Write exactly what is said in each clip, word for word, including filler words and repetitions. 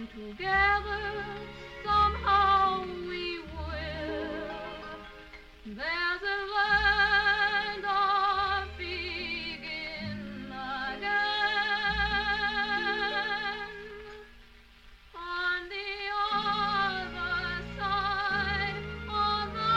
together, somehow we will. There's a land of begin again on the other side of the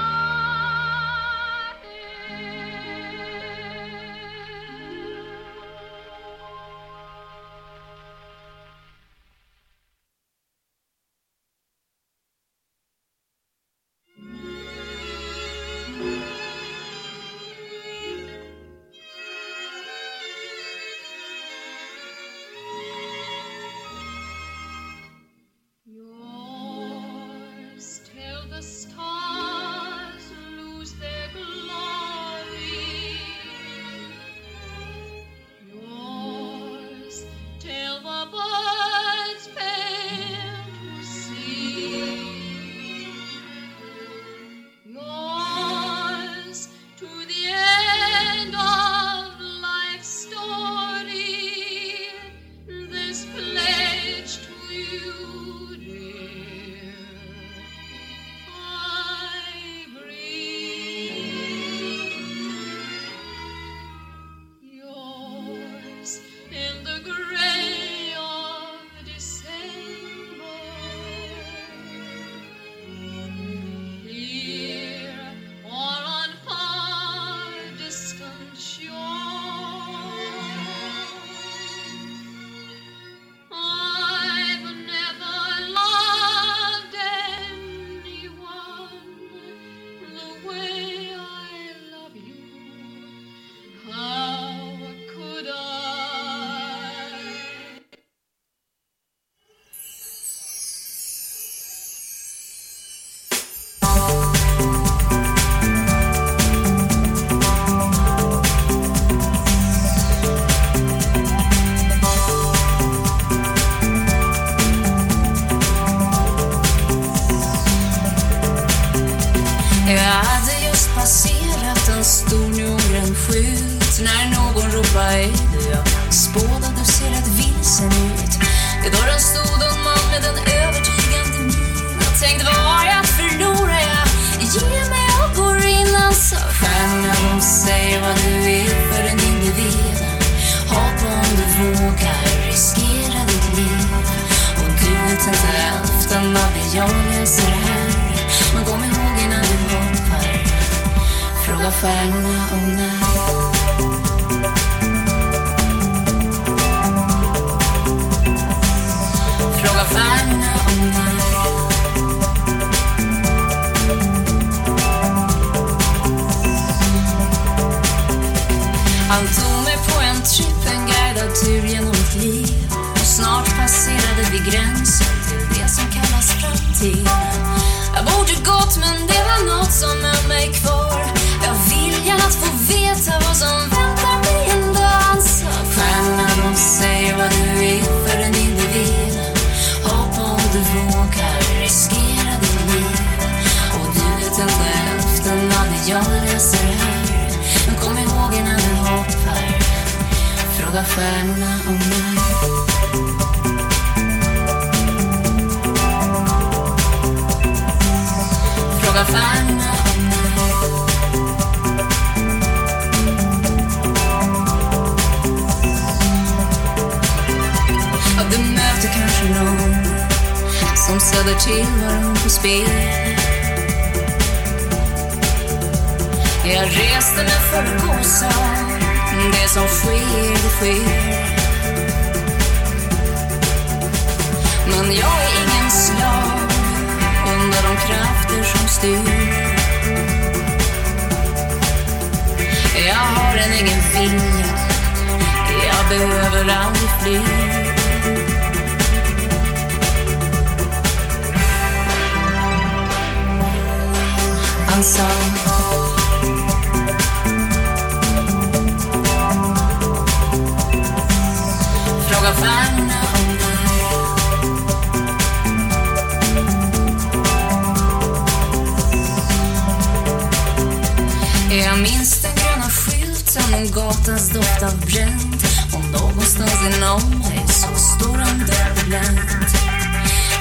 Jag minns den gröna skylten och gatans doft av bränt. Och någonstans inom mig så står en död glänt.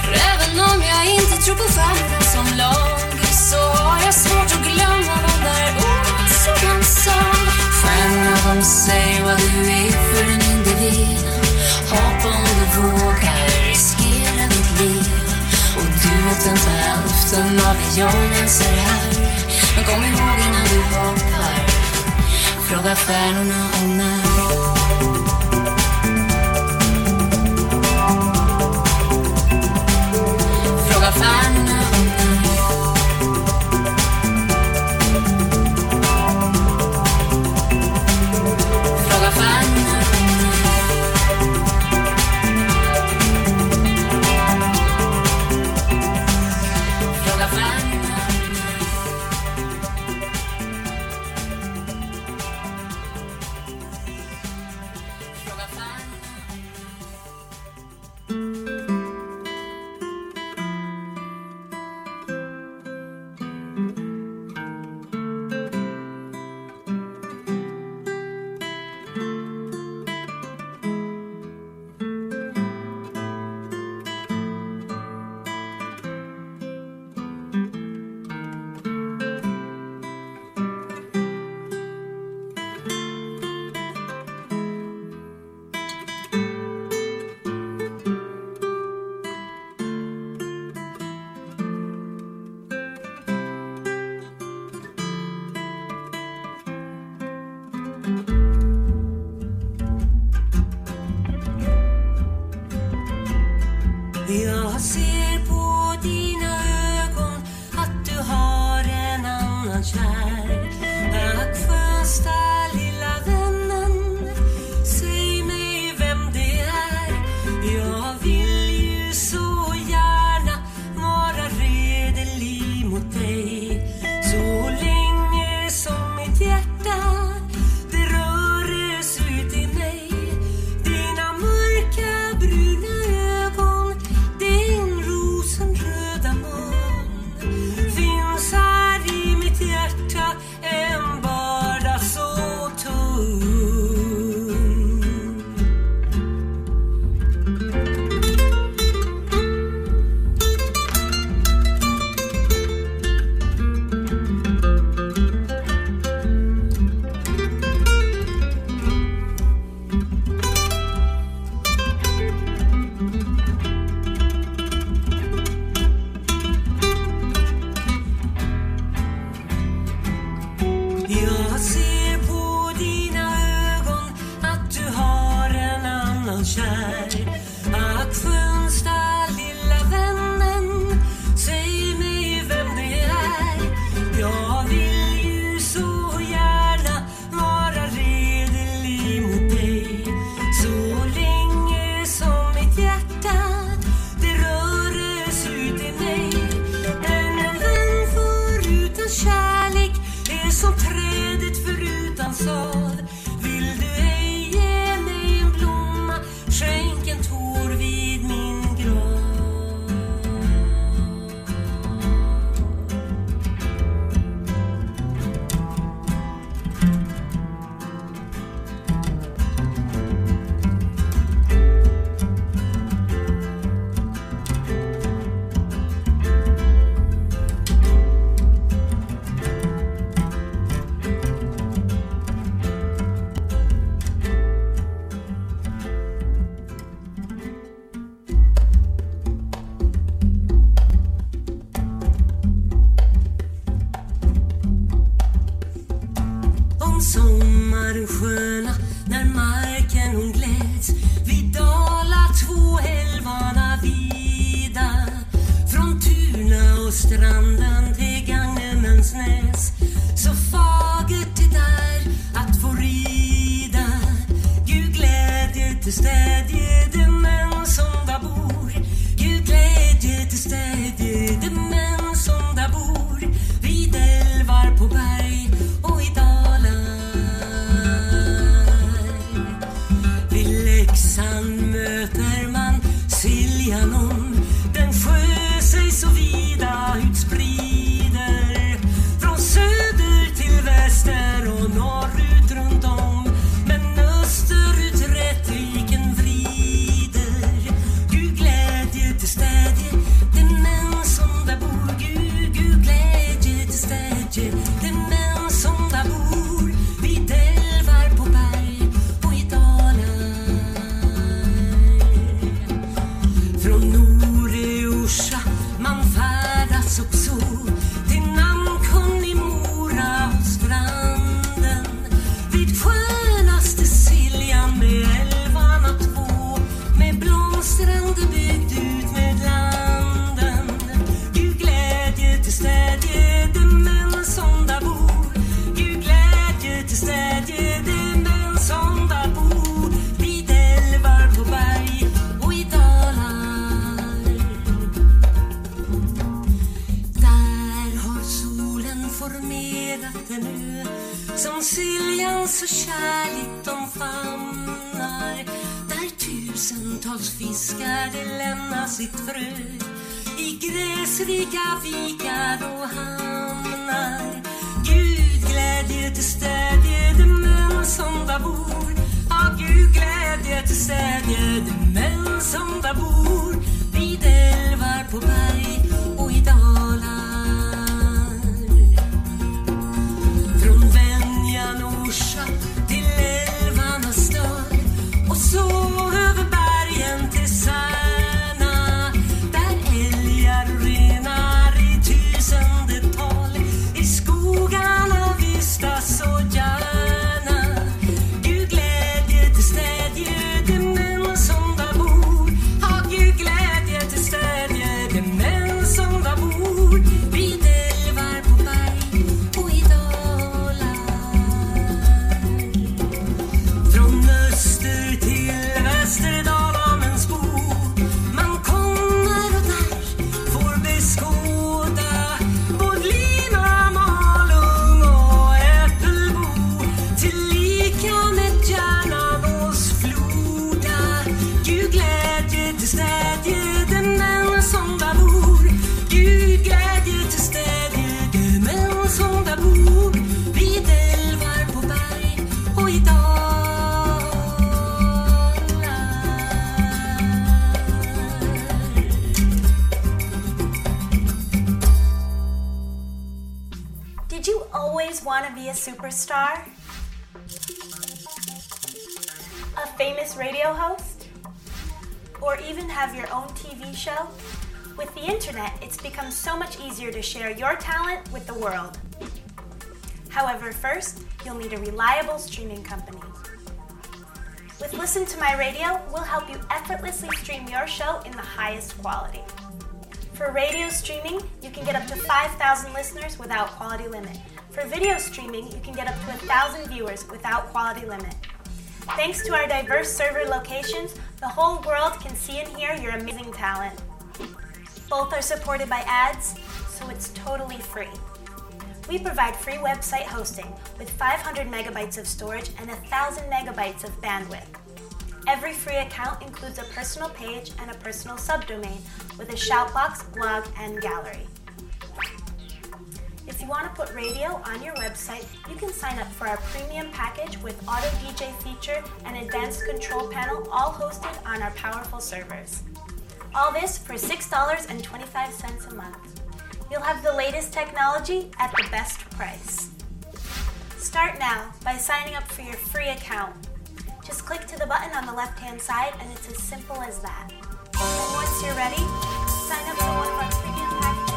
jag läser här. Men kom ihåg innan du hoppar, fråga stjärnorna om när. Fråga stjärnorna om när. Fråga stjärnorna om när. Fråga stjärnorna. Jag ser på dina ögon att du har en annan kär. Ack första lilla vännen, säg mig vem det är. Jag vill ju så gärna vara redelig mot dig, så länge som mitt hjärta det röres ut i mig. Dina mörka bruna ögon, din rosenröda mun, finns här i mitt hjärta en börda så tung. Jag ser på dina ögon att du har en annan kär. Ack skönsta lilla vännen, säg mig vem det är. Jag vill ju så gärna vara redelig mot dig, så länge som mitt hjärta det röres ut i mig. En vän förutan kärlek är som trädet förutan sådd. Vill du ej ge mig en blomma, skänk en tår vid min grav. Om sommaren sköna, när marken hon gläds, vi dalar två älvarna vida, från Tuna och stranden till Gagnemens näs. Så fagert det där att få rida, Gud glädje till städje de män som där bor. Gud glädje till städje de män som där bor, vid älvar på berg och i dalar. Vid Leksand möter man Siljan om, den sjö sig så vida utsprider, från söder till väster och norrut runt om, men österut rättviken vrider. Gud glädje till städje de män som där bor. Gud, Gud glädje till städje de män som där bor, vid älvar på berg och i dalar. Från Nore Orsa man färdas också, så kärligt de famnar, där tusentals fiskar det lämnar sitt frö i gräsrika vikar och hamnar. Gud glädje till städje de män som där bor. Ja, Gud glädje till städje de män som där bor. Vid älvar på berg och i dalar. Från Venjan och Orsa till älvarna stör. Och så över bergen till Särna, där älgar och renar i tusendetal i skogarna vistas så gärna. Gud glädje till städje de män som där bor. Ja, Gud glädje till städje de män som där bor. Vid älvar på berg och i dalar. Från öster till väster Dalarnas bo. Man kommer och där får beskåda Bodlina, Malung och Äppelbo. Tillika med Järnås floda. Gud glädje till städje de män som där bor. Gud glädje till städje de män som där bor. Vid älvar på berg och i dalar. Did you always want to be a superstar? A famous radio host? Or even have your own T V show? With the internet, it's become so much easier to share your talent with the world. However, first, you'll need a reliable streaming company. With Listen to My Radio, we'll help you effortlessly stream your show in the highest quality. For radio streaming, you can get up to five thousand listeners without quality limit. For video streaming, you can get up to one thousand viewers without quality limit. Thanks to our diverse server locations, the whole world can see and hear your amazing talent. Both are supported by ads, so it's totally free. We provide free website hosting with five hundred megabytes of storage and one thousand megabytes of bandwidth. Every free account includes a personal page and a personal subdomain with a shoutbox, blog, and gallery. If you want to put radio on your website, you can sign up for our premium package with auto D J feature and advanced control panel, all hosted on our powerful servers. All this for six dollars and twenty-five cents a month. You'll have the latest technology at the best price. Start now by signing up for your free account. Just click to the button on the left-hand side and it's as simple as that. And once you're ready, sign up for one of our premium packages.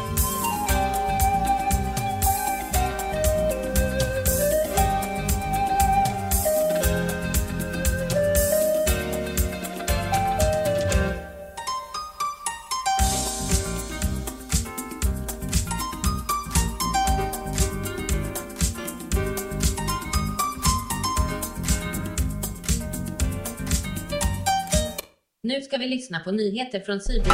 Nu ska vi lyssna på nyheter från Sydafrika.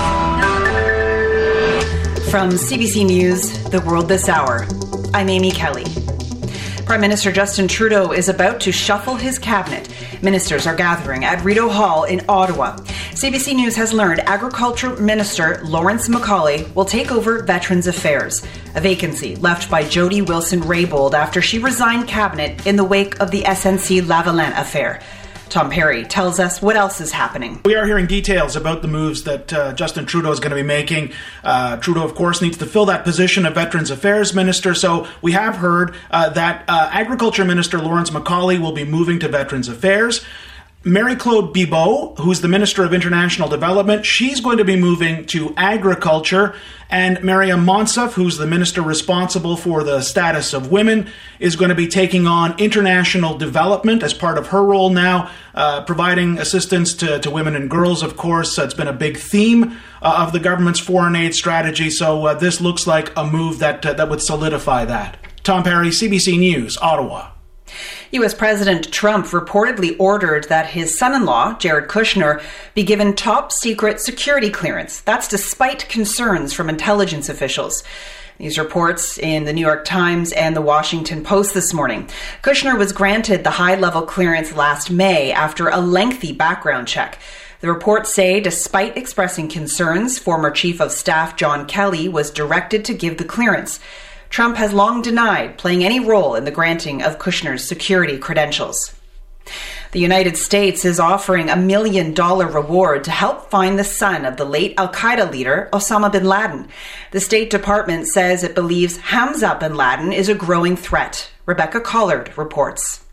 From C B C News, The World This Hour, I'm Amy Kelly. Prime Minister Justin Trudeau is about to shuffle his cabinet. Ministers are gathering at Rideau Hall in Ottawa. C B C News has learned Agriculture Minister Lawrence Macaulay will take over Veterans Affairs, a vacancy left by Jody Wilson-Raybould after she resigned cabinet in the wake of the S N C-Lavalin affair. Tom Perry tells us what else is happening. We are hearing details about the moves that uh, Justin Trudeau is going to be making. Uh, Trudeau, of course, needs to fill that position of Veterans Affairs Minister. So we have heard uh, that uh, Agriculture Minister Lawrence Macaulay will be moving to Veterans Affairs. Marie-Claude Bibeau, who's the Minister of International Development, she's going to be moving to Agriculture. And Maryam Monsef, who's the minister responsible for the status of women, is going to be taking on international development as part of her role now, uh, providing assistance to, to women and girls, of course. Uh, it's been a big theme uh, of the government's foreign aid strategy. So uh, this looks like a move that, uh, that would solidify that. Tom Perry, C B C News, Ottawa. U S President Trump reportedly ordered that his son-in-law, Jared Kushner, be given top-secret security clearance. That's despite concerns from intelligence officials. These reports in the New York Times and the Washington Post this morning. Kushner was granted the high-level clearance last May after a lengthy background check. The reports say, despite expressing concerns, former Chief of Staff John Kelly was directed to give the clearance. Trump has long denied playing any role in the granting of Kushner's security credentials. The United States is offering a million dollar reward to help find the son of the late al-Qaeda leader, Osama bin Laden. The State Department says it believes Hamza bin Laden is a growing threat. Rebecca Collard reports.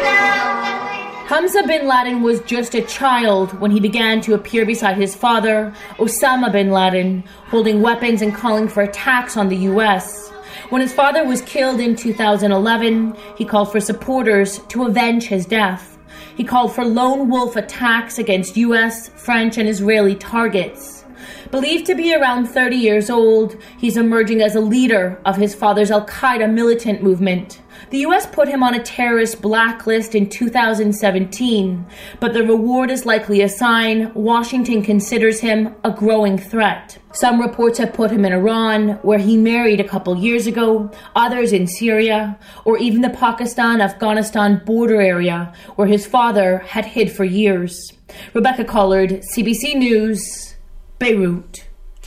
Hamza bin Laden was just a child when he began to appear beside his father, Osama bin Laden, holding weapons and calling for attacks on the U S. When his father was killed in two thousand eleven, he called for supporters to avenge his death. He called for lone wolf attacks against U S, French, and Israeli targets. Believed to be around thirty years old, he's emerging as a leader of his father's al-Qaeda militant movement. The U S put him on a terrorist blacklist in two thousand seventeen, but the reward is likely a sign Washington considers him a growing threat. Some reports have put him in Iran, where he married a couple years ago, others in Syria, or even the Pakistan-Afghanistan border area, where his father had hid for years. Rebecca Collard, C B C News, Beirut.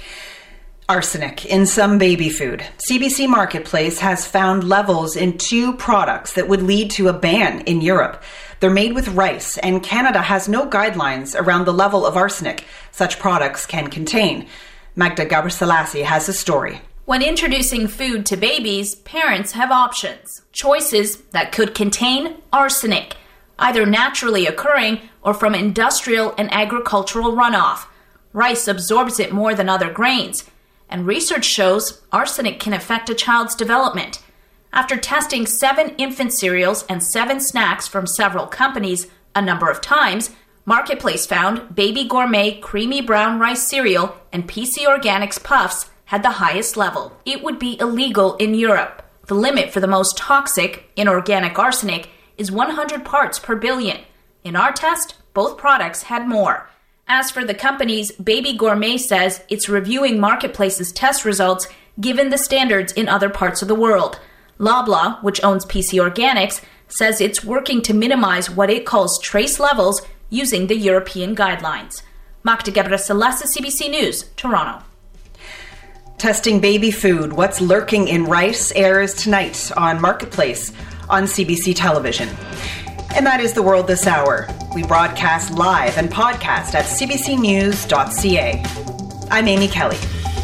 Arsenic in some baby food. C B C Marketplace has found levels in two products that would lead to a ban in Europe. They're made with rice, and Canada has no guidelines around the level of arsenic such products can contain. Magda Gabriselassie has a story. When introducing food to babies, parents have options. Choices that could contain arsenic, either naturally occurring or from industrial and agricultural runoff. Rice absorbs it more than other grains, and research shows arsenic can affect a child's development. After testing seven infant cereals and seven snacks from several companies a number of times, Marketplace found Baby Gourmet Creamy Brown Rice Cereal and P C Organics Puffs had the highest level. It would be illegal in Europe. The limit for the most toxic, inorganic arsenic is one hundred parts per billion. In our test, both products had more. As for the companies, Baby Gourmet says it's reviewing Marketplace's test results given the standards in other parts of the world. Loblaw, which owns P C Organics, says it's working to minimize what it calls trace levels using the European guidelines. Magda Gabriselassie, C B C News, Toronto. Testing baby food, what's lurking in rice, airs tonight on Marketplace on C B C Television. And that is The World This Hour. We broadcast live and podcast at c b c news dot c a. I'm Amy Kelly.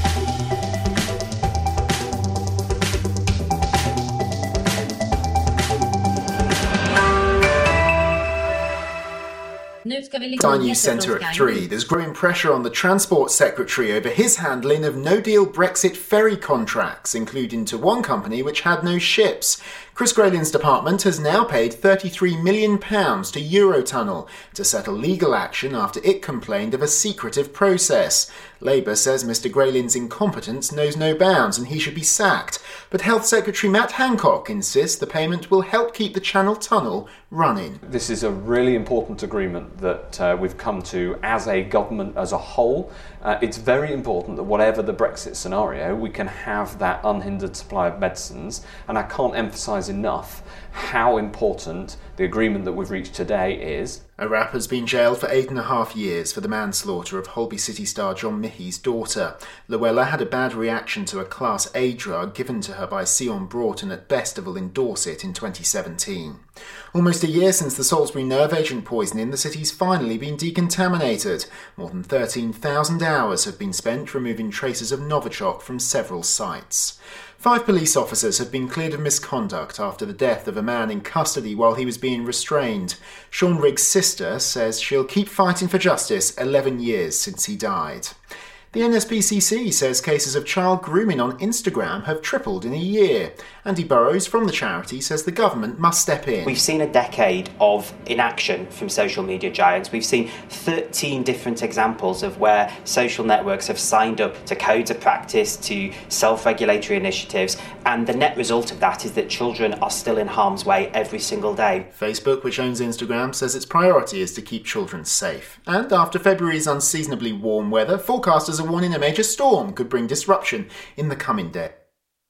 Sky News Centre at three. There's growing pressure on the Transport Secretary over his handling of no-deal Brexit ferry contracts, including to one company which had no ships. Chris Graylin's department has now paid thirty-three million pounds to Eurotunnel to settle legal action after it complained of a secretive process. Labour says Mr Graylin's incompetence knows no bounds and he should be sacked. But Health Secretary Matt Hancock insists the payment will help keep the Channel Tunnel running. This is a really important agreement that uh, we've come to as a government as a whole. Uh, it's very important that whatever the Brexit scenario, we can have that unhindered supply of medicines, and I can't emphasise enough how important the agreement that we've reached today is. A rapper's been jailed for eight and a half years for the manslaughter of Holby City star John Michie's daughter. Luella had a bad reaction to a Class A drug given to her by Sion Broughton at Bestival in Dorset in twenty seventeen. Almost a year since the Salisbury nerve agent poisoning, the city's finally been decontaminated. More than thirteen thousand hours have been spent removing traces of Novichok from several sites. Five police officers have been cleared of misconduct after the death of a man in custody while he was being restrained. Sean Riggs' sister says she'll keep fighting for justice eleven years since he died. The N S P C C says cases of child grooming on Instagram have tripled in a year. Andy Burrows from the charity says the government must step in. We've seen a decade of inaction from social media giants. We've seen thirteen different examples of where social networks have signed up to codes of practice, to self-regulatory initiatives, and the net result of that is that children are still in harm's way every single day. Facebook, which owns Instagram, says its priority is to keep children safe. And after February's unseasonably warm weather, forecasters are warning a major storm could bring disruption in the coming day.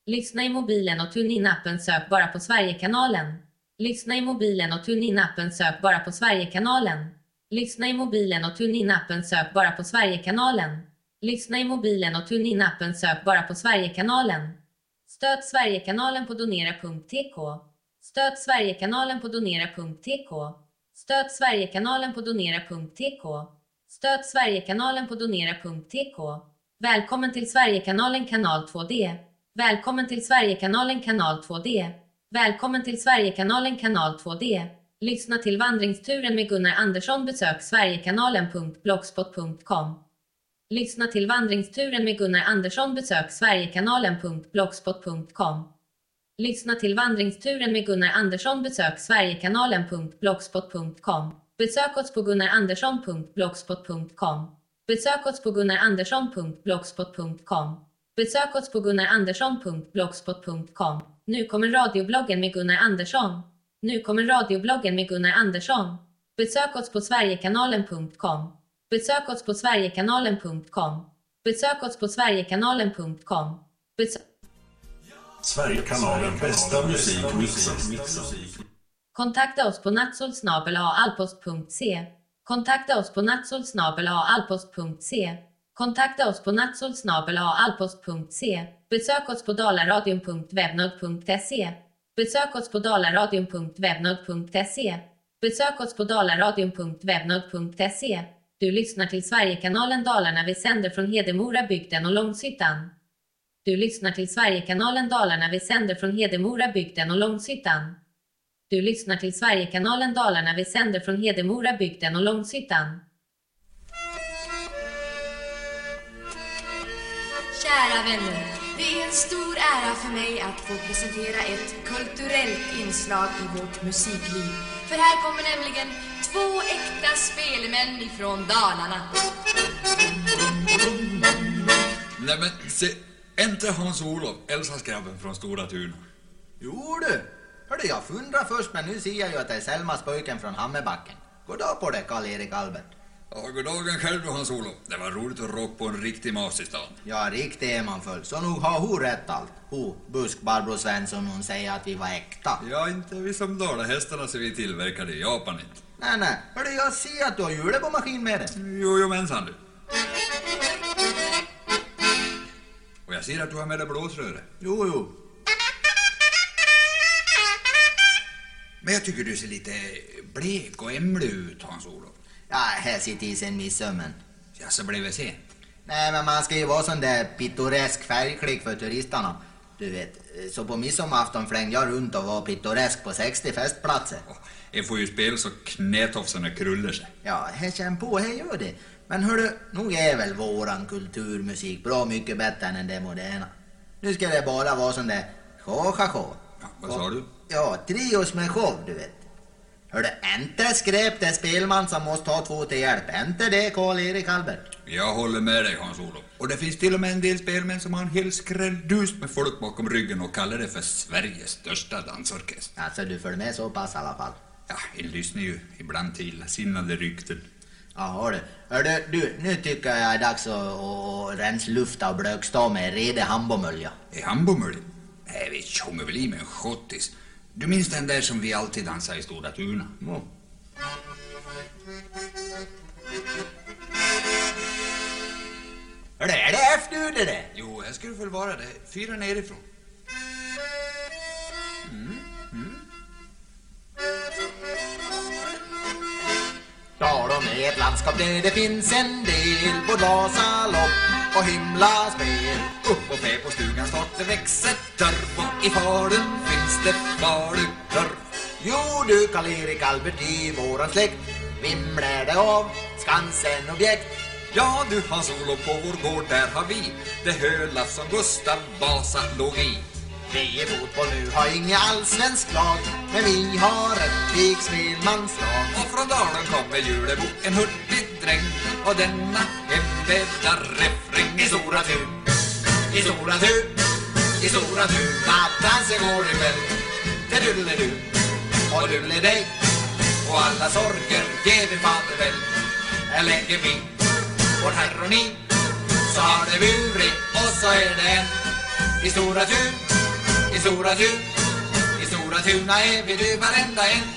Lyssna i mobilen och tune in appen, sök bara på Sverigekanalen. Lyssna i mobilen och tune in appen, sök bara på Sverigekanalen. Lyssna i mobilen och tune in appen, sök bara på Sverigekanalen. Lyssna i mobilen och tune in appen, sök bara på Sverigekanalen. Stöd Sverigekanalen på donera punkt t k. Stöd Sverigekanalen på donera punkt t k. Stöd Sverigekanalen på donera punkt t k. Stöd Sverigekanalen på donera punkt t k. Välkommen till Sverigekanalen kanal två D. Välkommen till Sverigekanalen kanal två D. Välkommen till Sverigekanalen kanal två D. Lyssna till vandringsturen med Gunnar Andersson. Besök sverigekanalen punkt blogspot punkt com. Lyssna till vandringsturen med Gunnar Andersson. Besök sverigekanalen punkt blogspot punkt com. Lyssna till vandringsturen med Gunnar Andersson. Besök sverigekanalen punkt blogspot punkt com. Besök oss på gunnarandersson punkt blogspot punkt com. Besök oss på gunnarandersson punkt blogspot punkt com. Besök oss på gunnarandersson punkt blogspot punkt com. Nu kommer radiobloggen med Gunnar Andersson. Nu kommer radiobloggen med Gunnar Andersson. Besök oss på sverigekanalen punkt com. Besök oss på sverigekanalen punkt com. Besök oss på sverigekanalen punkt com. Besök... Sverigekanalen, bästa musik mixas. Kontakta oss på natsol snabel-a allpost punkt c. Kontakta oss på natsol snabel-a allpost punkt c. Kontakta oss på natsol snabel-a allpost punkt c. Besök oss på dalaradion punkt webnode punkt se. Besök oss på dalaradion punkt webnode punkt se. Besök oss på dalaradion punkt webnode punkt se. Du lyssnar till Sverigekanalen Dalarna. Vi sänder från Hedemora bygden och Långshyttan. Du lyssnar till Sverigekanalen Dalarna. Vi sänder från Hedemora bygden och Långshyttan. Du lyssnar till Sverigekanalen Dalarna. Vi sänder från Hedemora bygden och Långshyttan. Kära vänner, det är en stor ära för mig att få presentera ett kulturellt inslag i vårt musikliv. För här kommer nämligen två äkta spelmän ifrån Dalarna. Nej men, se, inte Hans-Olof, Elsa-skrabben från Stora Tuna. Jo du, hörde jag fundra först, men nu ser jag ju att det är Selma spöken från Hammerbacken. God dag på det, Karl-Erik Albert. Ja, god dagen själv då, Hans-Olof. Det var roligt att råka på en riktig mas i stan. Ja, riktigt är man full. Så nog har hon rätt allt. Hon, Busk Barbro Svensson, hon säger att vi var äkta. Ja, inte vi som dalahästarna så vi tillverkade i Japan inte. Nej, nej. Hörde jag ser att du har hjulet på maskin med det. Jo, jo, mensan du. Och jag ser att du har med dig blåsröret. Jo, jo. Men jag tycker du ser lite blek och ämlig ut, Hans-Olof. Ja, här sitter i sen missömmen. Ja, så blev det sent. Nej, men man ska ju vara sån där pittoresk färgklick för turisterna. Du vet, så på midsommarafton flängde jag runt och var pittoresk på sextio festplatser. Oh, jag får ju spela så knätofsarna krullar sig. Ja, här känner på, här gör det. Men hörru, nog är väl våran kulturmusik bra mycket bättre än den moderna. Nu ska det bara vara sån där sjå-sjå. Ja, vad sa du? Ja, trios med show, du vet. Hörde, inte skräp det spelman som måste ha två till hjälp. Inte det, Karl-Erik Albert. Jag håller med dig, Hans-Olof. Och det finns till och med en del spelmän som har en hel skrälldus med folk bakom ryggen och kallar det för Sveriges största dansorkester. Alltså, du följer med så pass i alla fall. Ja, jag lyssnar ju ibland till sinnade rykten. Ja, hörde. Hörde, du, nu tycker jag är dags att, att rensa lufta och blökstå med rede hambomölja. Är hambomölja? Nej, vi tjongar väl i med en schottis. Du minns den där som vi alltid dansar i Stora Tuna? Mm. Hörde, är det efter det? Jo, jag skulle väl vara det. Fyra nerifrån. Mm. Mm. Dalom är ett landskap där det finns en del både Vasalopp och himlaspel. Upp och fä på stugan snart det växer törv och i Falun finns det Falukörv. Jo du, Karl-Erik Albert, i våran släkt vimlar det av Skansen-objekt. Ja du, Hans-Olof, på vår gård där har vi det höla som Gustav Vasa låg i. Vi i fotboll nu har inga allsvensk lag, men vi har ett viksmedmanslag. Och från Dalen kommer Julebo, en hurtig dräng, och denna hemvävda refräng. I Stora Tun, i Stora Tun, i Stora Tun, att dansen går i kväll. Det dulle du, och dulle dig, och alla sorger ger vi fader väl. Här lägger vi vår herroni, så har det burit, och så är det en I Stora Tun, i Stora Tun, i Stora Tuna är vi du varenda en.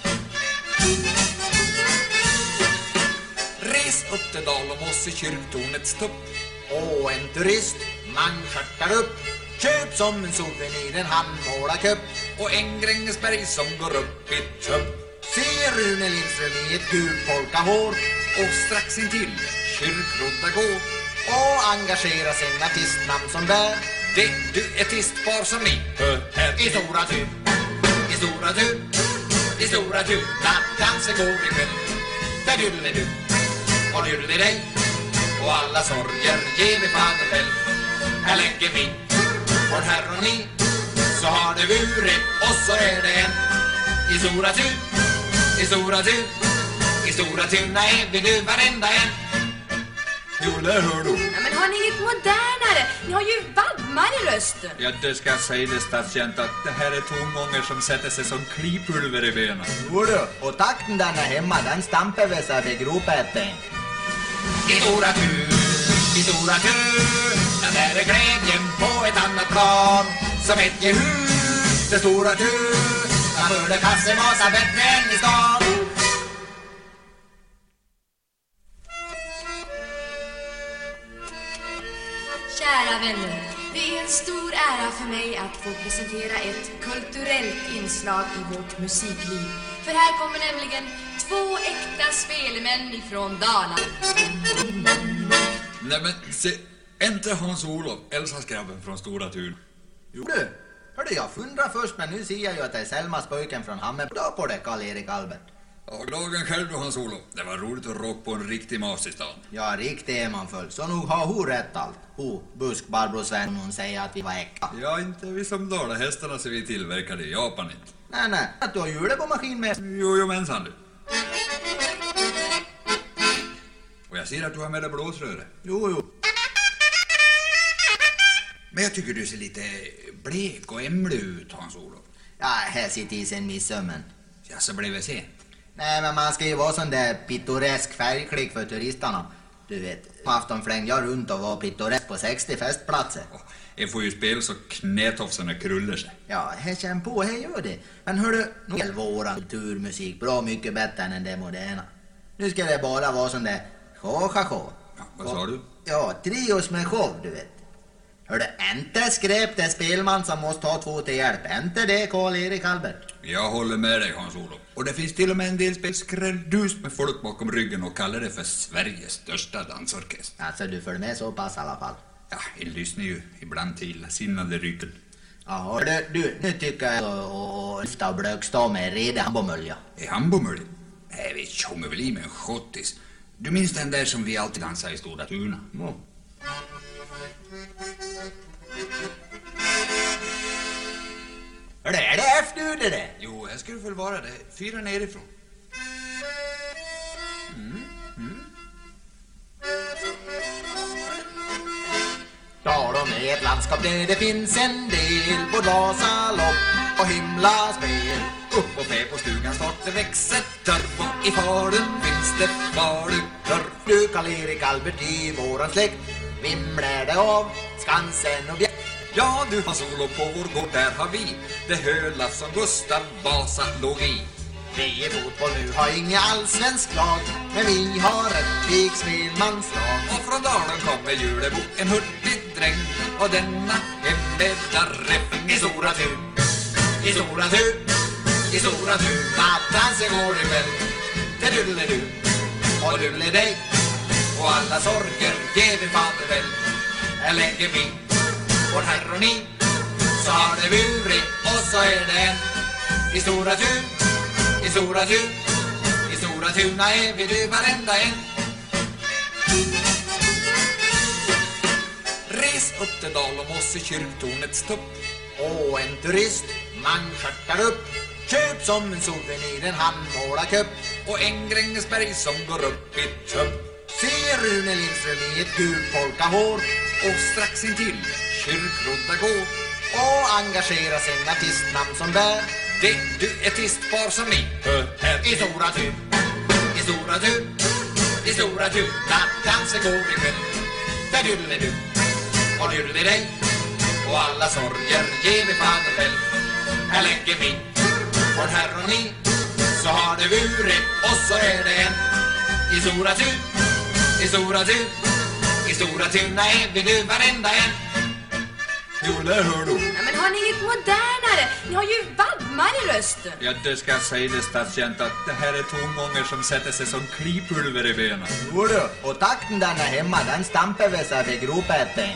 Res upp till dal och moss i kyrktornets tupp. Och en turist, man skärtar upp. Köp som en souvenir en handmålarkupp. Och en Grängesberg som går upp i tupp. Se Rune Lindström i ett gult polkahår. Och strax intill kyrkrodda gå. Och engagera sin artistnamn som bär. Det du artistpar som ni hör här i Stora Tun, i Stora Tun, i Stora Tun. Dansen går ikväll. Där dyddle du och dyddle dig. Och alla sorger ger vi faderväl. Här lägger vi vår harmoni. Så har det vurit och så är det en. I Stora Tun, i Stora Tun, i Stora Tuna är vi nu varenda en. Jo, där hör du. Ja, men har ni inget modernare? Ni har ju vadmar i rösten. Ja, det ska jag säga det, stadsjänt, att det här är tongångar som sätter sig som klipulver i benen. Jo du, och takten där hemma, den stampar vi sig vid gropeten. I Stora Tun, i Stora Tun, där är glädjen på ett annat plan. Som ett gehus, det Stora Tun, där för det kassemasa bättre än i stan. Kära vänner, det är en stor ära för mig att få presentera ett kulturellt inslag i vårt musikliv. För här kommer nämligen två äkta spelemän ifrån Dalarna. Nej men, se, inte Hans-Olof, Elsa-skrabben från Stora Tun. Jo du, hörde jag fundra först, men nu ser jag ju att det är Selma spöken från Hammar. Då på det, Karl-Erik Albert. Ja, dagen själv då, Hans-Olof. Det var roligt att rocka på en riktig mas i stan. Ja, riktigt är man full. Så nog har hon rätt allt. Hon, Busk, Barbro Sven, hon säger att vi var äkta. Ja, inte vi som Dala-hästarna så vi tillverkade i Japan inte. Nej, nej, att du har hjulet på maskin med. Jo, jo, mensan du. Och jag ser att du har med dig blåsröre. Jo, jo. Men jag tycker du ser lite blek och ämlig ut, Hans-Olof. Ja, här sitter i sen midsömmen. Ja, så blev det sent. Nej, men man ska ju vara sån där pittoresk färgklick för turisterna. Du vet, på afton flängde jag runt och var pittoresk på sextio festplatser. Oh, jag får ju spela så knätofsarna krullar sig. Ja, här känn på, här gör det. Men hörru, nu är våran kulturmusik bra mycket bättre än det moderna. Nu ska det bara vara sån där show-show. Ja, vad sa du? Ja, trios med show, du vet. Hörru, inte skräp det spelman som måste ha två till hjälp. Inte det, Karl-Erik Albert. Jag håller med dig, Hans-Olof. Och det finns till och med en del spelskräldus med folk bakom ryggen och kallar det för Sveriges största dansorkester. Alltså, du följer med så pass i alla fall. Ja, jag lyssnar ju ibland till sinnade rykten. Ja, du, du, nu tycker jag att lyfta och blökstå med reda hambomölja. Är hambomölja? Nej, vi tjongar väl i med en schottis. Du minns den där som vi alltid dansar i Stora Tuna? Ja. Är det, är det efter det där? Jo, här ska du väl vara det. Fyra nerifrån. Mm, mm. Dalom är ett landskap där det finns en del på Vasalopp och himlaspel. Upp och fä på stugan snart det växer törf och i faren finns det farukörf. Du, Karl-Erik Albert, i våran släkt vimlar det av Skansen och Björk. Ja, du har solo på vår gård, där har vi det höla som Gustav Vasa låg i. Vi i fotboll nu har inga allsvensk lag, men vi har ett vikspelmanslag. Och från Dalen kommer Julebo, en hurtig dräng, och denna hembäddar reffen i Stora Tun. I Stora Tun, i Stora Tun, att dansen går ikväll. Det dulle du, och dulle dig, och alla sorger ger vi faderväl. Här lägger vi vår harmoni, så har det burit och så är det en. I Stora Tun, i Stora Tun, i Stora Tuna är vi du varenda en. Res upp till dal och moss i kyrktornets tupp. Och en turist, man skärtar upp. Köp som en souvenir en handmålarkupp. Och en Grängesberg som går upp i tupp. Se Rune Lindström i ett gult polkahår. Och strax intill kyrkrodda gå. Och engagera sin artistnamn som bär. Det du artistpar som ni hör här i Stora Tun, i Stora Tun, i Stora Tun. Dansen går ikväll. Där dyddle du och dyddle dig, och alla sorger ger vi fader själv. Här lägger vi vår harmoni, så har det vurit och så är det en. I stora tur, i stora tur, i stora turna är vi nu varenda en. Jo, det hör du. Ja, men har ni inget modernare? Ni har ju vadmar i rösten. Ja, det ska jag säga det, stadsjänt, att det här är tongångar som sätter sig som klipulver i benen. Jo du, och takten där hemma, den stampar vi sig vid gropeten.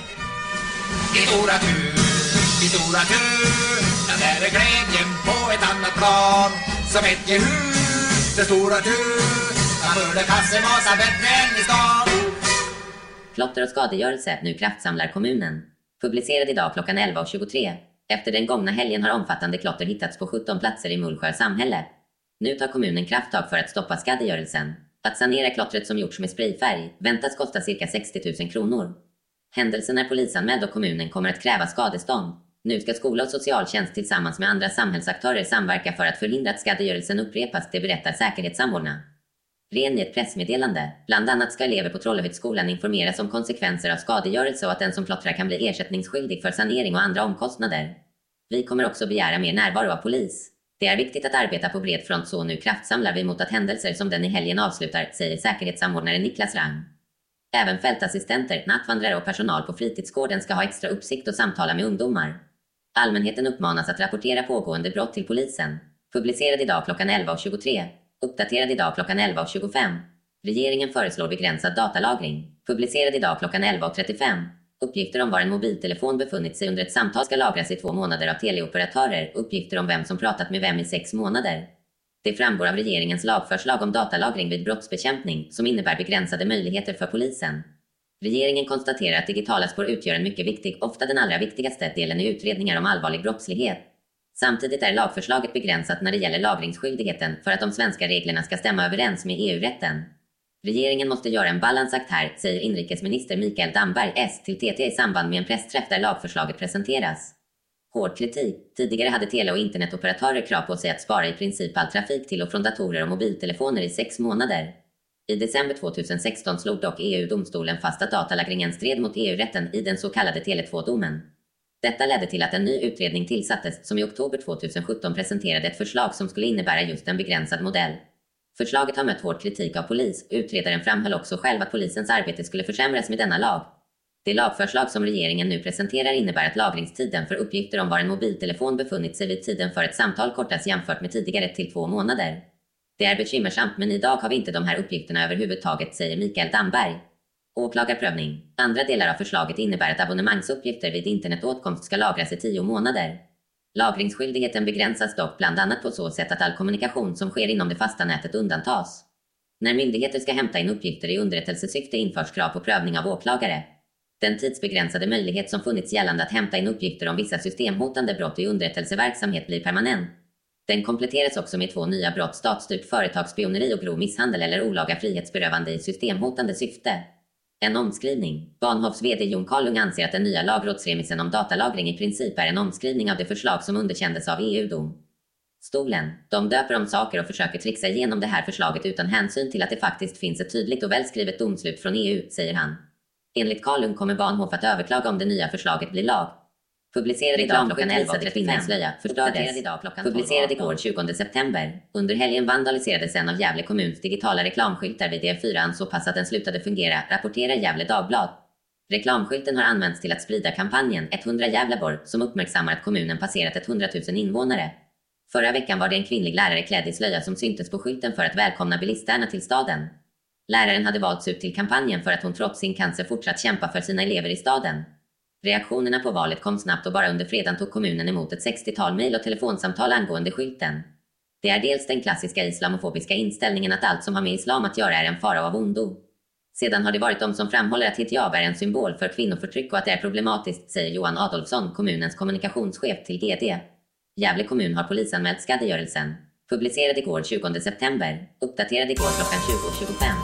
I stora tur, i stora tur, den där är glädjen på ett annat plan. Som ett gehur, det stora tur, man borde kassemasa bättre än i stan. Klotter och skadegörelse, nu kraftsamlar kommunen. Publicerad idag klockan elva och tjugotre. Efter den gångna helgen har omfattande klotter hittats på sjutton platser i Mullsjö samhälle. Nu tar kommunen krafttag för att stoppa skadegörelsen. Att sanera klottret som gjorts med sprayfärg väntas kosta cirka sextio tusen kronor. Händelsen är polisanmäld och kommunen kommer att kräva skadestånd. Nu ska skola och socialtjänst tillsammans med andra samhällsaktörer samverka för att förhindra att skadegörelsen upprepas, det berättar säkerhetssamordna. Ren i ett pressmeddelande. Bland annat ska elever på Trollevidsskolan informeras om konsekvenser av skadegörelse och att den som klottrar kan bli ersättningsskyldig för sanering och andra omkostnader. Vi kommer också begära mer närvaro av polis. Det är viktigt att arbeta på bred front, så nu kraftsamlar vi mot att händelser som den i helgen avslutar, säger säkerhetssamordnare Niklas Rang. Även fältassistenter, nattvandrare och personal på fritidsgården ska ha extra uppsikt och samtala med ungdomar. Allmänheten uppmanas att rapportera pågående brott till polisen. Publicerad idag klockan elva och tjugotre. Uppdaterad idag klockan elva och tjugofem. Regeringen föreslår begränsad datalagring. Publicerad idag klockan elva och trettiofem. Uppgifter om var en mobiltelefon befunnit sig under ett samtal ska lagras i två månader av teleoperatörer. Uppgifter om vem som pratat med vem i sex månader. Det framgår av regeringens lagförslag om datalagring vid brottsbekämpning, som innebär begränsade möjligheter för polisen. Regeringen konstaterar att digitala spår utgör en mycket viktig, ofta den allra viktigaste delen i utredningar om allvarlig brottslighet. Samtidigt är lagförslaget begränsat när det gäller lagringsskyldigheten för att de svenska reglerna ska stämma överens med E U-rätten. Regeringen måste göra en balansakt här, säger inrikesminister Mikael Damberg S till T T i samband med en pressträff där lagförslaget presenteras. Hård kritik. Tidigare hade tele- och internetoperatörer krav på sig att spara i princip all trafik till och från datorer och mobiltelefoner i sex månader. I december tjugohundrasexton slog dock E U-domstolen fast att datalagringen stred mot E U-rätten i den så kallade Tele två-domen. Detta ledde till att en ny utredning tillsattes som i oktober tjugohundrasjutton presenterade ett förslag som skulle innebära just en begränsad modell. Förslaget har mött hård kritik av polis. Utredaren framhöll också själv att polisens arbete skulle försämras med denna lag. Det lagförslag som regeringen nu presenterar innebär att lagringstiden för uppgifter om var en mobiltelefon befunnit sig vid tiden för ett samtal kortas jämfört med tidigare till två månader. Det är bekymmersamt, men idag har vi inte de här uppgifterna överhuvudtaget, säger Mikael Damberg. Åklagarprövning. Andra delar av förslaget innebär att abonnemangsuppgifter vid internetåtkomst ska lagras i tio månader. Lagringsskyldigheten begränsas dock bland annat på så sätt att all kommunikation som sker inom det fasta nätet undantas. När myndigheter ska hämta in uppgifter i underrättelsesyfte införs krav på prövning av åklagare. Den tidsbegränsade möjlighet som funnits gällande att hämta in uppgifter om vissa systemhotande brott i underrättelseverksamhet blir permanent. Den kompletteras också med två nya brott: statsstyrt företagsspioneri och grov misshandel eller olaga frihetsberövande i systemhotande syfte. En omskrivning. Bahnhofs vd Jon Karlung anser att den nya lagrådsremissen om datalagring i princip är en omskrivning av det förslag som underkändes av E U-dom. Stolen. De döper om saker och försöker trixa igenom det här förslaget utan hänsyn till att det faktiskt finns ett tydligt och välskrivet domslut från E U, säger han. Enligt Karlung kommer Bahnhof att överklaga om det nya förslaget blir lag. Publicerad idag klockan elva trettiofem. Slöja förstördes. Idag klockan publicerad igår tjugonde september. Under helgen vandaliserades en av Gävle kommuns digitala reklamskyltar vid D fyra så pass att den slutade fungera, rapporterar Gävle Dagblad. Reklamskylten har använts till att sprida kampanjen hundra Gävleborg som uppmärksammar att kommunen passerat hundratusen invånare. Förra veckan var det en kvinnlig lärare klädd i slöja som syntes på skylten för att välkomna bilisterna till staden. Läraren hade valts ut till kampanjen för att hon trots sin cancer fortsatt kämpa för sina elever i staden. Reaktionerna på valet kom snabbt och bara under fredagen tog kommunen emot ett sextiotal mejl och telefonsamtal angående skylten. Det är dels den klassiska islamofobiska inställningen att allt som har med islam att göra är en fara av ondo. Sedan har det varit de som framhåller att hijab är en symbol för kvinnoförtryck och att det är problematiskt, säger Johan Adolfsson, kommunens kommunikationschef, till G D. Gävle kommun har polisanmält skadegörelsen. Publicerad igår tjugonde september. Uppdaterad igår klockan tjugo tjugofem.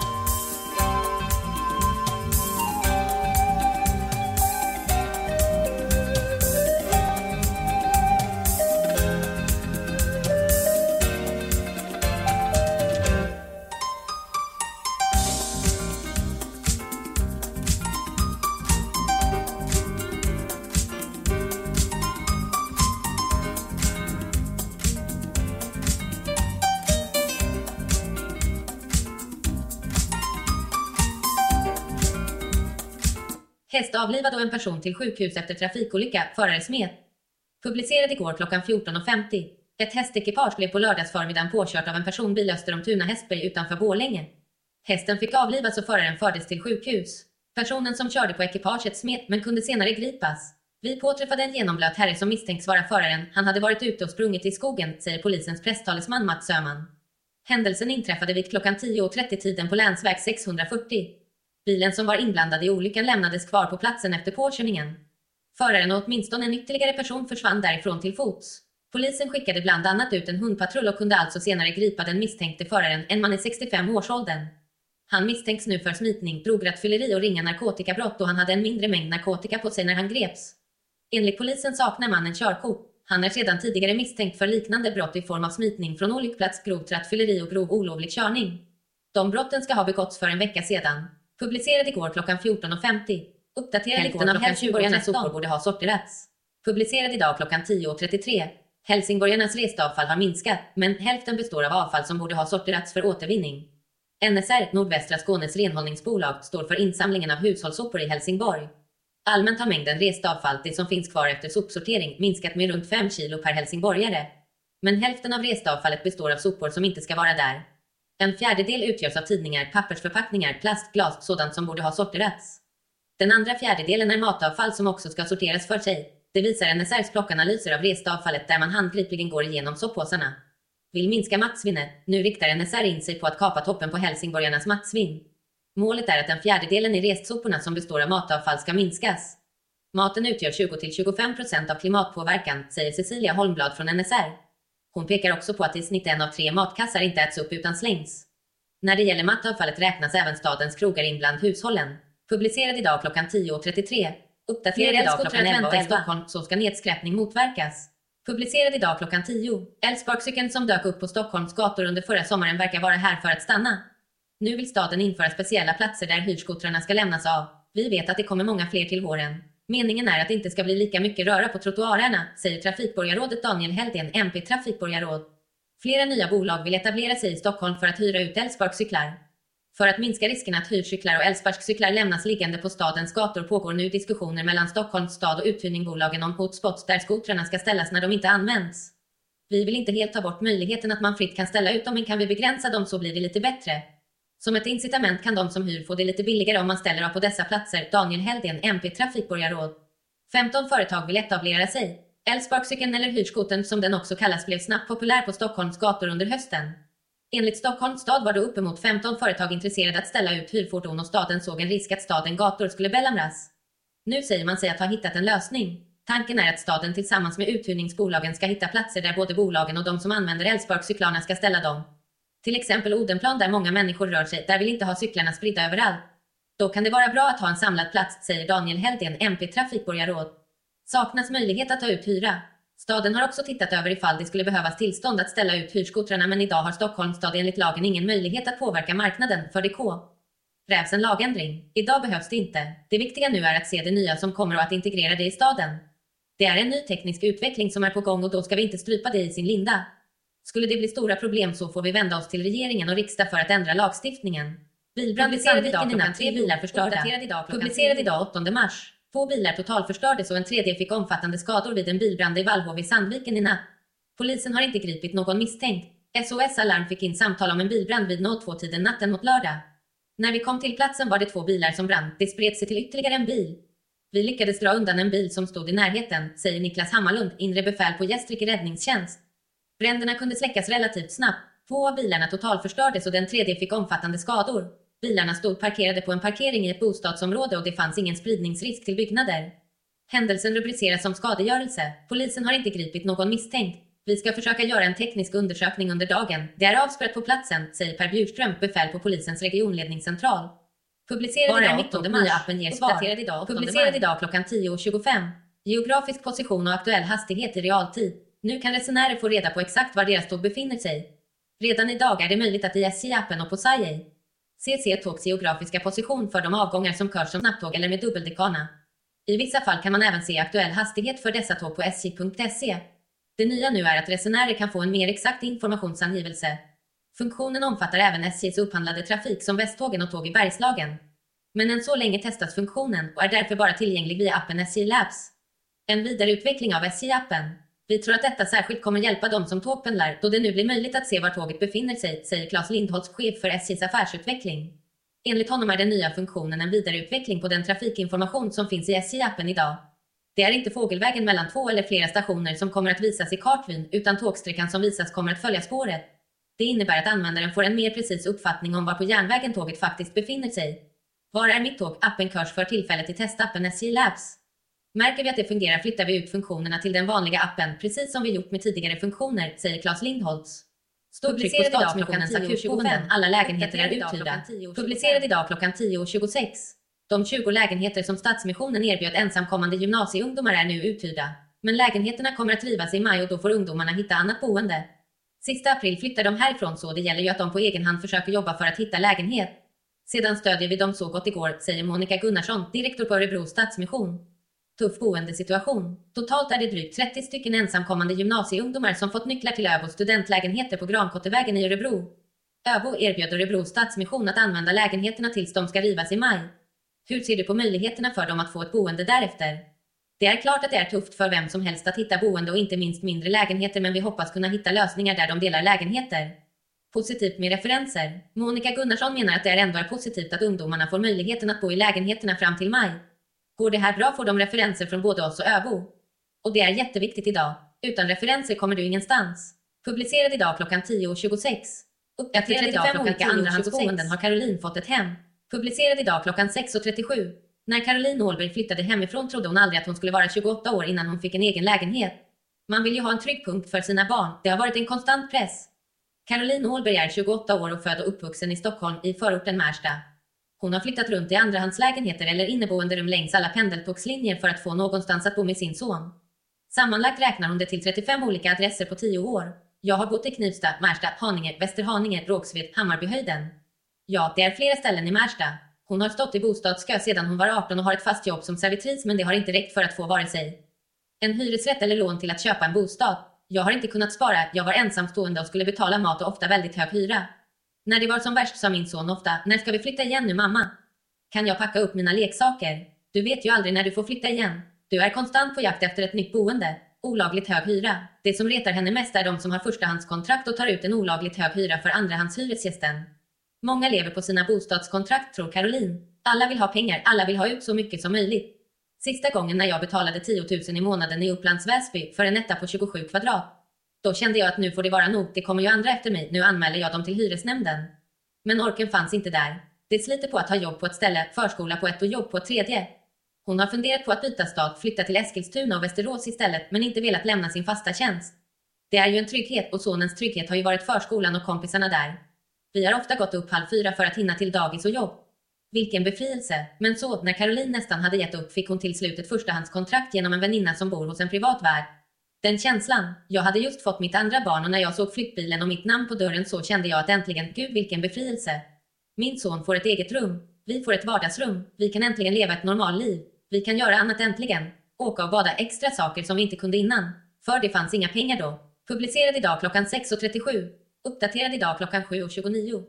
Häst avlivad och en person till sjukhus efter trafikolycka, förare smet. Publicerad igår klockan fjorton och femtio. Ett hästekipage blev på lördagsförmiddagen påkört av en personbil öster om Tuna Hästberg utanför Borlänge. Hästen fick avlivas och föraren fördes till sjukhus. Personen som körde på ekipaget smet men kunde senare gripas. Vi påträffade en genomblöt herre som misstänks vara föraren. Han hade varit ute och sprungit i skogen, säger polisens presstalesman Mats Söman. Händelsen inträffade vid klockan tio och trettio tiden på länsväg sexhundrafyrtio. Bilen som var inblandad i olyckan lämnades kvar på platsen efter påkörningen. Föraren och åtminstone en ytterligare person försvann därifrån till fots. Polisen skickade bland annat ut en hundpatrull och kunde alltså senare gripa den misstänkte föraren, en man i sextiofem-årsåldern. Han misstänks nu för smitning, drograttfylleri och ringa narkotikabrott, och han hade en mindre mängd narkotika på sig när han greps. Enligt polisen saknar mannen körkort. Han är sedan tidigare misstänkt för liknande brott i form av smitning från olycksplats, grovt rattfylleri och grov olovlig körning. De brotten ska ha begåtts för en vecka sedan. Publicerad igår klockan fjorton och femtio. Uppdaterad hälften av helsingborgarnas sopor borde ha sorterats. Publicerad idag klockan tio och trettiotre. Helsingborgarnas restavfall har minskat, men hälften består av avfall som borde ha sorterats för återvinning. N S R, Nordvästra Skånes renhållningsbolag, står för insamlingen av hushållssopor i Helsingborg. Allmänt har mängden restavfall, det som finns kvar efter sopsortering, minskat med runt fem kilo per helsingborgare. Men hälften av restavfallet består av sopor som inte ska vara där. En fjärdedel utgörs av tidningar, pappersförpackningar, plast, glas, sådant som borde ha sorterats. Den andra fjärdedelen är matavfall som också ska sorteras för sig. Det visar N S R:s plockanalyser av restavfallet där man handgripligen går igenom soppåsarna. Vill minska mattsvinnet. Nu riktar N S R in sig på att kapa toppen på helsingborgarnas mattsvinn. Målet är att den fjärdedelen i restsoporna som består av matavfall ska minskas. Maten utgör tjugo till tjugofem procent av klimatpåverkan, säger Cecilia Holmblad från N S R. Hon pekar också på att i snitt en av tre matkassar inte äts upp utan slängs. När det gäller matavfallet räknas även stadens krogar in bland hushållen. Publicerad idag klockan tio och trettiotre. Uppdaterad idag klockan elva i Stockholm, så ska nedskräpning motverkas. Publicerad idag klockan tio. Älvsborgscykeln som dök upp på Stockholms gator under förra sommaren verkar vara här för att stanna. Nu vill staden införa speciella platser där hyrskotrarna ska lämnas av. Vi vet att det kommer många fler till våren. Meningen är att det inte ska bli lika mycket röra på trottoarerna, säger trafikborgarrådet Daniel Heldén, M P trafikborgarråd. Flera nya bolag vill etablera sig i Stockholm för att hyra ut Älvsborgscyklar. För att minska risken att hyrcyklar och Älvsborgscyklar lämnas liggande på stadens gator pågår nu diskussioner mellan Stockholms stad och uthyrningbolagen om hotspots där skotrarna ska ställas när de inte används. Vi vill inte helt ta bort möjligheten att man fritt kan ställa ut dem, men kan vi begränsa dem så blir det lite bättre. Som ett incitament kan de som hyr få det lite billigare om man ställer av på dessa platser, Daniel Heldén, M P trafikborgarråd. femton företag vill etablera sig. Älvsborgscykeln eller hyrskoten som den också kallas blev snabbt populär på Stockholms gator under hösten. Enligt Stockholms stad var det uppemot femton företag intresserade att ställa ut hyrfordon och staden såg en risk att staden gator skulle belamras. Nu säger man sig att ha hittat en lösning. Tanken är att staden tillsammans med uthyrningsbolagen ska hitta platser där både bolagen och de som använder Älvsborgscyklarna ska ställa dem. Till exempel Odenplan där många människor rör sig, där vill inte ha cyklarna spridda överallt. Då kan det vara bra att ha en samlad plats, säger Daniel Heldén, M P trafikborgarråd. Saknas möjlighet att ta ut hyra. Staden har också tittat över ifall det skulle behövas tillstånd att ställa ut hyrskotrarna, men idag har Stockholms stad enligt lagen ingen möjlighet att påverka marknaden för D K. Krävs en lagändring. Idag behövs det inte. Det viktiga nu är att se det nya som kommer och att integrera det i staden. Det är en ny teknisk utveckling som är på gång och då ska vi inte strypa det i sin linda. Skulle det bli stora problem så får vi vända oss till regeringen och riksdag för att ändra lagstiftningen. Bilbrand i Sandviken i natt, tre bilar förstörda. Publicerad idag åttonde mars. Två bilar totalförstördes och en tredje fick omfattande skador vid en bilbrand i Vallhov i Sandviken i natt. Polisen har inte gripit någon misstänkt. S O S Alarm fick in samtal om en bilbrand vid två-tiden natten mot lördag. När vi kom till platsen var det två bilar som brann. Det spred sig till ytterligare en bil. Vi lyckades dra undan en bil som stod i närheten, säger Niklas Hammarlund, inre befäl på Gästrike räddningstjänst. Bränderna kunde släckas relativt snabbt. Två av bilarna totalförstördes och den tredje fick omfattande skador. Bilarna stod parkerade på en parkering i ett bostadsområde och det fanns ingen spridningsrisk till byggnader. Händelsen rubriceras som skadegörelse. Polisen har inte gripit någon misstänkt. Vi ska försöka göra en teknisk undersökning under dagen. Det är avspärrat på platsen, säger Per Bjurström, befäl på polisens regionledningscentral. Publicerad idag åttonde mars. Appen ger svar. Publicerad idag, Publicerad idag klockan tio och tjugofem. Geografisk position och aktuell hastighet i realtid. Nu kan resenärer få reda på exakt var deras tåg befinner sig. Redan idag är det möjligt att i S J-appen och på Sajej C C tågs geografiska position för de avgångar som körs som snabbtåg eller med dubbeldekana. I vissa fall kan man även se aktuell hastighet för dessa tåg på S J punkt se. Det nya nu är att resenärer kan få en mer exakt informationsangivelse. Funktionen omfattar även S J:s upphandlade trafik som Västtågen och tåg i Bergslagen. Men än så länge testas funktionen och är därför bara tillgänglig via appen S J Labs. En vidareutveckling av S J-appen. Vi tror att detta särskilt kommer hjälpa dem som tågpendlar då det nu blir möjligt att se var tåget befinner sig, säger Claes Lindholtz, chef för S J:s affärsutveckling. Enligt honom är den nya funktionen en vidareutveckling på den trafikinformation som finns i S J-appen idag. Det är inte fågelvägen mellan två eller flera stationer som kommer att visas i kartvyn utan tågsträckan som visas kommer att följa spåret. Det innebär att användaren får en mer precis uppfattning om var på järnvägen tåget faktiskt befinner sig. Var är mitt tåg? Appen körs för tillfället i testappen S J Labs. Märker vi att det fungerar flyttar vi ut funktionerna till den vanliga appen precis som vi gjort med tidigare funktioner, säger Claes Lindholtz. Stort tryck på Stadsmissionens akutboenden. Alla lägenheter är uthyrda. Publicerad idag klockan tio och tjugosex. De tjugo lägenheter som Stadsmissionen erbjöd ensamkommande gymnasieungdomar är nu uthyrda. Men lägenheterna kommer att rivas i maj och då får ungdomarna hitta annat boende. Sista april flyttar de härifrån så det gäller ju att de på egen hand försöker jobba för att hitta lägenhet. Sedan stödjer vi dem så gott igår, säger Monica Gunnarsson, direktor på Örebro Stadsmission. Tuff boendesituation. Totalt är det drygt trettio stycken ensamkommande gymnasieungdomar som fått nycklar till Öbos studentlägenheter på Grankottevägen i Örebro. Öbo erbjöd Örebro Stadsmission att använda lägenheterna tills de ska rivas i maj. Hur ser du på möjligheterna för dem att få ett boende därefter? Det är klart att det är tufft för vem som helst att hitta boende och inte minst mindre lägenheter, men vi hoppas kunna hitta lösningar där de delar lägenheter. Positivt med referenser. Monica Gunnarsson menar att det är ändå är positivt att ungdomarna får möjligheten att bo i lägenheterna fram till maj. Går det här bra får de referenser från både oss och Öbo. Och det är jätteviktigt idag. Utan referenser kommer du ingenstans. Publicerad idag klockan tio och tjugosex. Uppdaterad idag klockan olika andrahandsboenden har Caroline fått ett hem. Publicerad idag klockan sex och trettiosju. När Caroline Åhlberg flyttade hemifrån trodde hon aldrig att hon skulle vara tjugoåtta år innan hon fick en egen lägenhet. Man vill ju ha en trygg punkt för sina barn. Det har varit en konstant press. Caroline Åhlberg är tjugoåtta år och född och uppvuxen i Stockholm i förorten Märsta. Hon har flyttat runt i andrahandslägenheter eller inneboenderum längs alla pendeltågslinjer för att få någonstans att bo med sin son. Sammanlagt räknar hon det till trettiofem olika adresser på tio år. Jag har bott i Knivsta, Märsta, Haninge, Västerhaninge, Rågsved, Hammarbyhöjden. Ja, det är flera ställen i Märsta. Hon har stått i bostadskö sedan hon var arton och har ett fast jobb som servitris, men det har inte räckt för att få vare sig en hyresrätt eller lån till att köpa en bostad. Jag har inte kunnat spara, jag var ensamstående och skulle betala mat och ofta väldigt hög hyra. När det var som värst sa min son ofta, när ska vi flytta igen nu mamma? Kan jag packa upp mina leksaker? Du vet ju aldrig när du får flytta igen. Du är konstant på jakt efter ett nytt boende. Olagligt hög hyra. Det som retar henne mest är de som har förstahandskontrakt och tar ut en olagligt hög hyra för andrahandshyresgästen. Många lever på sina bostadskontrakt, tror Caroline. Alla vill ha pengar, alla vill ha ut så mycket som möjligt. Sista gången när jag betalade tio tusen i månaden i Upplands Väsby för en etta på tjugosju kvadrat. Då kände jag att nu får det vara nog, det kommer ju andra efter mig, nu anmäler jag dem till hyresnämnden. Men orken fanns inte där. Det sliter på att ha jobb på ett ställe, förskola på ett och jobb på ett tredje. Hon har funderat på att byta stad, flytta till Eskilstuna och Västerås istället, men inte velat lämna sin fasta tjänst. Det är ju en trygghet och sonens trygghet har ju varit förskolan och kompisarna där. Vi har ofta gått upp halv fyra för att hinna till dagis och jobb. Vilken befrielse. Men så, när Caroline nästan hade gett upp fick hon till slut ett förstahandskontrakt genom en väninna som bor hos en privatvärd. Den känslan, jag hade just fått mitt andra barn och när jag såg flyttbilen och mitt namn på dörren så kände jag att äntligen, gud vilken befrielse. Min son får ett eget rum, vi får ett vardagsrum, vi kan äntligen leva ett normalt liv. Vi kan göra annat äntligen. Åka och bada, extra saker som vi inte kunde innan. För det fanns inga pengar då. Publicerad idag klockan sex och trettiosju. Uppdaterad idag klockan sju och tjugonio.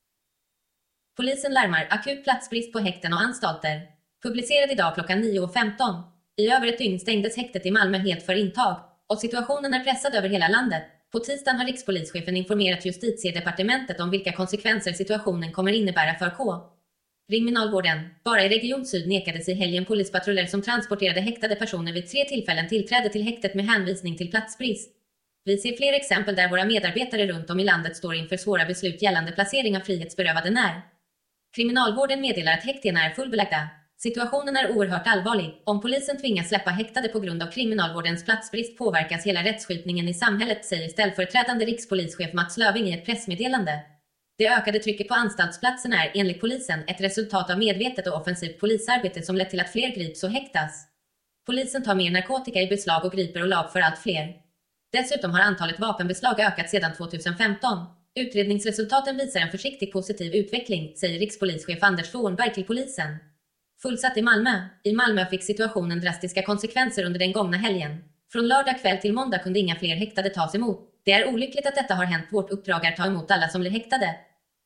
Polisen larmar akut platsbrist på häkten och anstalter. Publicerad idag klockan nio och femton. I över ett dygn stängdes häktet i Malmö helt för intag. Och situationen är pressad över hela landet. På tisdagen har rikspolischefen informerat justitiedepartementet om vilka konsekvenser situationen kommer innebära för K. Kriminalvården. Bara i Region Syd nekades i helgen polispatruller som transporterade häktade personer vid tre tillfällen tillträde till häktet med hänvisning till platsbrist. Vi ser fler exempel där våra medarbetare runt om i landet står inför svåra beslut gällande placering av frihetsberövade när Kriminalvården meddelar att häktena är fullbelagda. Situationen är oerhört allvarlig. Om polisen tvingas släppa häktade på grund av kriminalvårdens platsbrist påverkas hela rättsskipningen i samhället, säger ställföreträdande rikspolischef Mats Löving i ett pressmeddelande. Det ökade trycket på anstaltsplatserna är, enligt polisen, ett resultat av medvetet och offensivt polisarbete som lett till att fler grips och häktas. Polisen tar mer narkotika i beslag och griper och lag för allt fler. Dessutom har antalet vapenbeslag ökat sedan tjugohundrafemton. Utredningsresultaten visar en försiktig positiv utveckling, säger rikspolischef Anders Thornberg till polisen. Fullsatt i Malmö. I Malmö fick situationen drastiska konsekvenser under den gångna helgen. Från lördag kväll till måndag kunde inga fler häktade tas emot. Det är olyckligt att detta har hänt. Vårt uppdrag är att ta emot alla som blir häktade.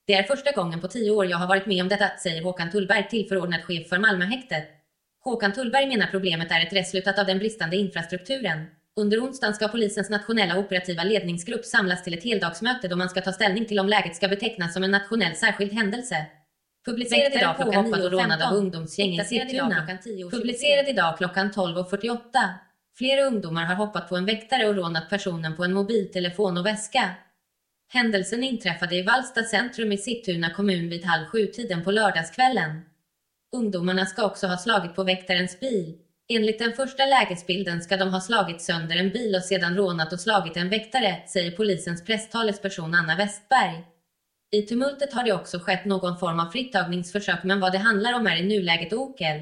Det är första gången på tio år jag har varit med om detta, säger Håkan Tullberg, tillförordnad chef för Malmöhäktet. Håkan Tullberg menar problemet är ett resultat av den bristande infrastrukturen. Under onsdagen ska polisens nationella operativa ledningsgrupp samlas till ett heldagsmöte då man ska ta ställning till om läget ska betecknas som en nationell särskild händelse. Publicerad idag klockan nio och rånad av ungdomsgänget Sigtuna. Publicerad idag klockan tolv och fyrtioåtta. Flera ungdomar har hoppat på en väktare och rånat personen på en mobiltelefon och väska. Händelsen inträffade i Vallsta centrum i Sigtuna kommun vid halv sju-tiden på lördagskvällen. Ungdomarna ska också ha slagit på väktarens bil. Enligt den första lägesbilden ska de ha slagit sönder en bil och sedan rånat och slagit en väktare, säger polisens presstalesperson Anna Westberg. I tumultet har det också skett någon form av fritagningsförsök, men vad det handlar om är i nuläget okel.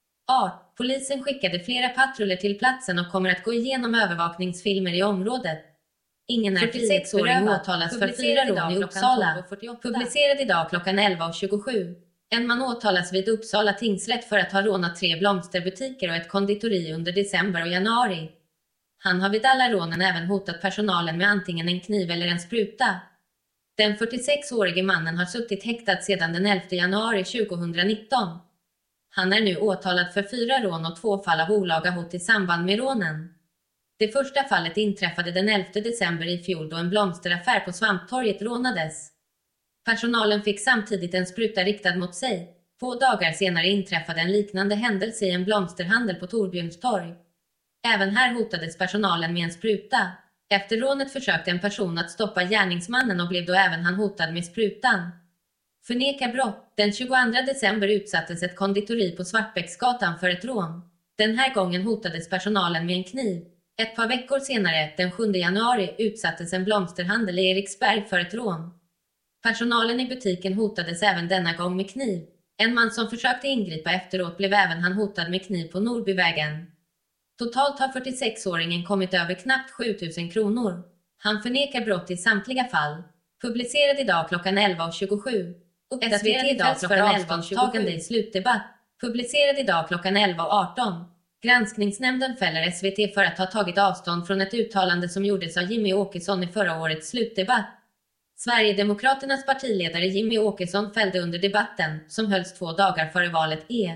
Ja, polisen skickade flera patruller till platsen och kommer att gå igenom övervakningsfilmer i området. Ingen är fyrtiosex-åring åtalas för fyra rån i Uppsala. Publicerad idag klockan elva och tjugosju. En man åtalas vid Uppsala tingsrätt för att ha rånat tre blomsterbutiker och ett konditori under december och januari. Han har vid alla rånen även hotat personalen med antingen en kniv eller en spruta. Den fyrtiosex-årige mannen har suttit häktad sedan den elfte januari tjugohundranitton. Han är nu åtalad för fyra rån och två fall av olaga hot i samband med rånen. Det första fallet inträffade den elfte december i fjol då en blomsteraffär på Svamptorget rånades. Personalen fick samtidigt en spruta riktad mot sig. Två dagar senare inträffade en liknande händelse i en blomsterhandel på Torbjörnstorg. Även här hotades personalen med en spruta. Efter rånet försökte en person att stoppa gärningsmannen och blev då även han hotad med sprutan. Förneka brott. Den tjugoandra december utsattes ett konditori på Svartbäcksgatan för ett rån. Den här gången hotades personalen med en kniv. Ett par veckor senare, den sjunde januari, utsattes en blomsterhandel i Eriksberg för ett rån. Personalen i butiken hotades även denna gång med kniv. En man som försökte ingripa efteråt blev även han hotad med kniv på Nordbyvägen. Totalt har fyrtiosex-åringen kommit över knappt sjutusen kronor. Han förnekar brott i samtliga fall. Publicerad idag klockan elva och tjugosju. S V T idag klockan avståndstagande i slutdebatt. Publicerad idag klockan elva och arton. Granskningsnämnden fäller S V T för att ha tagit avstånd från ett uttalande som gjordes av Jimmy Åkesson i förra årets slutdebatt. Sverigedemokraternas partiledare Jimmy Åkesson fällde under debatten, som hölls två dagar före valet, E.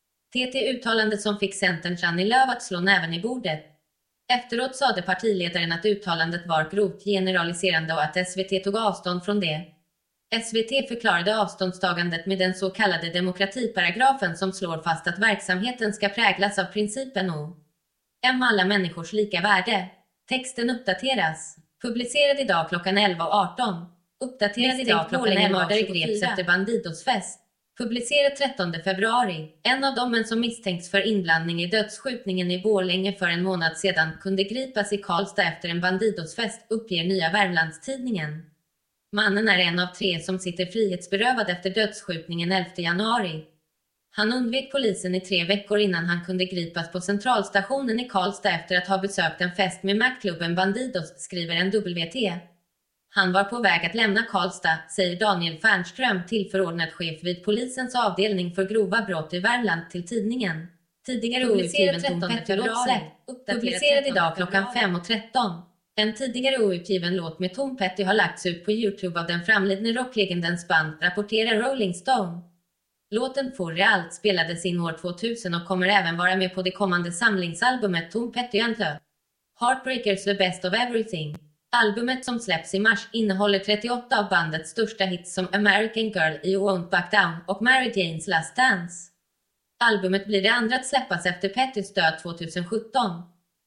T T-uttalandet som fick Centerns Annie Lööf att slå näven i bordet. Efteråt sade partiledaren att uttalandet var grovt generaliserande och att S V T tog avstånd från det. S V T förklarade avståndstagandet med den så kallade demokratiparagrafen som slår fast att verksamheten ska präglas av principen om alla människors lika värde. Texten uppdateras. Publicerad idag klockan elva och arton. Uppdaterad idag klockan elva mördare greps efter Bandidosfest. Publicerad trettonde februari. En av de män som misstänks för inblandning i dödsskjutningen i Borlänge för en månad sedan kunde gripas i Karlstad efter en Bandidosfest, uppger Nya Värmlandstidningen. Mannen är en av tre som sitter frihetsberövad efter dödsskjutningen elfte januari. Han undvek polisen i tre veckor innan han kunde gripas på centralstationen i Karlstad efter att ha besökt en fest med Mac-klubben Bandidos, skriver en W T. Han var på väg att lämna Karlstad, säger Daniel Fernström, tillförordnad chef vid polisens avdelning för grova brott i Värmland, till tidningen. Tidigare outgiven trettonde februari. Publicerad idag klockan fem och tretton. En tidigare outgiven låt med Tom Petty har lagts ut på YouTube av den framlidne rocklegendens band, rapporterar Rolling Stone. Låten For Real spelades in år tvåtusen och kommer även vara med på det kommande samlingsalbumet Tom Petty and the Heartbreakers The Best of Everything. Albumet som släpps i mars innehåller trettioåtta av bandets största hits som American Girl, You Won't Back Down och Mary Jane's Last Dance. Albumet blir det andra att släppas efter Pettys död tjugohundrasjutton.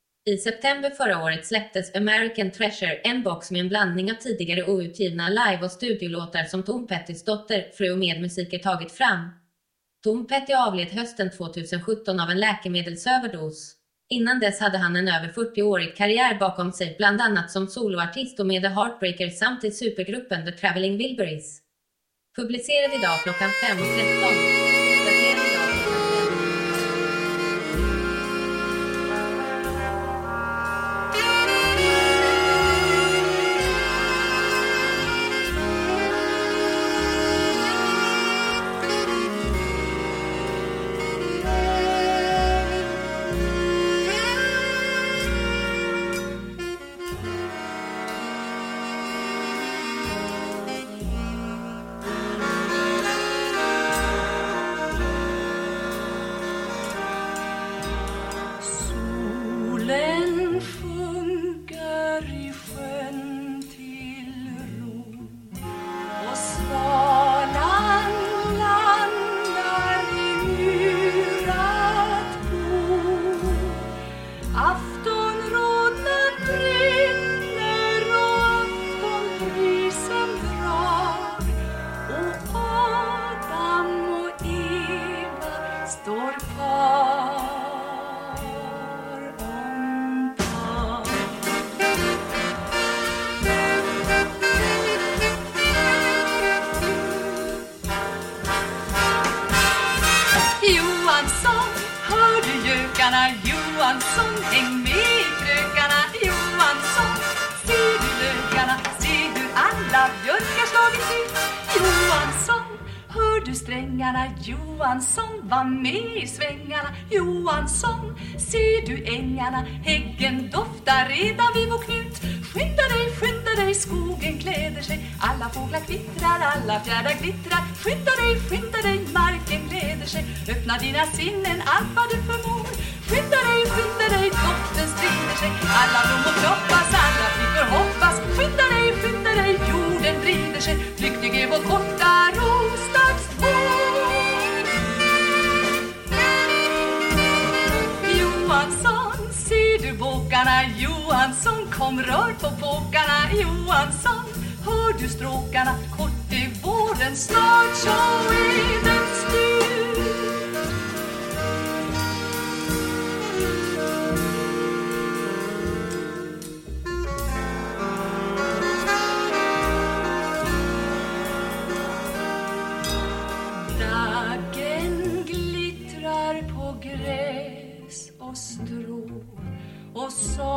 I september förra året släpptes American Treasure, en box med en blandning av tidigare outgivna live- och studiolåtar som Tom Pettys dotter, fru och medmusiker tagit fram. Tom Petty avled hösten tjugohundrasjutton av en läkemedelsöverdos. Innan dess hade han en över fyrtio-årig karriär bakom sig, bland annat som soloartist och med The Heartbreakers samt i supergruppen The Traveling Wilburys. Publicerad idag klockan fem och tretton. Uppdaterad idag klockan fem. lökarna Johansson, häng med i krökarna Johansson. Ser du lökarna, se hur alla björkar slagit ut Johansson. Hör du strängarna Johansson, var med i svängarna Johansson. Ser du ängarna, häggen doftar redan vid vår knut. Skynda dig, skynda dig, skogen kläder sig. Alla fåglar kvittrar, alla fjärdar glittrar. Skynda dig, skynda dig, marken gläder sig. Öppna dina sinnen, allt vad du förmår. Skynda dig, skynda dig, doften sprider sig. Alla blommor knoppas, alla flickor hoppas. Skynda dig, skynda dig, jorden vrider sig. Flyktig är vår korta roslagsvår. Johansson, ser du båkarna Johansson, kom rör på båkarna Johansson. Hör du stråkarna, kort i våren, snart så är den slut. Dagen glittrar på gräs och strå och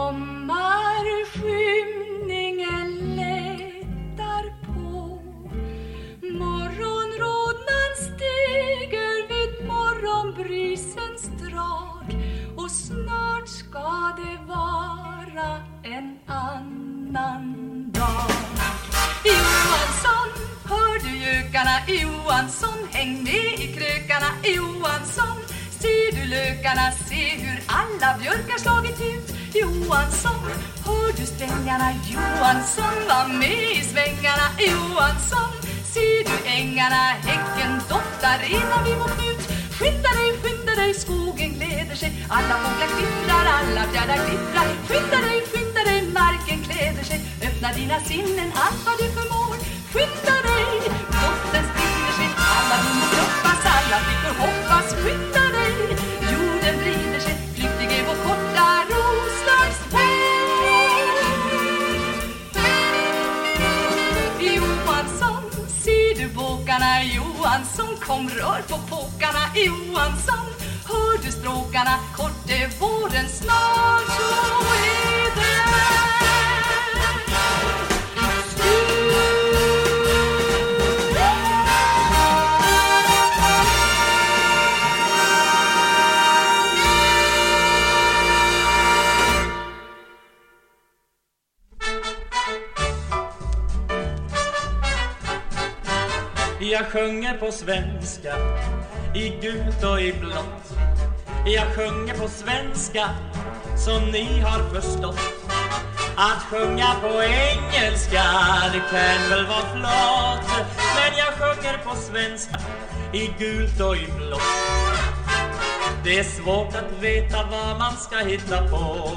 sommarskymningen lättar på. Morgonrodnan stiger vid morgonbrisens drag och snart ska det vara en annan dag. Johansson, hör du gökarna Johansson, häng med i krökarna Johansson. Ser du lökarna, se hur alla björkar slagit ut Johansson. Hör du strängarna Johansson, var med i svängarna Johansson. Ser du ängarna, häcken doftar redan vid vår knut. Skynda dig, skynda dig, skogen gläder sig. Alla fåglar kvittrar, alla fjärdar glittrar. Skynda dig, skynda dig, marken kläder sig. Öppna dina sinnen, allt vad du förmår. Skynda dig, doften sprider sig. Alla blommor knoppas, alla flickor hoppas. Skynda dig, jorden vrider sig. Flyktig är vår korta roslagsvår. Johansson, ser du båkarna Johansson, kom rör på påkarna Johansson. Hör du stråkarna, kort är våren, snart så är det Jag sjunger på svenska, i gult och i blått. Jag sjunger på svenska, som ni har förstått. Att sjunga på engelska, det kan väl vara flott. Men jag sjunger på svenska, i gult och i blått. Det är svårt att veta vad man ska hitta på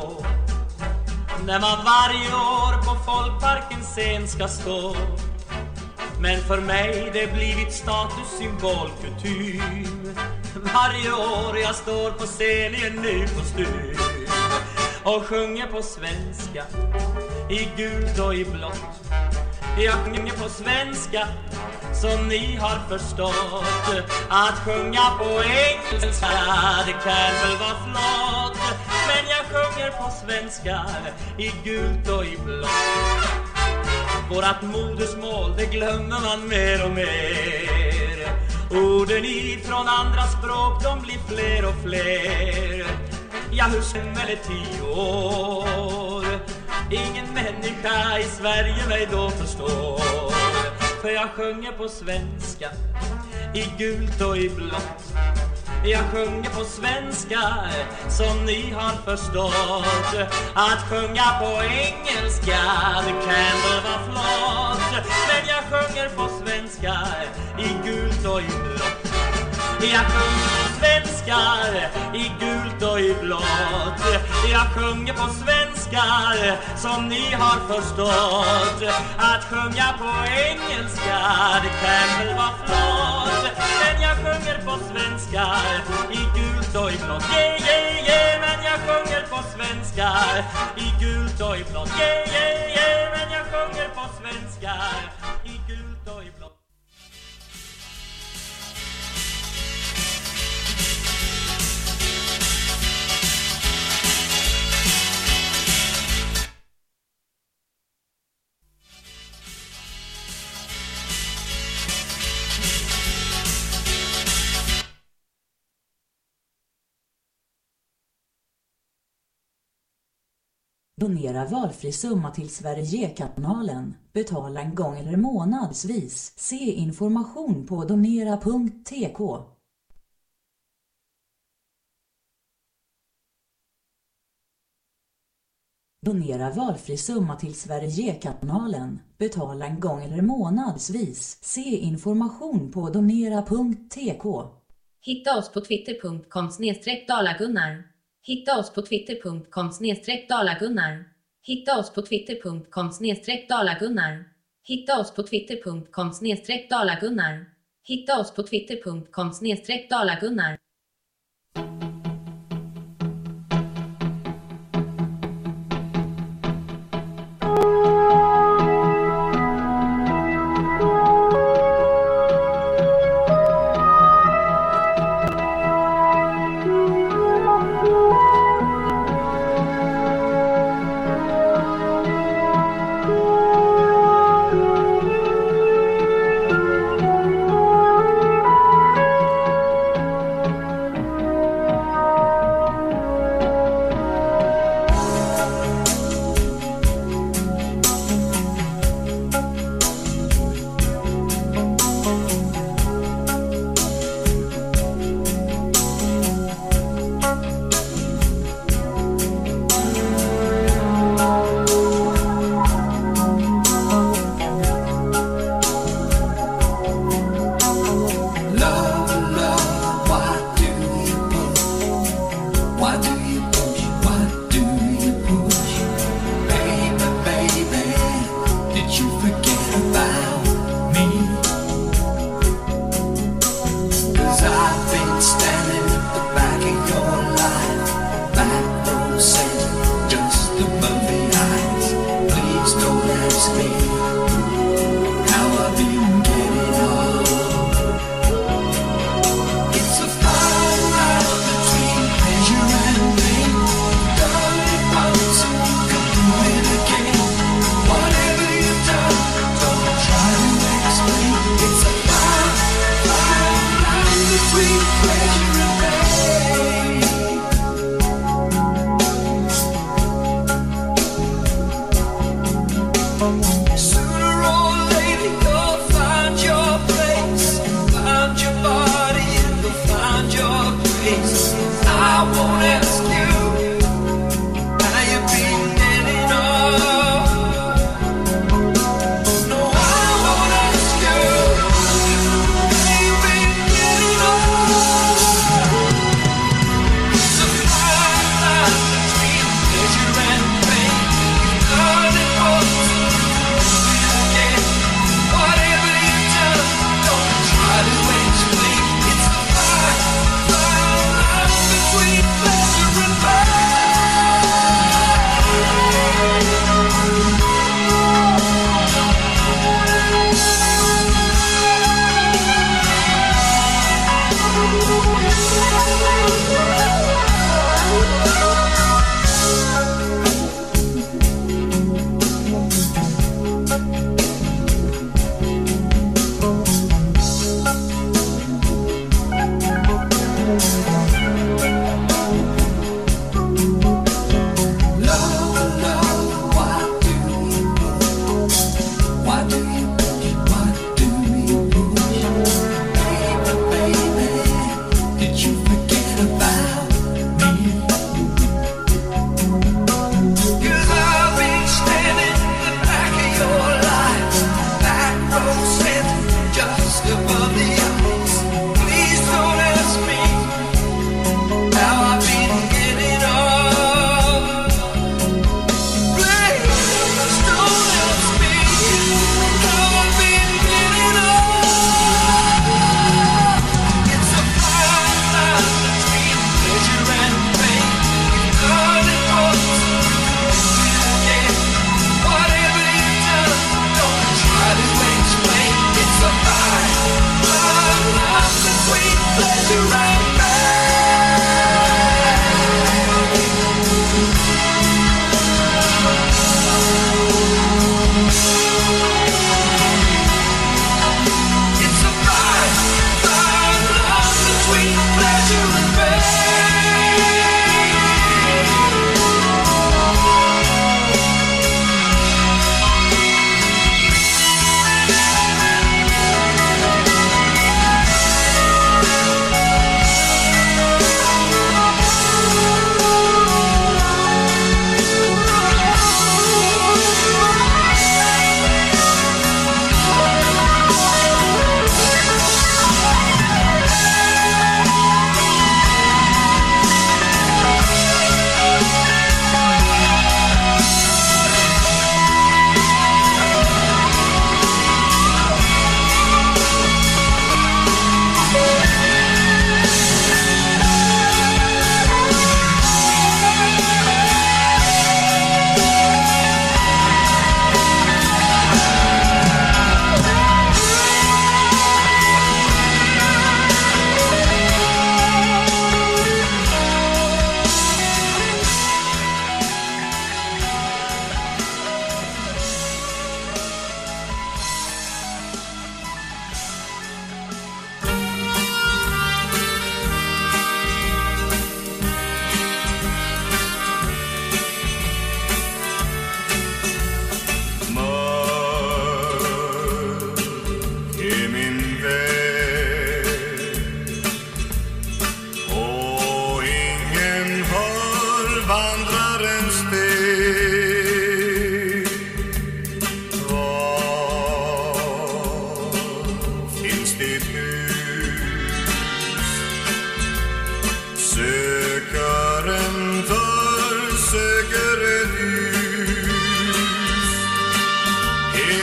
när man varje år på Folkparkens scen ska stå. Men för mig det blivit status, symbol, kutym. Varje år jag står på scen i en ny kostym och sjunger på svenska, i gult och i blått. Jag sjunger på svenska, som ni har förstått. Att sjunga på engelska, det kan väl vara flott. Men jag sjunger på svenska, i gult och i blått. Vårat modersmål, det glömmer man mer och mer. Orden ifrån andra språk, de blir fler och fler. Jag hur sen eller tio år, ingen människa i Sverige mig då förstår. För jag sjunger på svenska, i gult och i blått. Jag sjunger på svenska, som ni har förstått. Att sjunga på engelska, det kan väl vara flott. Men jag sjunger på svenska, i gult och i blått. Jag sjunger på svenska, i gult och i blått. Jag sjunger på svenska, som ni har förstått. Att sjunga på engelska, det kan väl vara flott. Men jag sjunger på svenska, i gult och i blått. Yeah, yeah, yeah, men jag sjunger på svenska, i gult och i blått. Yeah, yeah, yeah, men jag sjunger på svenska, i gult och i blått. Donera valfri summa till Sverigekanalen. Betala en gång eller månadsvis. Se information på donera punkt t k. Donera valfri summa till Sverigekanalen. Betala en gång eller månadsvis. Se information på donera punkt t k. Hitta oss på twitter punkt com snedstreck dalagunnar. Hitta oss på twitter punkt com snedstreck dalagunnar. Hitta oss på twitter punkt com snedstreck dalagunnar. Hitta oss på twitter punkt com snedstreck dalagunnar. Hitta oss på twitter punkt com snedstreck dalagunnar.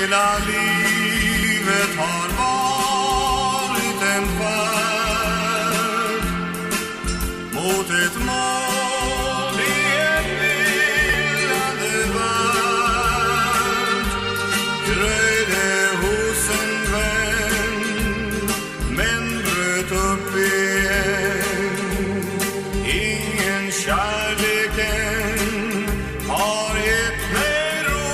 Hela livet har varit en färd mot ett mål i en vilande värld. Dröjde hos en vän men bröt upp igen. Ingen kärleken har gett mig ro.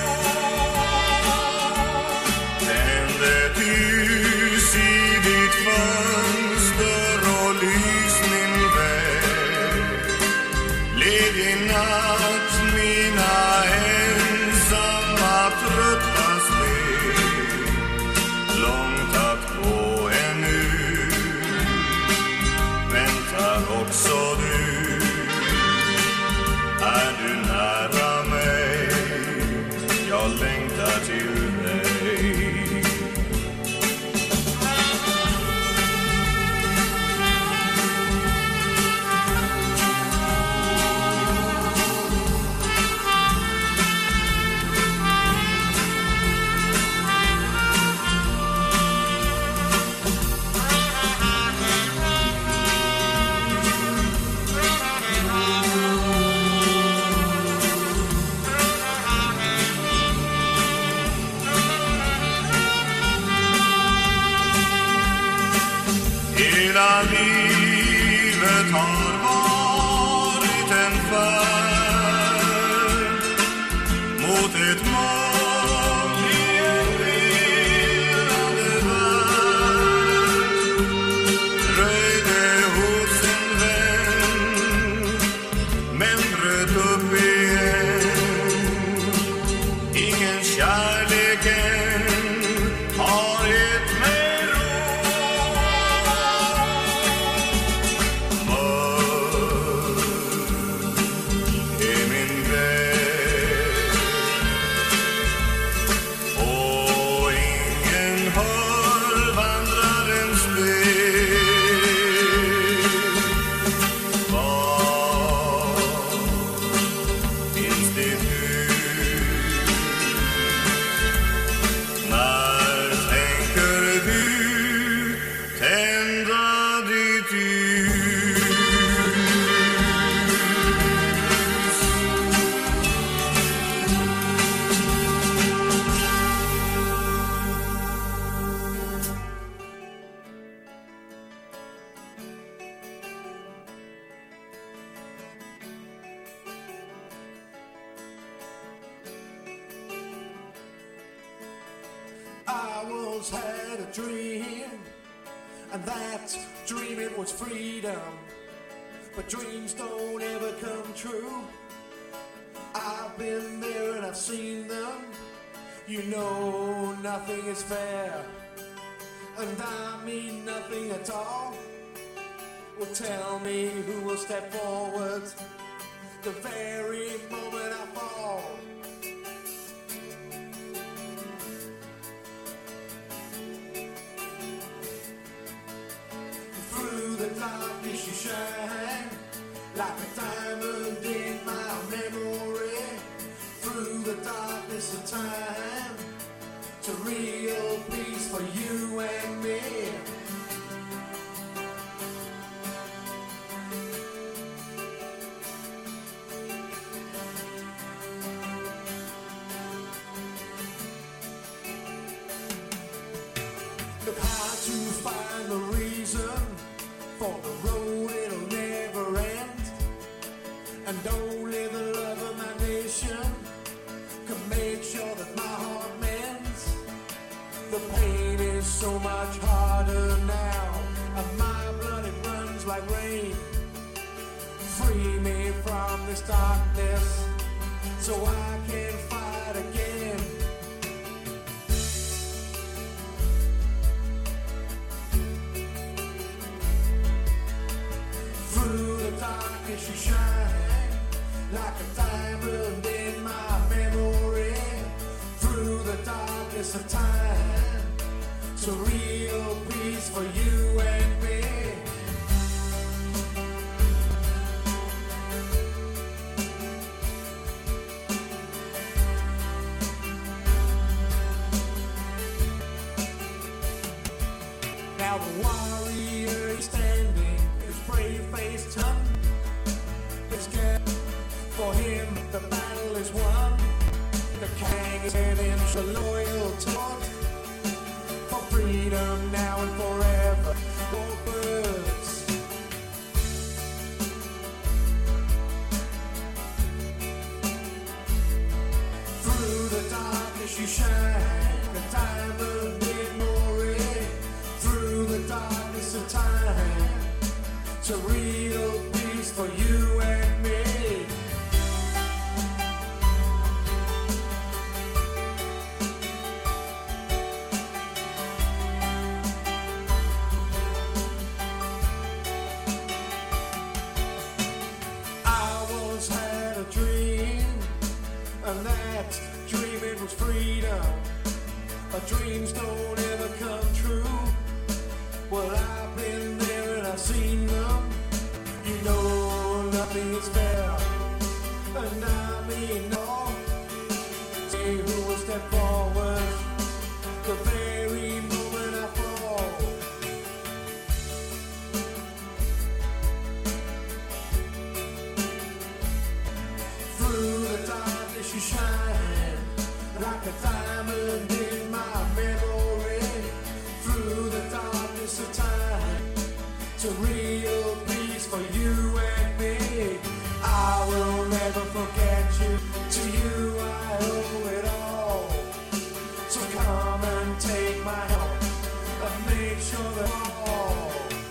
Tänd ett ljus i ditt fönster och lys min väg. Led i natt mina ensamma trötta steg. Långt att gå ännu. Väntar också du. Är du nära mig? Jag längtar till dig. Hela livet har varit en färd mot ett mål i en vilande värld. Dröjde hos en vän men bröt upp igen. Ingen kärleken har gett mig I once had a dream, and that dream it was freedom. But dreams don't ever come true. I've been there and I've seen them. You know nothing is fair, and I mean nothing at all. Well, tell me who will step forward the very moment I fall. Through the darkness you shine, like a diamond in my memory. Through the darkness of time, to real peace for you and me. Look hard to find the reason for the road, it'll never end. And only the love of my nation can make sure that my heart mends. The pain is so much harder now, and my blood it runs like rain. Free me from this darkness so I can fight again. Through the darkness you shine, like a diamond in my memory. Through the darkness of time, to real peace for you and me. and so loyal taught for freedom now and forever. Oh, birds. Through the darkness you shine, the diamond in glory. Through the darkness of time, it's a real peace for you and me. And that dream, it was freedom. Our dreams don't ever come true. Well, I've been there and I've seen them. You know nothing is fair. And I mean no. Say who will step forward the very moment I fall. Through the darkness you shine, like a diamond in my memory. Through the darkness of time, it's a real peace for you and me. I will never forget you, to you I owe it all. So come and take my help, and make sure that all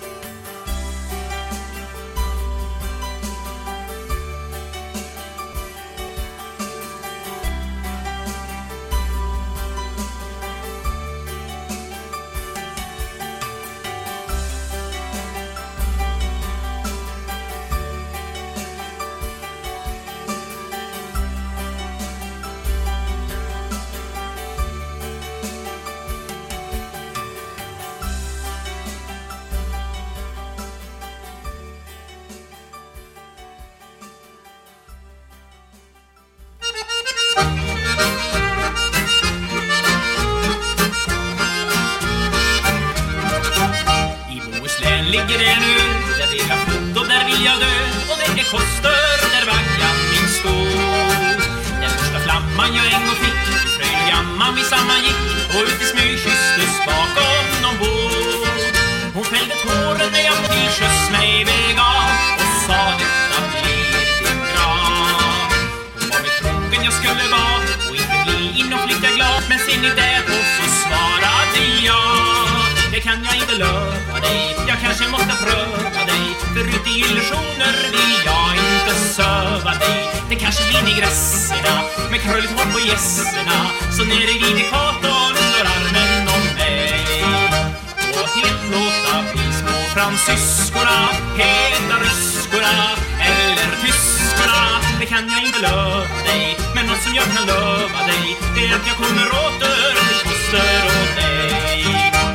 ligger det nu, där vill jag fot och där vill jag dö. Och det är Koster där vaggan min stod. Den första flamman jag en gång fick, i fröjd och gammal vi samman gick. Och ut i smyg kysstes bakom någon båt. Hon fällde tåren när jag till sjöss mig väg av och sa detta blir din grav. Hon var med trogen jag skulle vara och inte bli in och flytta glad. Men sen i det då så svarade jag: det kan jag inte lova dig, jag kanske måste pröva dig. För ut i illusioner vill jag inte söva dig. Det kanske blir nigresserna med krulligt hår på gässerna, så nere vid ekvatorn slår armen om mig. Och helt låta bli små fransyskorna, heta ryskorna eller tyskorna. Det kan jag inte lova dig, men något som jag kan lova dig, det är att jag kommer åter till Koster och dig.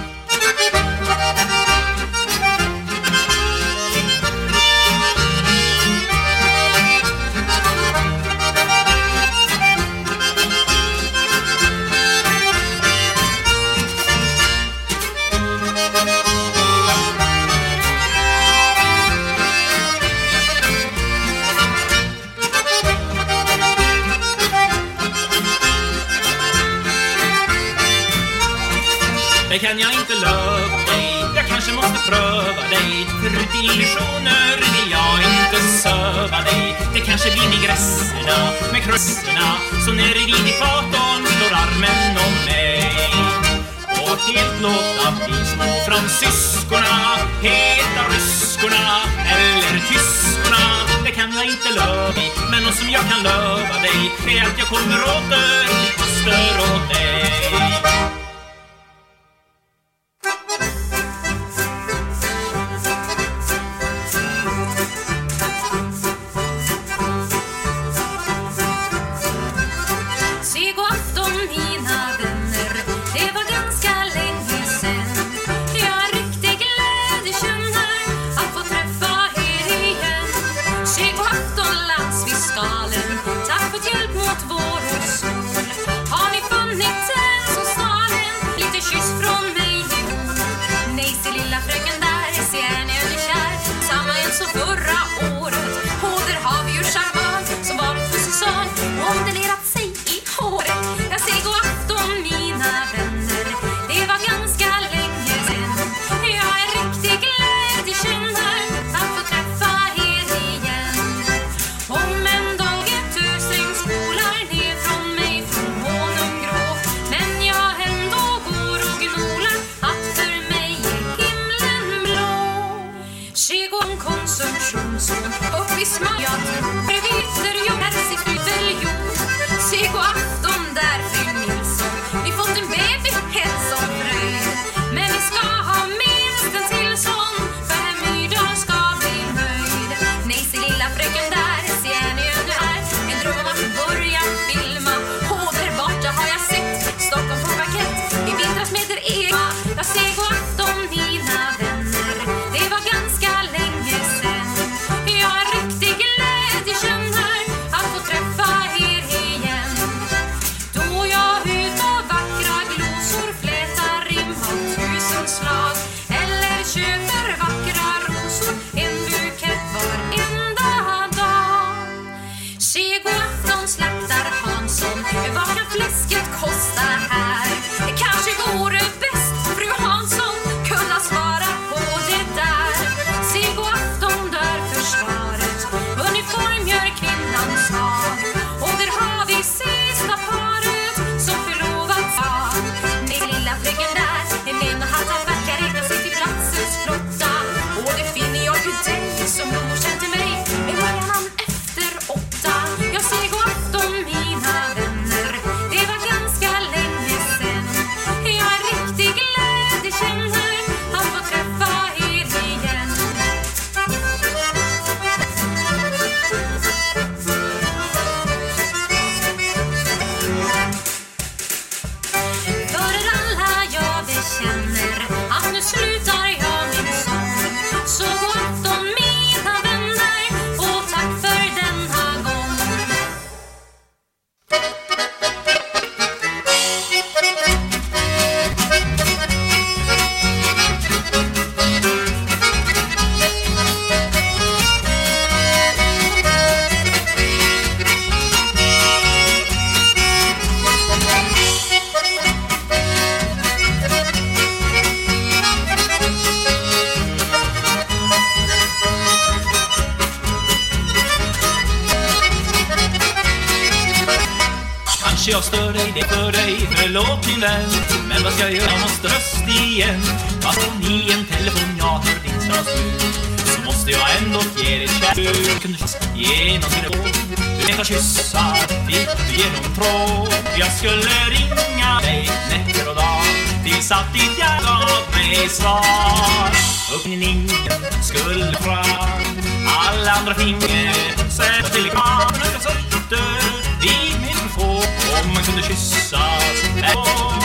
Det kan jag inte lova dig, jag kanske måste pröva dig. För ut i illusioner vill jag inte söva dig. Det kanske blir nigresserna med krusserna, så nere vid ekvatorn slår armen om mig. Och helt låta bli små fransyskorna, heta ryskorna eller tyskorna. Det kan jag inte lova dig, men något som jag kan lova dig är att jag kommer åter till Koster och dig. Tack för hjälp mot vår och sol. Har ni funnit fläsket kostar här? Det kanske vore bäst, fru Hansson, kunna svara på det där. Se god afton där försvaret, uniform gör kvinnan svag. Och där har vi sista paret som förlovat av. Med lilla fläcken där, en en och halv verkar räkna sig till platsens flotta. Och det finner jag ju dig som morsan till mig, med många namn efter åtta. Jag säger god afton mina vänner, det var ganska länge sen. Jag är riktigt glädje känner att få träffa er igen. För er alla jag bekänner att nu slutar jag min sång. Så god afton mina vänner och tack för denna gång. Kanske jag stör dig, det för dig, förlåt min vän. Men vad ska jag göra, jag måste röst igen. Fast om ni en telefon, jag hör din strastur, så måste jag ändå ge dig kärlek. Kunde kyssa genom telefon, du vet att kyssa, fick du genom tråd. Jag skulle ringa dig nätter och dag, tills att ditt hjärta gav mig svar. Upp in i ningen skulle fram, alla andra finger sätta till i kameran. Jag satt vid min få, om man kunde kyssas med gång.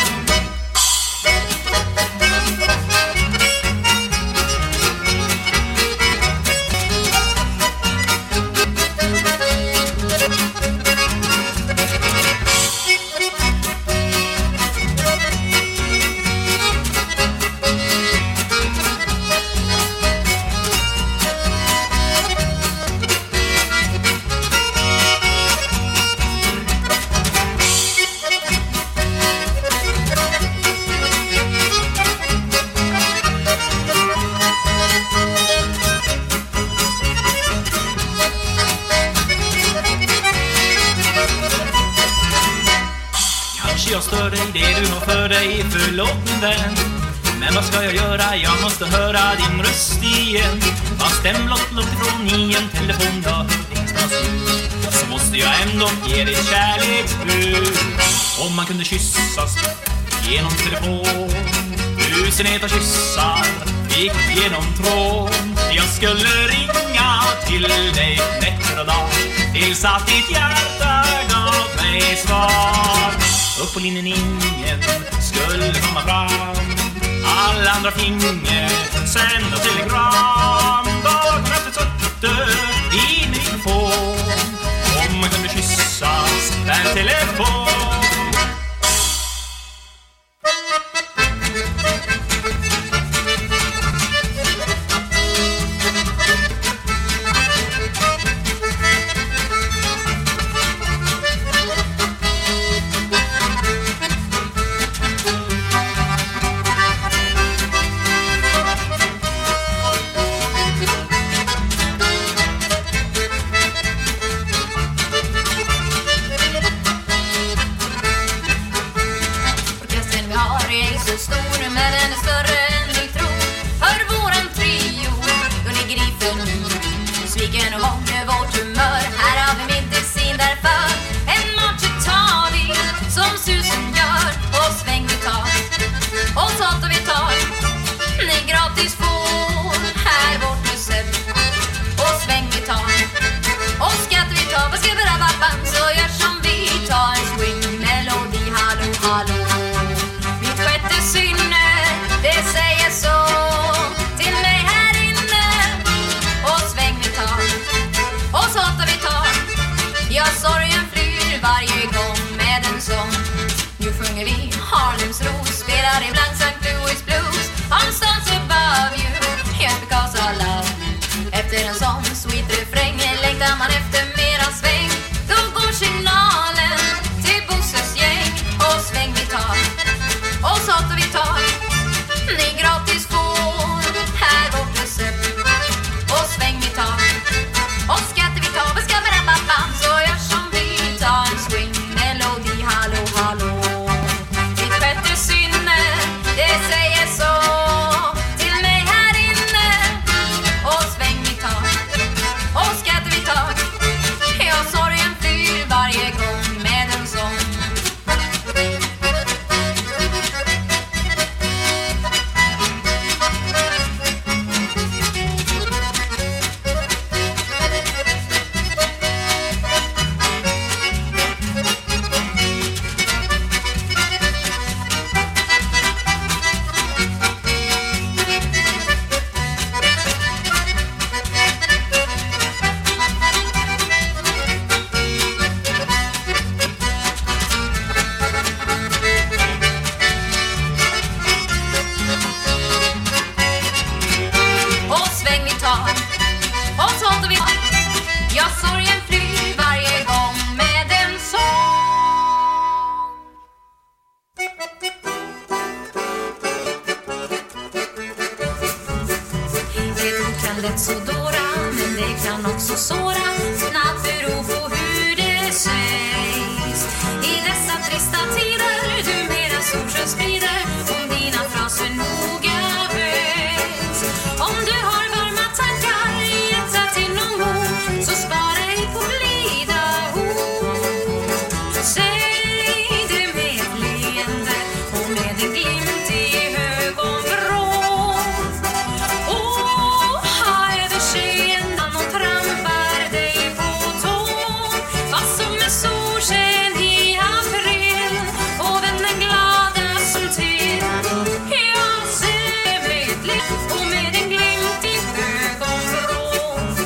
Jag stör dig, det du har för dig, förlåt min vän. Men vad ska jag göra, jag måste höra din röst igen. Fast den blott långt ifrån i en telefon, jag hör din strastur, så måste jag ändå ge dig kärleksbud. Om man kunde kyssas genom telefon, tusen heta kyssar gick genom tråd. Jag skulle ringa till dig nätter och dag, tills att ditt hjärta gav mig svar. Upp på linjen ingen skulle komma fram, alla andra finger sända telegram. Dagen efter sötte i mikrofon, om man kunde kyssas per telefon. lätt så dåra, men det kan också såra. Snabbt bero på hur det sägs. I dessa trista tider du mera solsken sprider, om dina fraser noga vägs. Om du har varma tankar i ett till någon ord, så spara ej på blida ord. Säg det med ett leende och med en glimt i ögonvrån. Åh, ha överseende och trampar dig på tån. Vad som är solsken i april och vännen glada som till. Jag ser med ett leende och med en glimt i ögonvrån.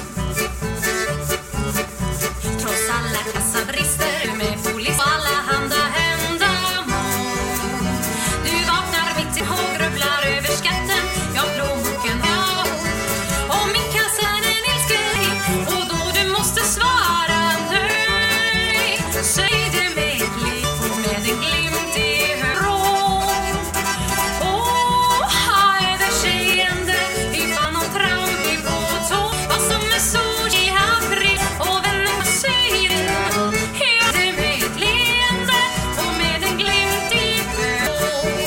Trots alla kassabrister med polis och alla handa ändamål, du vaknar mitt i och grubblar över skatten. Ja, plånboken, ja. Och min kassa den älskar dig, och då du måste svara nej. Säg det med ett liv och med en glimt i ögonvrån. Åh, ha överseende ifall någon trampar på tå. Vad som är sol i april och vännen säger det. Ja, det med ett leende och med en glimt i ögonvrån.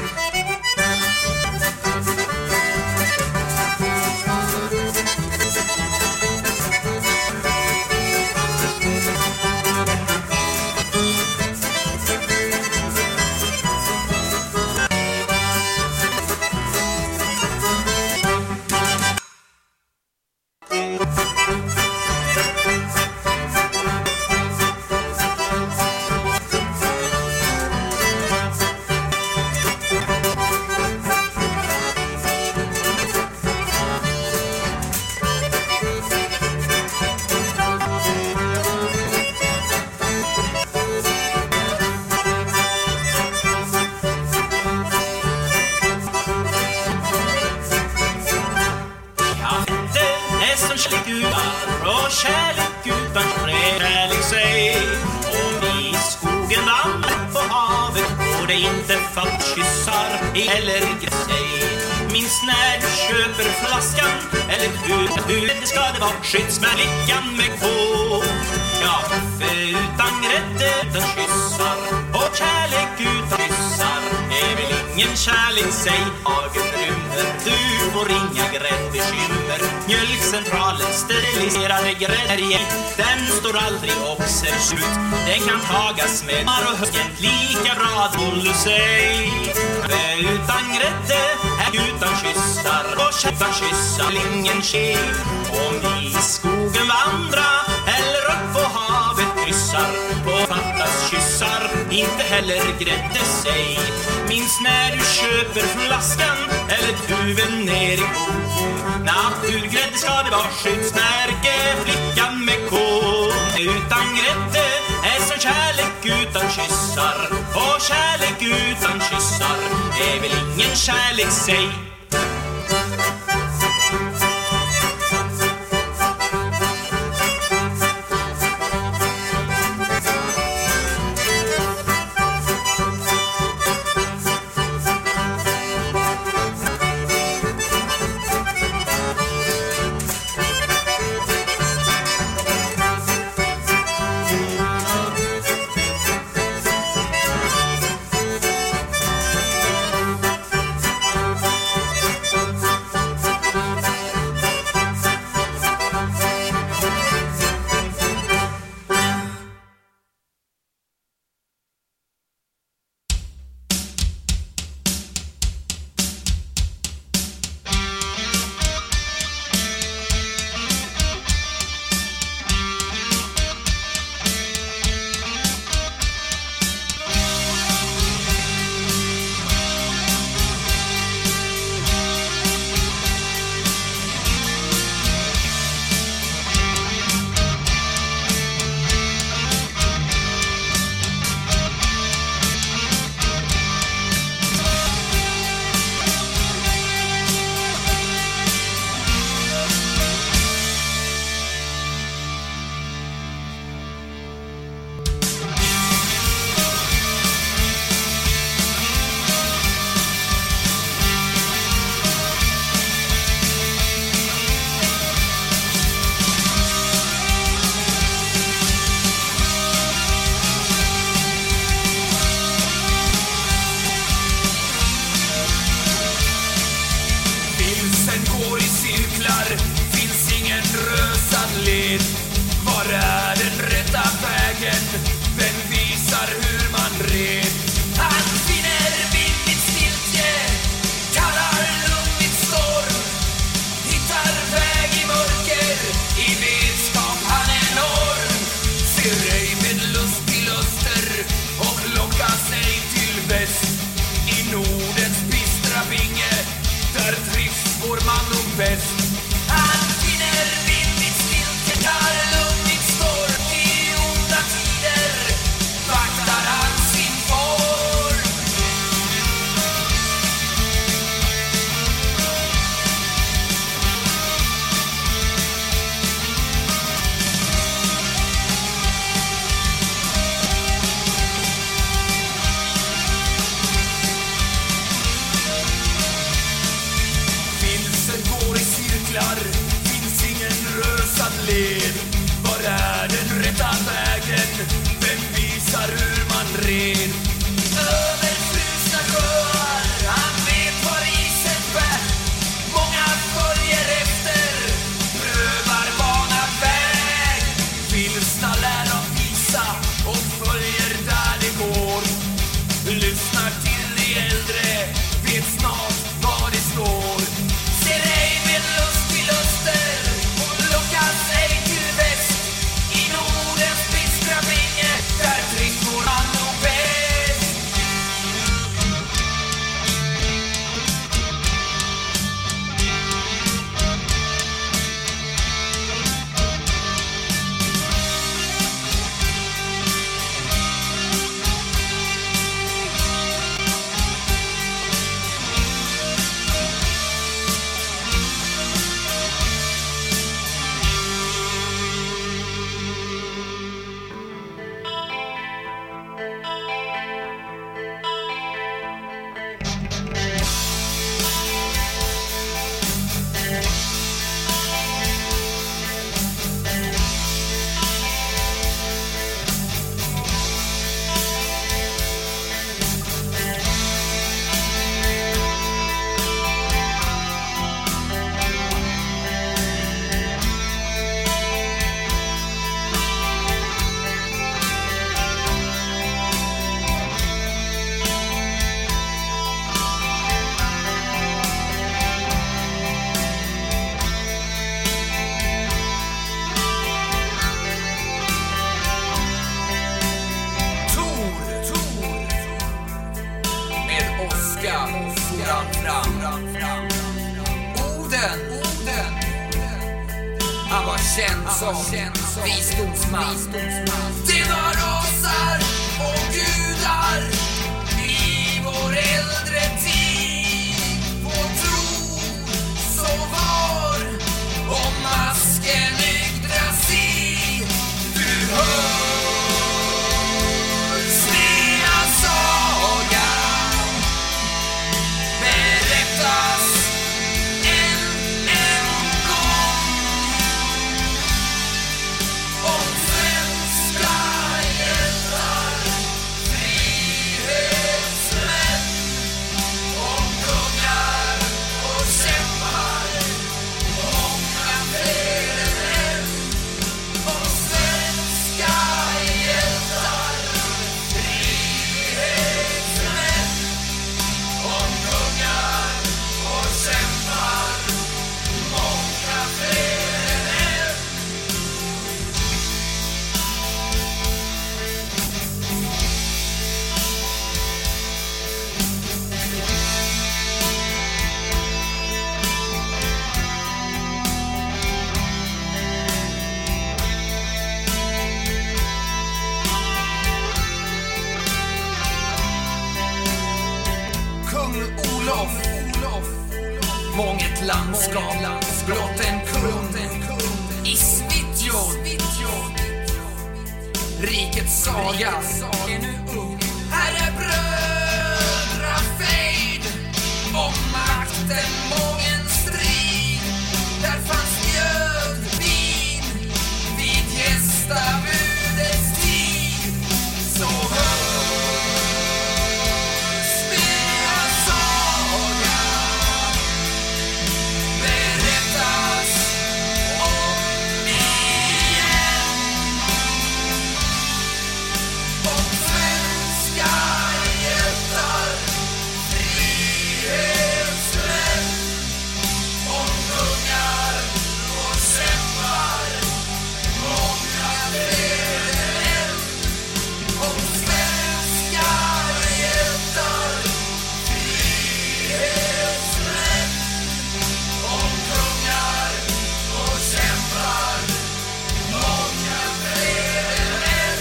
Det är som kärlek utan och kärlek utan kärlek säg. Och i skogen vandrar på havet och det inte fallt kyssar eller grej. Minns när du köper flaskan eller hur, hur det ska det vara skyddsmärkan med på. Ja, kaffe utan grädde utan kyssar och kärlek utan kyssar är väl ingen kärlek, säg. Hagen rymmer, du får inga gräddbekymmer. Mjölkcentralen steriliserade grädde, den står aldrig och ser slut. Den kan tagas med mar och höst lika bra, håller sig. Utan grädde, utan kyssar och utan kyssar ingen tjej. Om i skogen vandra eller upp på havet kryssar och fattas kyssar, inte heller grädde sig. Minns när du köper flaskan eller tuven ner i kon. Naturgrädde ska det vara skyddsmärke, flickan med kon. Utan grädde är som kärlek utan kyssar, och kärlek utan kyssar är väl ingen kärlek, säg. fram, fram, fram. Oden, Oden, han var känd som visdomsman. Det var rasar och gudar i vår äldre tid. Vår tro så var om masken nygdras i. Du hör Svea saga berättas en, en gång om svenska hjältar, frihetsmän, om kungar och kämpar, många fler än en. Om svenska hjältar, frihetsmän, om kungar och kämpar, många fler än en. Kung Olof, månget landskap, blott en kung i Svitjod. Rikets saga är nu ung. Här är brödrafejd, om makten mången strid. Där fanns mjöd, vin, vid gästabudets tid. Så hör Svea saga berättas om igen. Om svenska hjältar, frihetsmän, om kungar och kämpar, många fler än en. Om svenska hjältar, frihetsmän, om kungar och kämpar, många fler än en.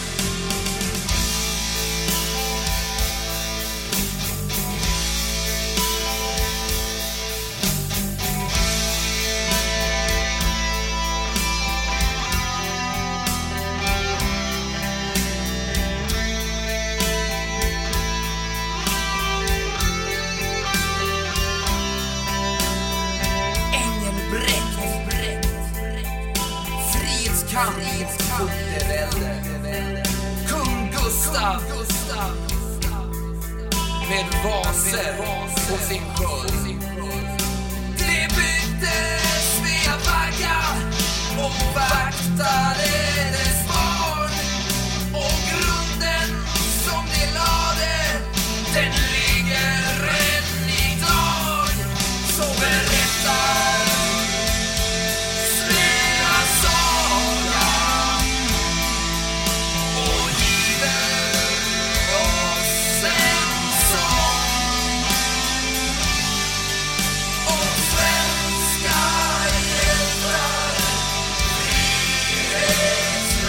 Engelbrekt, frihetskamp mot fogdevälde. Kung Gustav med vaser på sin sköld. Det byggde Svea vagga och vaktade dess barn. Och grunden som det lade, den ligger än idag. Så berättar Svea saga och giver oss en sång om svenska hjältar, frihetsmän.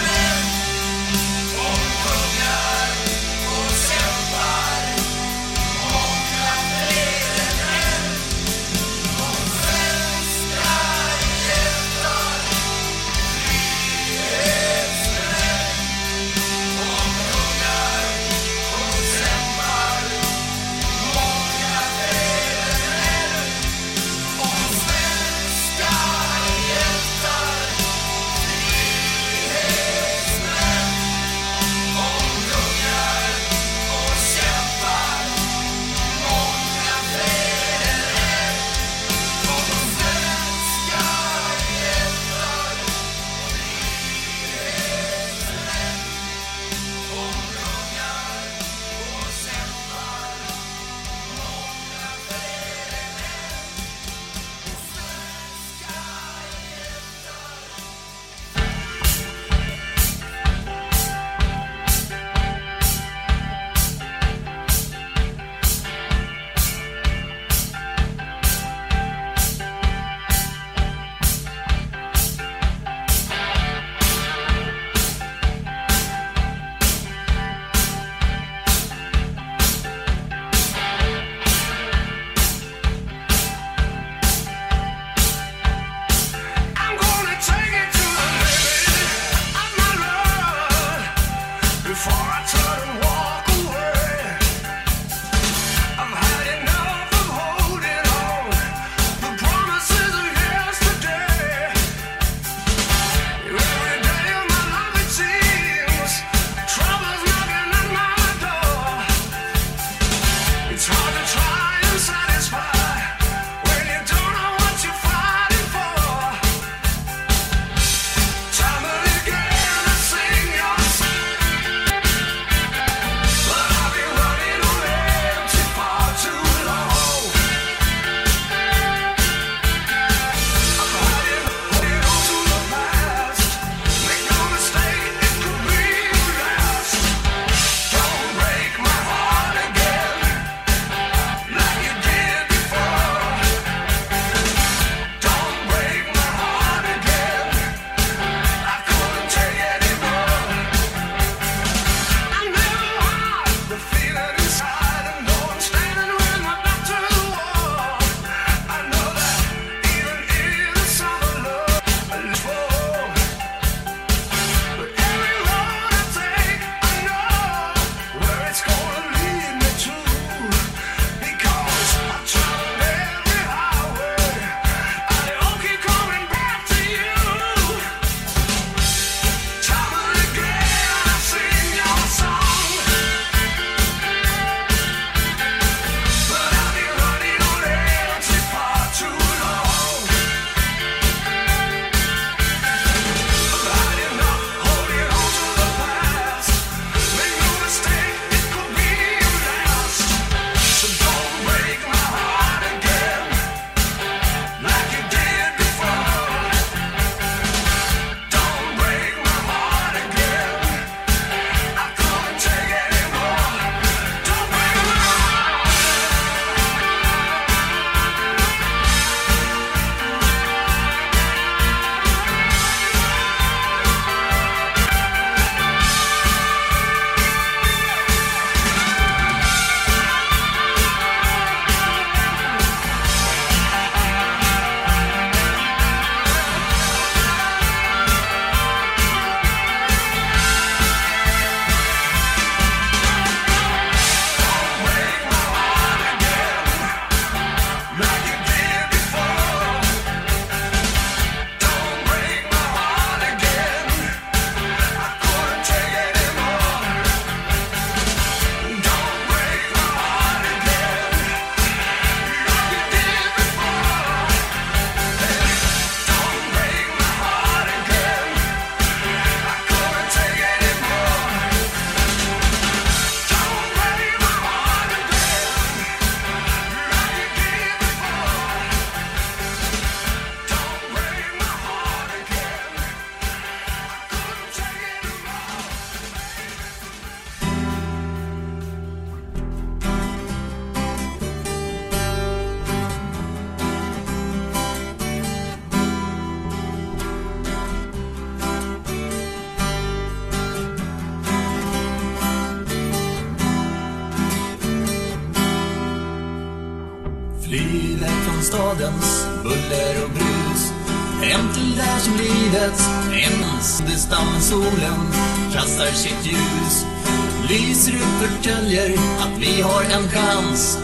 Flyr från stadens buller och brus, hem till där som livets ens. Det stammen solen kastar sitt ljus, lyser ut förtäljer att vi har en chans.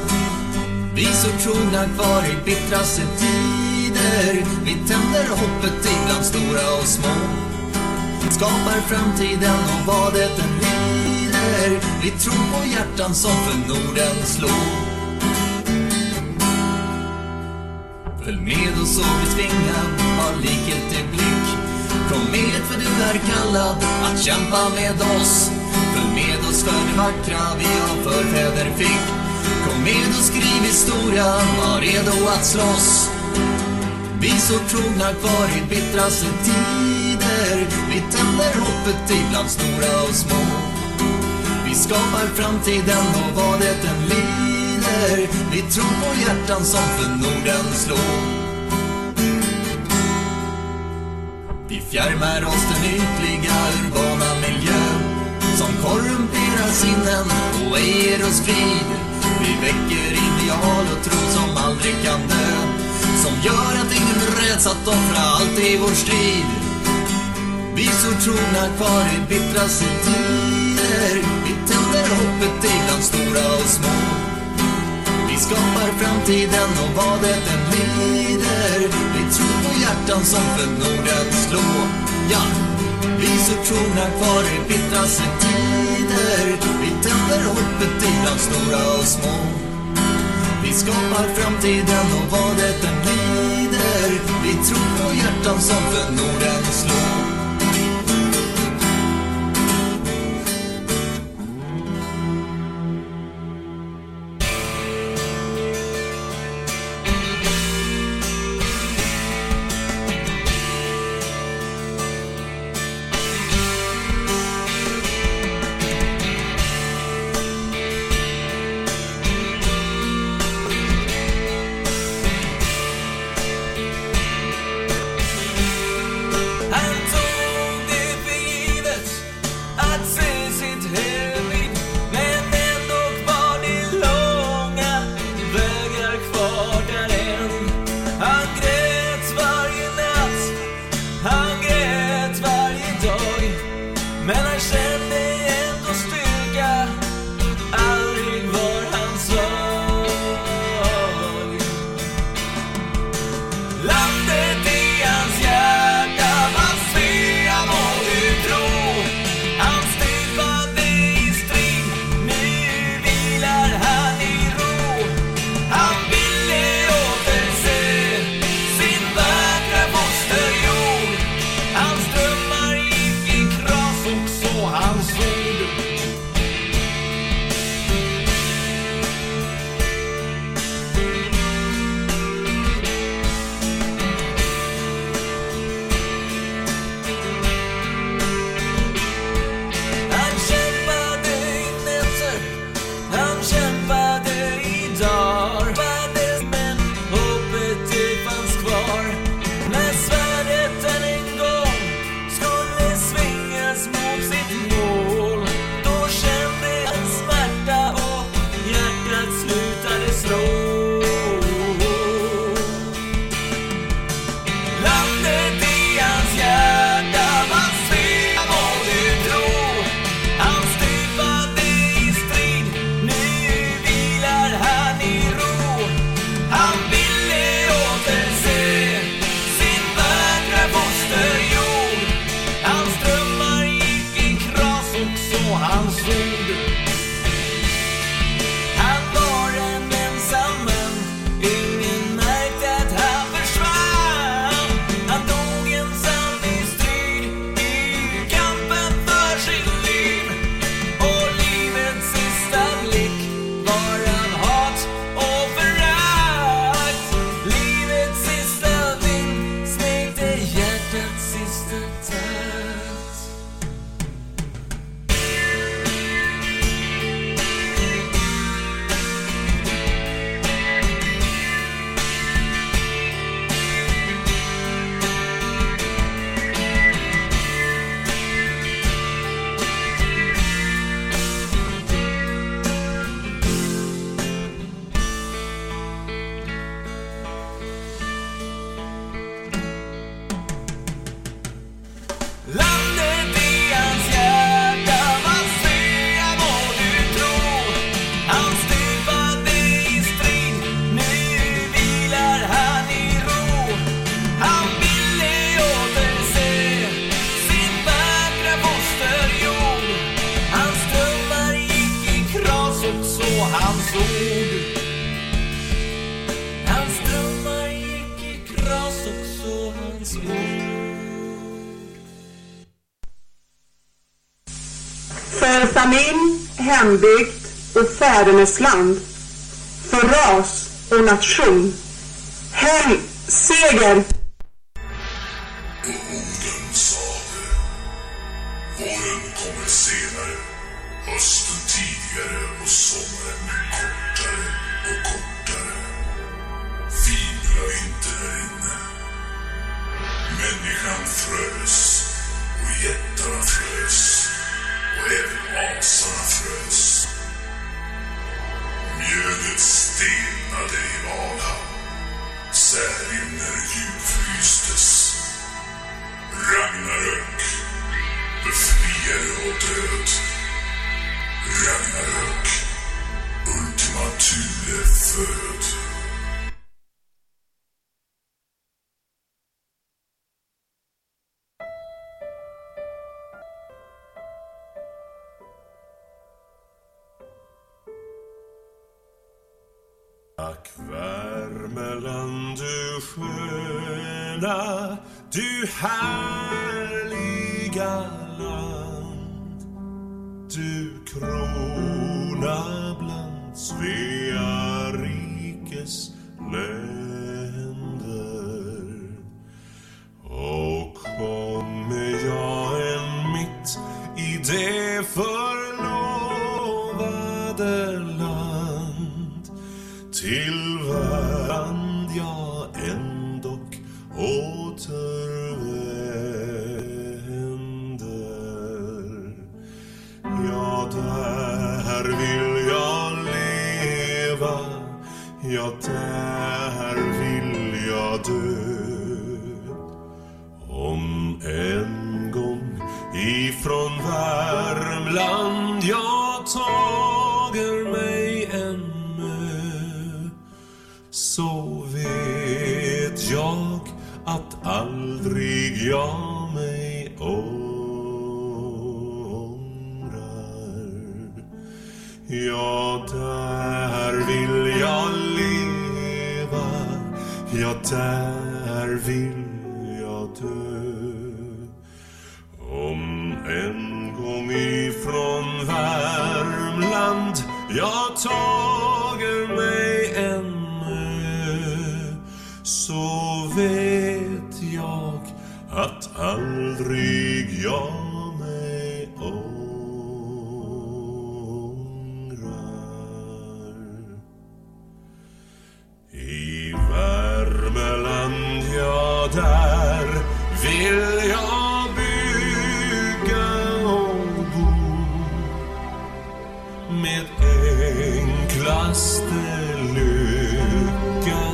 Vi så trogna kvar i bittraste tider, vi tänder hoppet ibland stora och små. Skapar framtiden och vad det än lider, vi tror på hjärtan som för Norden slår. Följ med oss och vi svingar, har likhet i blick. Kom med för du är kallad att kämpa med oss. Följ med oss för det vackra vi av förfäder fick. Kom med och skriv historia, var redo att slåss. Vi så trogna kvar i bittraste tider, vi tänder hoppet ibland stora och små. Vi skapar framtiden och vad det än lider, vi tror på hjärtan som för Norden slår. Vi fjärmar oss den ytliga urbana miljön som korrumperar sinnen och ej ger oss frid. Vi väcker ideal och tro som aldrig kan dö, som gör att ingen räds att offra allt i vår strid. Vi så trogna kvar i bittraste tider, vi tänder hoppet ibland stora och små. Vi skapar framtiden och vad det än lider, vi tror på hjärtan som för Norden slår. Ja, vi så trogna kvar i bittraste tider, vi tänder hoppet ibland stora och små. Vi skapar framtiden och vad det än lider, vi tror på hjärtan som för Norden slår. I'm hans ord. Hans drömmar gick i kras också hans ord. För familj, hembygd och fädernes land. För ras och nation. Hem, seger! Och orden sade: våren kommer senare, hösten tidigare och sommaren kortare och kortare. Fibla vinter där inne. Människan frös och jättarna frös och även asarna frös. Mjödet stelnade i Valhall. Särimner djupfrystes. Ragnarök, befriare och död. Ragnarök, Ultima Thule föd. Ack Värmeland, du sköna, du härliga land. Du krona bland Svea rikes länder. Och kommer jag än mitt i det förlovade land, till värld jag ändock återvänder. Ja, där vill jag leva, ja, där vill jag dö. Om en gång ifrån Värmland jag tager mig en mö, så vet jag att aldrig jag mig ångrar. Ja, där vill jag leva, ja, där vill jag dö. Om en gång ifrån Värmland jag tager mig en mö, så vet jag att aldrig jag mig ångrar. I Värmeland, ja, där vill jag bygga och bo, med enklaste lycka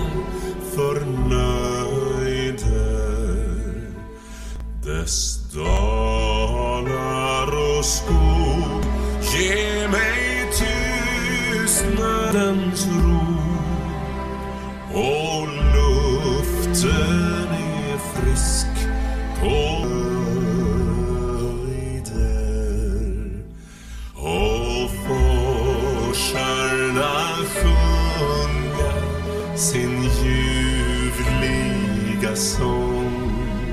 förnöjder. Dess dalar och skog ge mig tystnadens ro, och luften är frisk på höjder, och forsarna sjunga sin ljuvliga sång.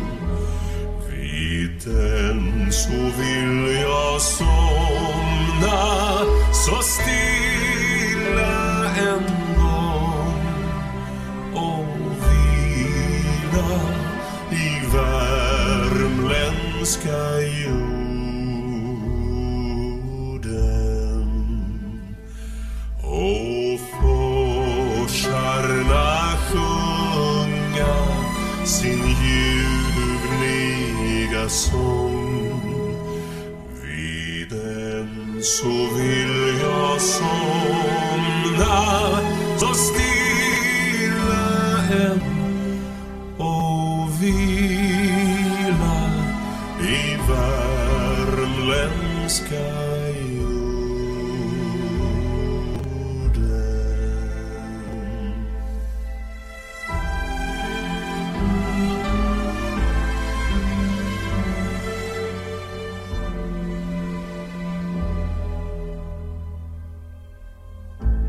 Vid den så vill jag somna så stilla en gång, och vila i värmländska jorden. Och forsarna sjunga sin ljuvliga sång. Vid den så vill jag somna så stilla en, och vila i värmländska jorden.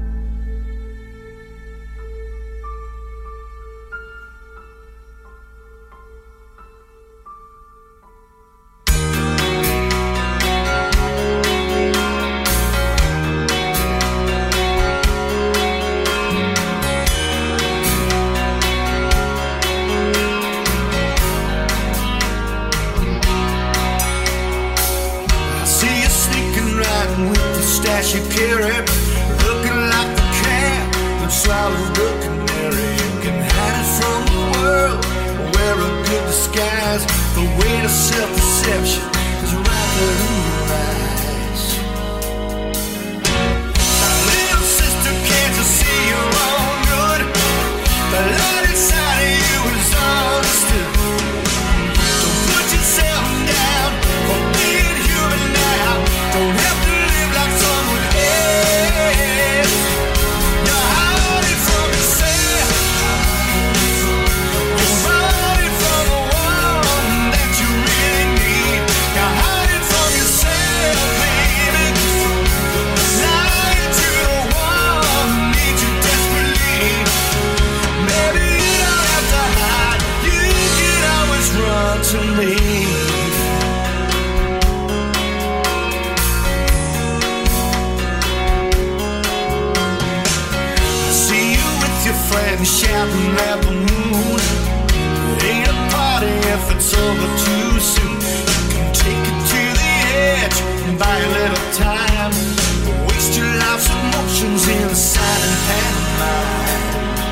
you carry, looking like the cat that swallows the canary. You can hide it from the world, wear a good disguise. The way to self-deception is right there in your eyes. Now, little sister, can't you see your own good? The light inside of you is understood. Don't put yourself down for being human now. Don't have to live like someone else. You're hiding from yourself. You're running from the one that you really need. You're hiding from yourself, baby. Lying to the one who needs you desperately. Maybe you don't have to hide. You can always run to me. Friends shouting at the moon. It ain't a party if it's over too soon. You can take it to the edge and buy a little time. Waste your life's emotions in a silent pantomime.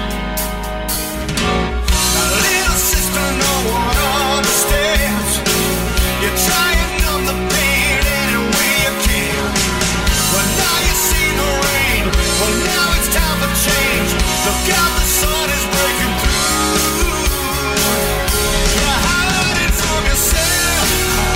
Now, little sister, no one understands. You're trying to numb the pain any way you can. But now you see the rain. Well, now it's time for change. Look out, the sun is breaking through. You're hiding from yourself.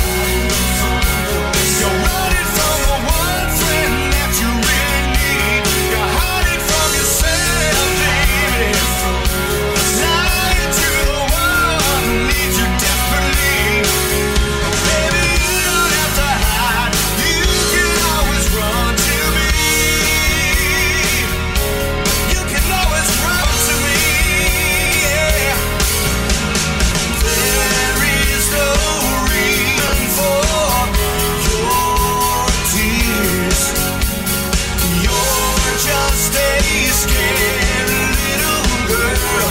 You're running from the one friend that you really need. You're hiding from yourself, baby. Lying to the one who needs you desperately. Baby, you don't have to hide. You can always run to me. You can always run to me, yeah. There is no reason for your tears. You're just a scared little girl.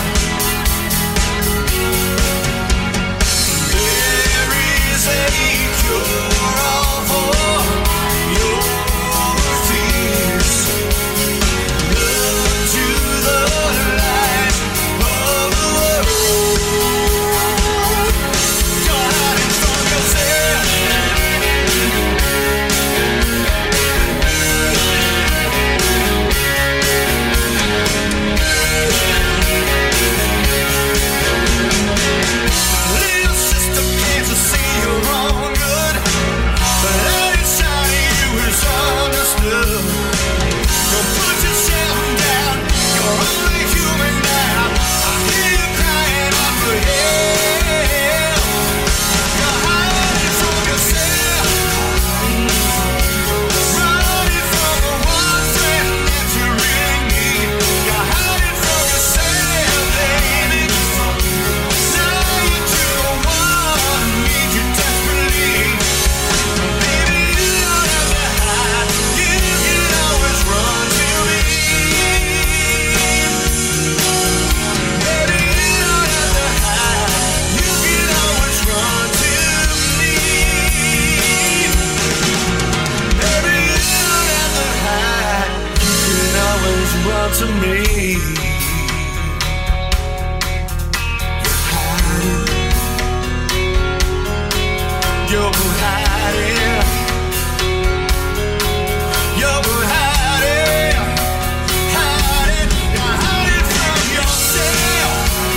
There is a cure-all for your fears. Look to the light of the world. You're hiding from yourself. Little sister, can't you see your own good? The light inside of you is understood. Don't put yourself down. You're only human now. I hear you crying out for help. You're hiding from yourself. Running from the one friend that you really need. You're hiding from yourself, baby. Lying to the one who needs you desperately. Baby, you don't have to hide. You can always run to me. Baby, you don't have to hide. You can always run to me. Baby, you don't have to hide. You can always run to me. You're hiding. You're hiding. Hiding. You're hiding from yourself.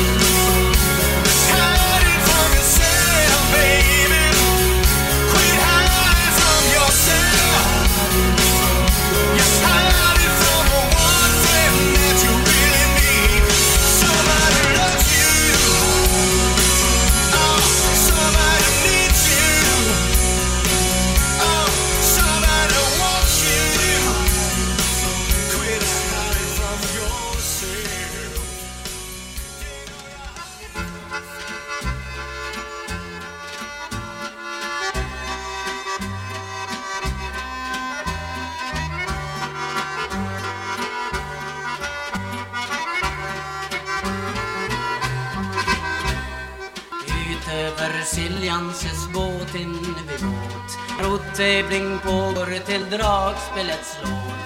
Hiding from yourself, baby. Quit hiding from yourself. You're hiding from the one friend that you really need. Somebody loves you. Oh, somebody needs you. Oh, somebody wants you. Quit hiding from yourself. Utöver Siljanses båt in vid båt. Rottävling pågår till dragspelets låt.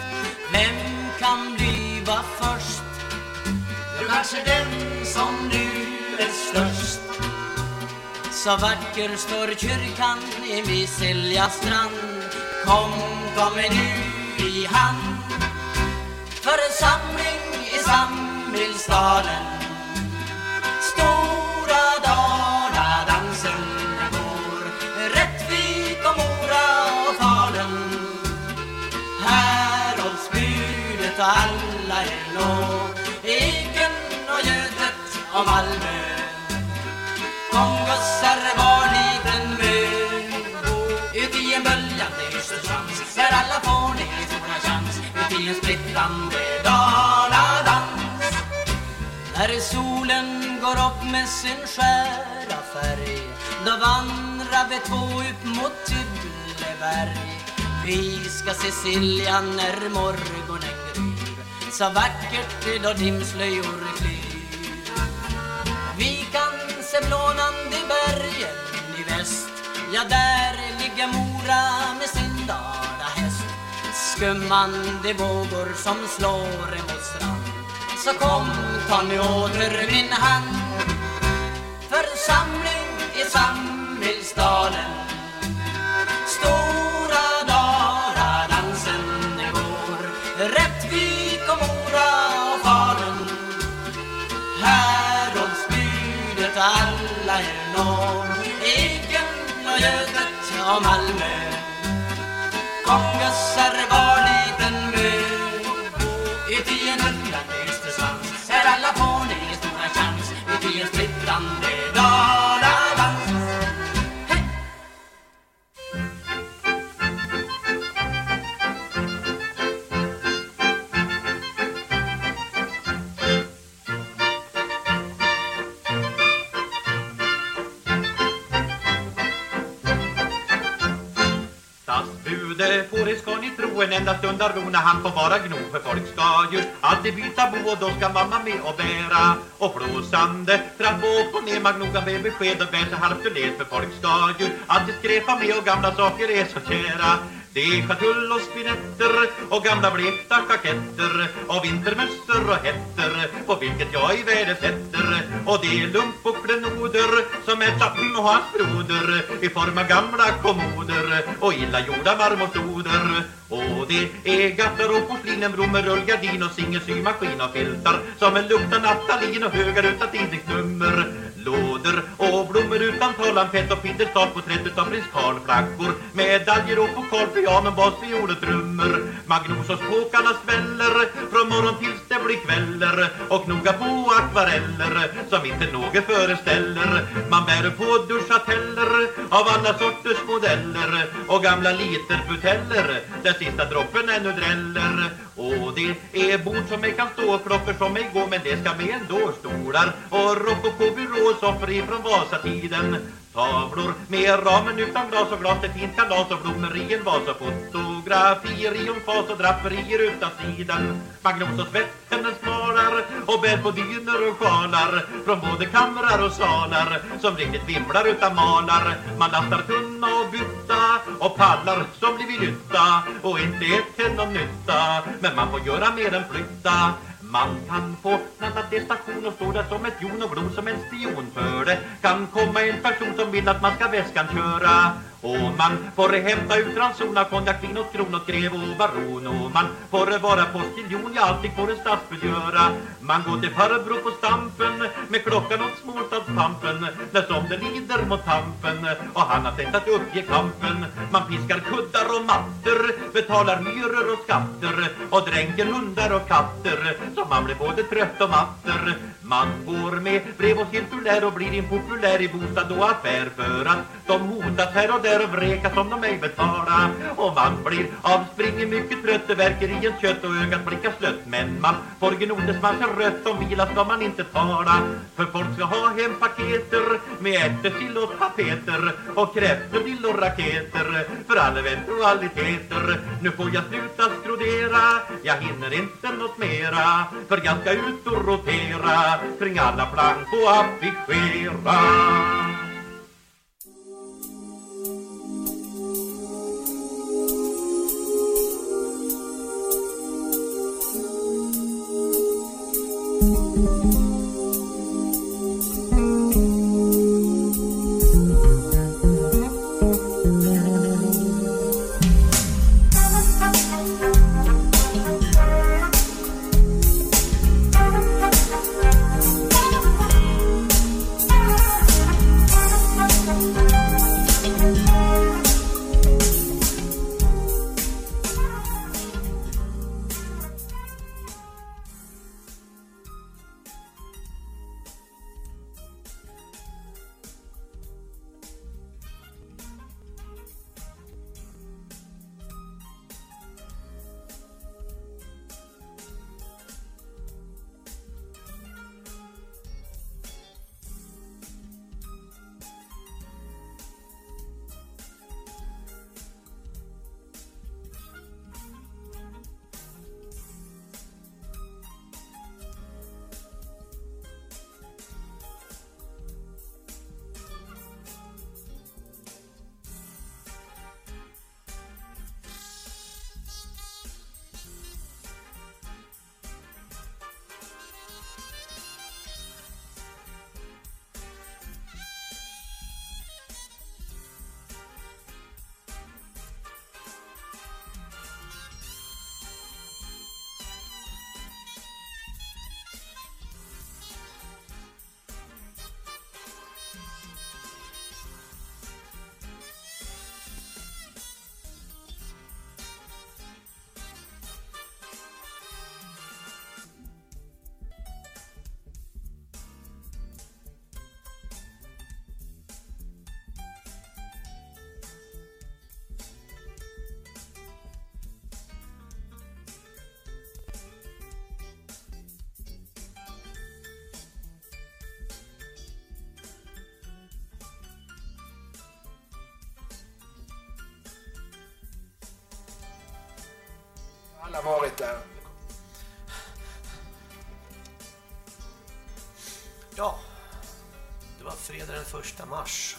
Vem kan bliva först? Jo, kanske den som nu är störst. Så vacker står kyrkan vid Silja strand. Kom, kom nu i hand. Församling i Samhällsdalen. Stora Dala-dansen går. Rättvik och Mora och Falun. Här hålls budet och alla är nå. Eken och Götet och Malmö. Kom gossar var liten mö. Ut i en böljande Östersjans. Där alla får ner i stora chans. Ut i en splittrande Daladans. När solen går upp med sin skära färg, då vandrar vi två upp mot Tybbleberg. Vi ska se Silja när morgonen gryr. Så vackert då dimslöjor flyr. Vi kan se blånande bergen i väst. Ja, där ligger Mora med sin dalahäst. Skummande vågor som slår emot strand. Så kom, ta nu åter min hand. Församling i Samhällsdalen. Stora Dala-dansen går. Rättvik och Mora och Falun. Här hålls budet alla är nå. Eken och Götet och Malmö. Kom gossar var liten mö. Ut i en undrande Östersvans. Här alla får ner i stora chans. Ut i en splittrande Daladans. Hej! Stadsbude får det ska ni tro en enda stund där ro när han får vara gno. För folk ska ju alltid byta bo och då ska mamma med och bära. Och flåsande trapp upp och ner man noga med besked och bär sig halvt ur led. För folk ska ju alltid skräpa med och gamla saker är så kära. Det är schatull och spinetter och gamla blekta kaketter och vintermössor och hetter på vilket jag i värde sätter. Och det är lump och klenoder som är tappen och hans broder i form av gamla kommoder och illa gjorda marmorstoder. Och det är gattar och porslin, en blommor, rullgardin och singesymaskin och filtar som en luktar naftalin och högar utan tidningsnummer. Lådor och blommor utan talanpett och piddestat på trätt utav prins Karl. Flackor, medaljer och pokal, piano, bas, fiol och trummor. Magnosos påkarna sväller från morgon tills det blir kvällar. Och noga på akvareller som inte något föreställer. Man bär på duschateller av alla sorters modeller. Och gamla literbuteller där sista droppen ännu dräller. Och det är bord som ej kan stå, klockor som ej går, men det ska med ändå. Stolar och rokoko-byrå, soffor ifrån Vasatiden. Tavlor med ramen utan glas och glas, ett fint kalas och blommor i en vas och fotografier i en fas och draperier utan sidan. Magnos och svetten smalar och bär på dyner och sjalar från både kamrar och salar som riktigt vimlar utan malar. Man lastar tunna och bytta och pallar som blir vid nytta och inte ett till någon nytta, men man får göra mer än flytta. Man kan få nanta till station och stå där som ett jon och blod som en spion för det. Kan komma en person som vill att man ska väskan köra. Och man får hämta ut ranson, konjak, vin och kron och grev och baron. Och man får vara postiljon, jag alltid får en stadsbud göra. Man går till farbror på stampen med klockan åt småstadspampen när som det lider mot tampen och han har tänkt att uppge kampen. Man piskar kuddar och matter, betalar hyror och skatter och dränker hundar och katter så man blir både trött och matter. Man går med brev och cirkulär och blir impopulär i bostad och affär för att de hotas här och där och vräkas om de ej betalar. Och man blir avspringen mycket trött, det verkar i en kött och ögat blickar slött. Men man får gnodes man ser rött, om vila ska man inte tala. För folk ska ha hem paketer med ättersill och tapeter och kräftodill och raketer för alla eventualiteter. Nu får jag sluta skrodera, jag hinner inte något mera, för jag ska ut och rotera kring alla plank och affischera. Alla varit där. Ja, det var fredag den första mars.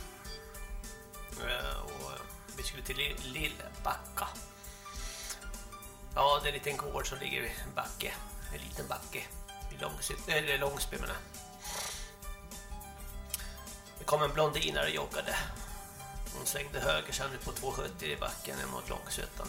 Och vi skulle till Lillbacka. Ja, det är en liten gård som ligger i en backe. En liten backe. I Långsby, eller Långsby menar. Det kom en blondin och joggade. Hon svängde höger sen på tvåhundrasjuttio i backen mot Långsötan.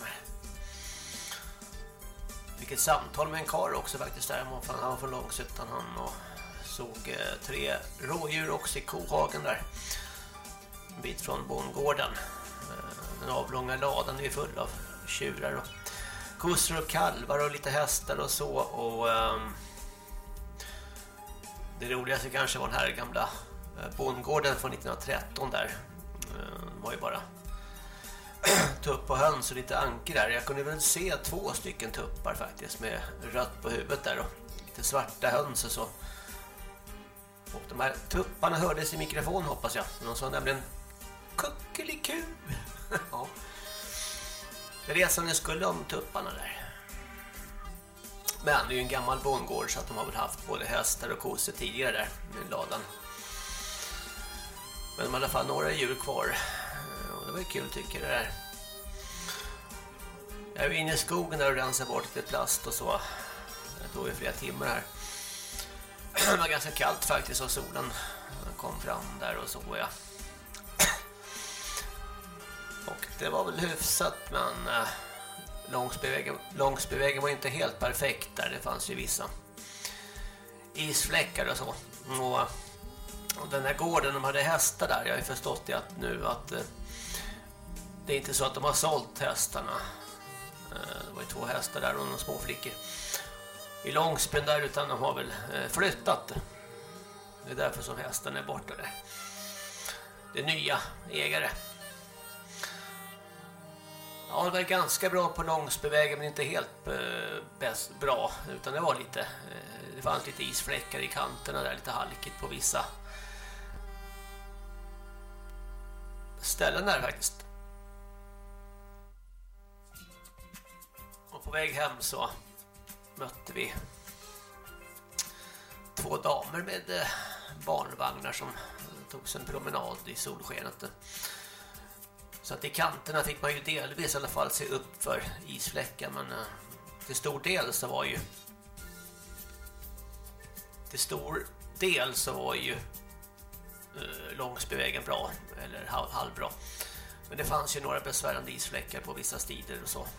Vilket samtal med en karl också faktiskt där. Han var från Långsötan han och såg eh, tre rådjur också i kohagen där. En bit från bondgården. Eh, den avlånga ladan är full av tjurar och kossor och kalvar och lite hästar och så. Och eh, det roligaste kanske var den här gamla eh, bondgården från nittonhundratretton där. Eh, det var ju bara tupp och höns och lite anker där. Jag kunde väl se två stycken tuppar faktiskt med rött på huvudet där och lite svarta höns och så. Och de här tupparna hördes i mikrofon hoppas jag. De sa nämligen kuckeliku. Ja. Resan skulle om tupparna där. Men det är ju en gammal bondgård så att de har väl haft både hästar och kossor tidigare där med ladan. Men de har i alla fall några djur kvar. Det var kul tycker jag det där. Jag är inne i skogen där och rensade bort lite plast och så. Det tog ju flera timmar här. Det var ganska kallt faktiskt och solen kom fram där och så ja. Och det var väl hyfsat men äh, Långsbyvägen, Långsbyvägen var inte helt perfekt där. Det fanns ju vissa isfläckar och så. Och, och den här gården de hade hästar där. Jag har ju förstått det att nu att äh, det är inte så att de har sålt hästarna. Det var ju två hästar där och några små flickor i Långsbyn där utan de har väl flyttat. Det är därför som hästen är borta där. Det är nya ägare. Ja, det var ganska bra på Långsbyvägen men inte helt bäst bra utan det var lite det fanns lite isfläckar i kanterna där, lite halkigt på vissa ställen där faktiskt. Och på väg hem så mötte vi två damer med barnvagnar som tog sig en promenad i solskenet. Så att i kanterna fick man ju delvis i alla fall se upp för isfläckar men till stor del så var ju till stor del så var ju eh, Långsbyvägen bra, eller halv, halvbra. Men det fanns ju några besvärande isfläckar på vissa stider och så. Mm.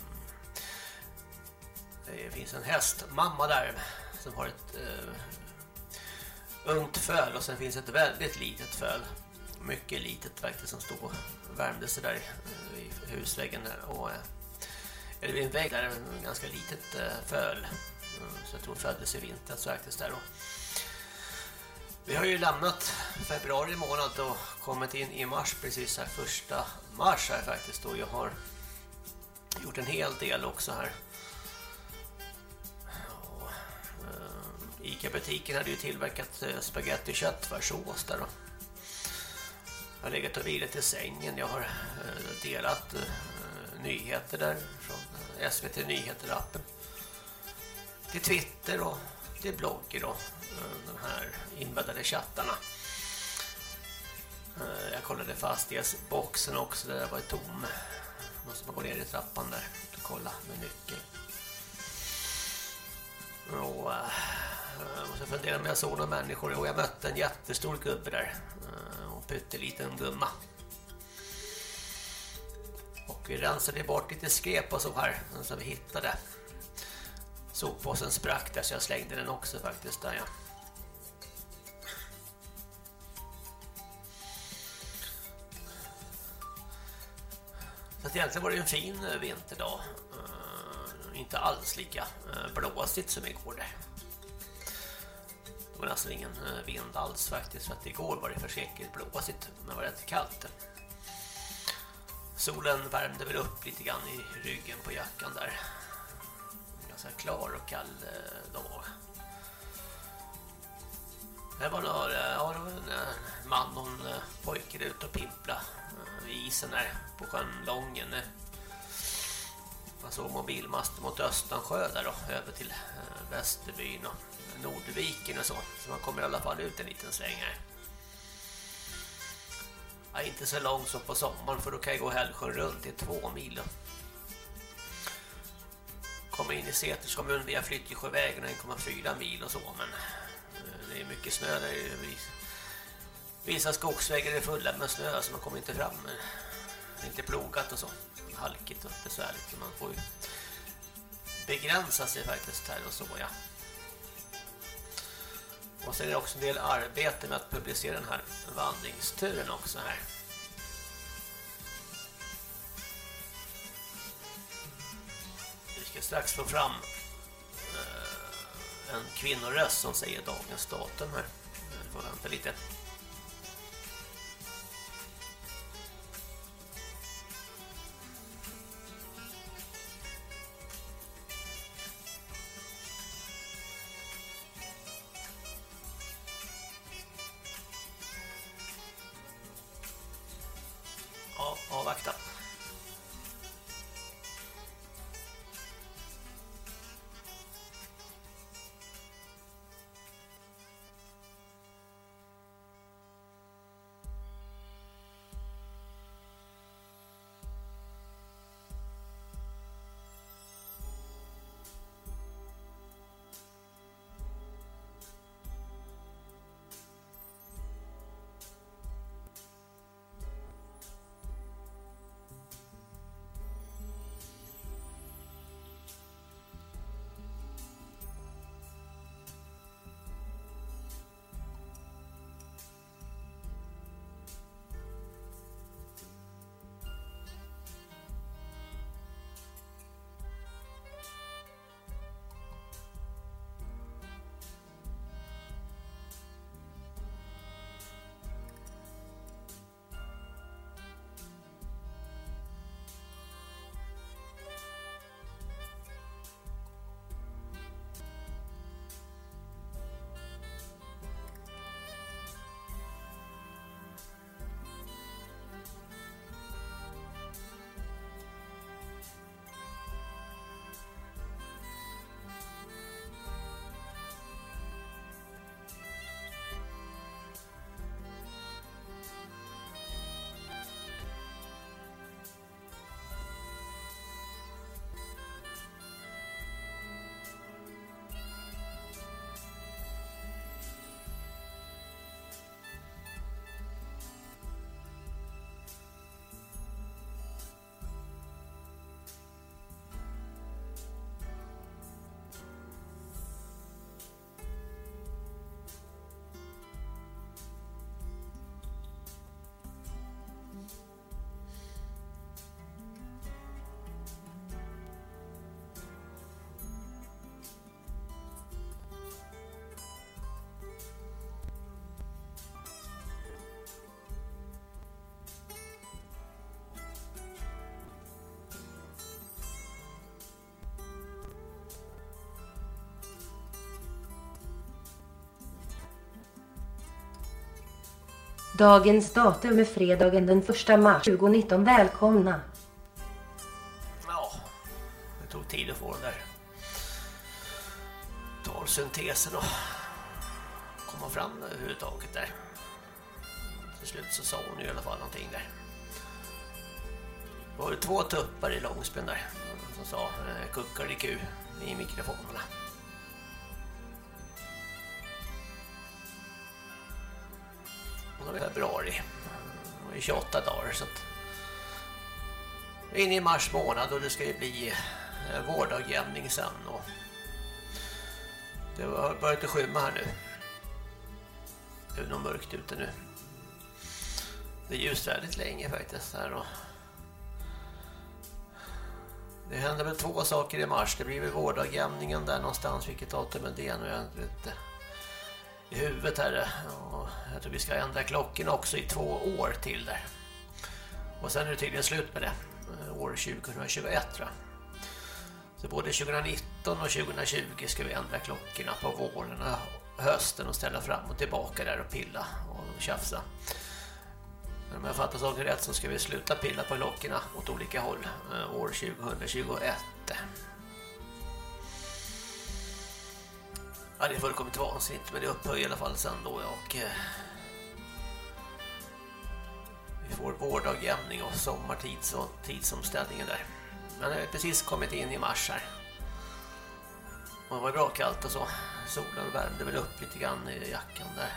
Det finns en hästmamma där som har ett eh, ungt föl, och sen finns ett väldigt litet föl. Mycket litet faktiskt, som stod och värmde sig där eh, i husväggen där. Och, eh, eller vid en vägg där, en ganska litet eh, föl. Mm, så jag tror föddes i vintras faktiskt där. Och vi har ju lämnat februari månad och kommit in i mars, precis här första mars här faktiskt. Och jag har gjort en hel del också här. Och, eh, Ica-butiken hade ju tillverkat eh, spagetti och köttfärssås där. Och jag har legat och vilat i sängen. Jag har eh, delat eh, nyheter där från eh, S V T Nyheter-appen till Twitter och till blogger och de här inbäddade chattarna. Jag kollade fastighetsboxen också, där var det tom. Måste man gå ner i trappan där och kolla med nyckel. Och jag måste fundera om jag såg några människor. Och jag mötte en jättestor gubbe där. Och pytteliten gumma. Och vi rensade bort lite skräp och så här som vi hittade. Soppåsen sprack där, så jag slängde den också faktiskt där, ja. Så att egentligen var det en fin vinterdag. Uh, inte alls lika uh, blåsigt som igår där. Det var nästan ingen uh, vind alls faktiskt, för att igår var det för säkert blåsigt, men det var rätt kallt. Solen värmde väl upp lite grann i ryggen på jackan där. Ganska klar och kall uh, dag. Det var några, ja, det var en uh, man och en uh, pojke ute och pimpla uh, i isen där på sjön Lången. Man såg mobilmaster mot Östansjö där då, över till uh, Västerbyn och Nordviken och så. Så man kommer i alla fall ut en liten sväng här. Ja, inte så långt som på sommaren, för då kan jag gå Hällsjön runt i två mil då. Kommer in i Säters kommun via Flyttjesjövägen en komma fyra mil och så, men det är mycket snö där. Vissa skogsvägar är fulla med snö, så man kommer inte fram. Det är inte plogat och så. Halkigt och besvärligt. Man får ju begränsa sig faktiskt här och så, ja. Och sen är det också en del arbete med att publicera den här vandringsturen också här. Vi ska strax få fram eh, en kvinnoröst som säger dagens datum här. Vi får vänta lite. Ja, avvakta. Dagens datum är fredagen den första mars tjugonitton. Välkomna. Ja, det tog tid att få den där talsyntesen och komma fram överhuvudtaget där. Till slut så sa hon i alla fall någonting där. Det var två tuppar i Långsben där som sa eh, kuckariku i mikrofonerna. Och då är det februari. Det är tjugoåtta dagar så att vi är inne i mars månad och det ska ju bli eh, vårdagjämning sen och det har börjat att skymma här nu. Det är nog mörkt ute nu. Det är ljust väldigt länge faktiskt här och det händer väl två saker i mars. Det blir väl vårdagjämningen där någonstans, vilket datum är det nu, jag vet inte i huvudet här. Och jag tror vi ska ändra klockan också i två år till där. Och sen är det tydligen slut med det. År tjugohundratjugoett tror jag. Så både tjugonitton och tjugohundratjugo ska vi ändra klockorna på våren och hösten och ställa fram och tillbaka där och pilla och tjafsa. Men om jag fattar saker rätt så ska vi sluta pilla på klockorna åt olika håll år tjugohundratjugoett. Ja, det är fullkomligt vansinnigt, men det upphör i alla fall sen då och eh, vi får vårdagjämning och sommartids och tidsomställningen där. Men det har precis kommit in i mars här. Och det var bra kallt och så. Solen värmde väl upp lite grann i jackan där.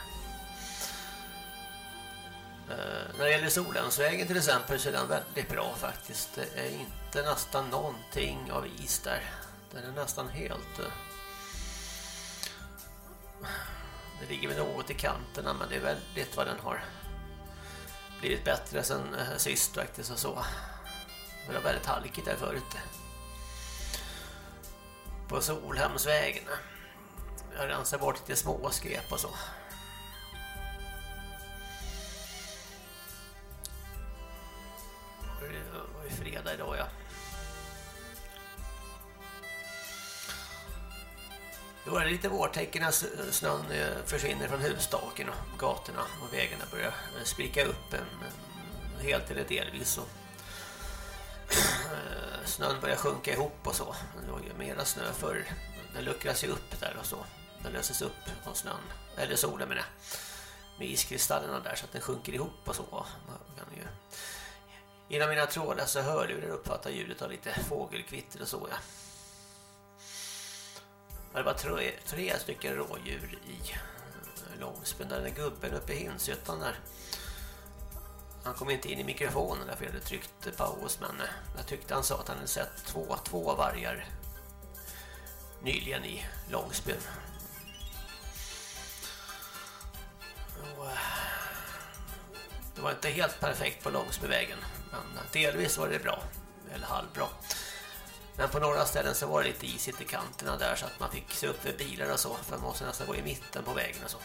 Uh, när det gäller Solhemsvägen till exempel så är den väldigt bra faktiskt. Det är inte nästan någonting av is där. Den är nästan helt... Uh, det ligger väl något i kanterna men det är väldigt vad den har blivit bättre sen uh, sist faktiskt och så. Det var väldigt halkigt där förut. På Solhemsvägen. Jag rensar bort lite små skräp och så. Det var ju fredag idag, ja. Då är det lite vårtecken när snön försvinner från husstaken och gatorna och vägarna börjar spricka upp helt eller delvis och snön börjar sjunka ihop och så. Det var ju mera snö förr. Den luckras ju upp där och så. Den löses upp av snön. Eller solen med det. Med iskristallerna där så att den sjunker ihop och så. Man kan ju... Inom mina trådar så hör du det uppfattar ljudet av lite fågelkvitter och så. Ja. Det var tre, tre stycken rådjur i Långsben. Där den gubben uppe i Hinshyttan där. Han kom inte in i mikrofonen därför jag hade tryckt paus, men jag tyckte han sa att han hade sett två, två vargar nyligen i Långsben. Och det var inte helt perfekt på Långsbenvägen, men delvis var det bra, eller halvbra. Men på några ställen så var det lite isigt i kanterna där så att man fick se upp för bilar och så, för man måste nästan gå i mitten på vägen och så.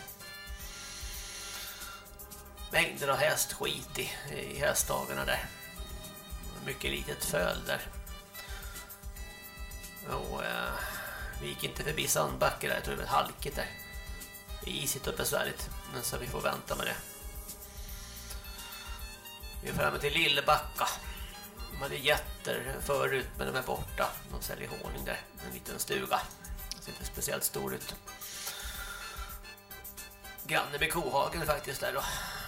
Mängder av hästskit i, i hästdagarna där. Mycket litet föl där. Och eh, vi gick inte förbi Sandbacka där, jag tror det var halkigt där. Det är isigt och besvärligt, men så vi får vänta med det. Vi är framme till Lillebacka. De hade jätter förut, men de är borta. De säljer honung där, en liten stuga. Det ser inte speciellt stor ut. Granne med Kohagen faktiskt där då.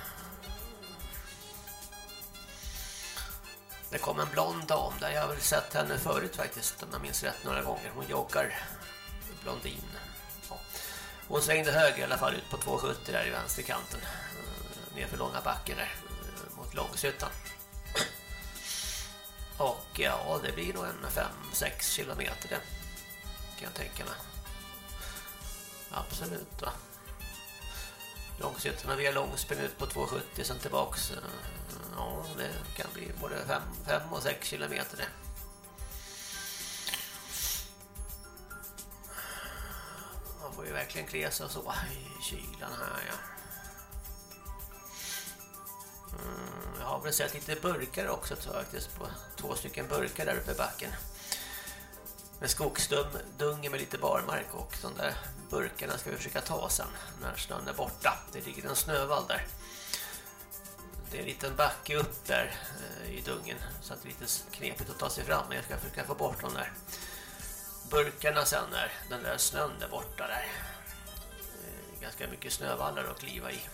Det kom en blond dam där, jag har väl sett henne förut faktiskt, om jag minns rätt några gånger. Hon joggar, blondin. Ja. Hon svängde höger i alla fall ut på tvåhundrasjuttio där i vänsterkanten. Ner för långa backen där, mot Långshyttan. Och ja, det blir nog en fem sex kilometer det. Kan jag tänka mig. Absolut va. Långshyttan och via Långsben ut på tvåhundrasjuttio sen tillbaks. Ja, det kan bli både fem och sex kilometer det. Man får ju verkligen klesa så i kylan här, ja. Mm, jag har väl sett lite burkar också faktiskt, på två stycken burkar där uppe i backen. Med skogsdung med lite barmark, och de där burkarna ska vi försöka ta sen när snön är borta. Det ligger en snövall där. det är en liten backe upp där eh, i dungen så att det är lite knepigt att ta sig fram, men jag ska försöka få bort de där burkarna sen när den där snön där borta där. Eh, ganska mycket snövallar att kliva i.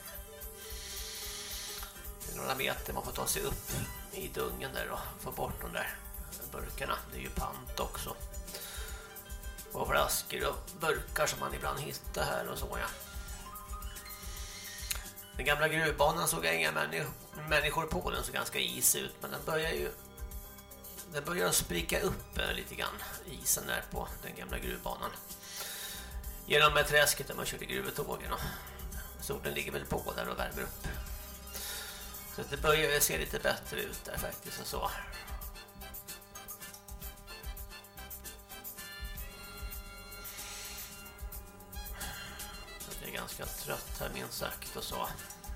Det är några meter man får ta sig upp i dungen där och få bort de där burkarna. Det är ju pant också. Och flaskor och burkar som man ibland hittar här och så, ja. Den gamla gruvbanan såg jag inga människor på, den såg ganska is ut, men den börjar ju den börjar spricka upp lite grann, isen där på den gamla gruvbanan. Genom med träsket där man körde gruvetågen och solen ligger väl på där och värmer upp. Så det börjar se lite bättre ut där faktiskt och så. Jag är ganska trött här minst sagt och så.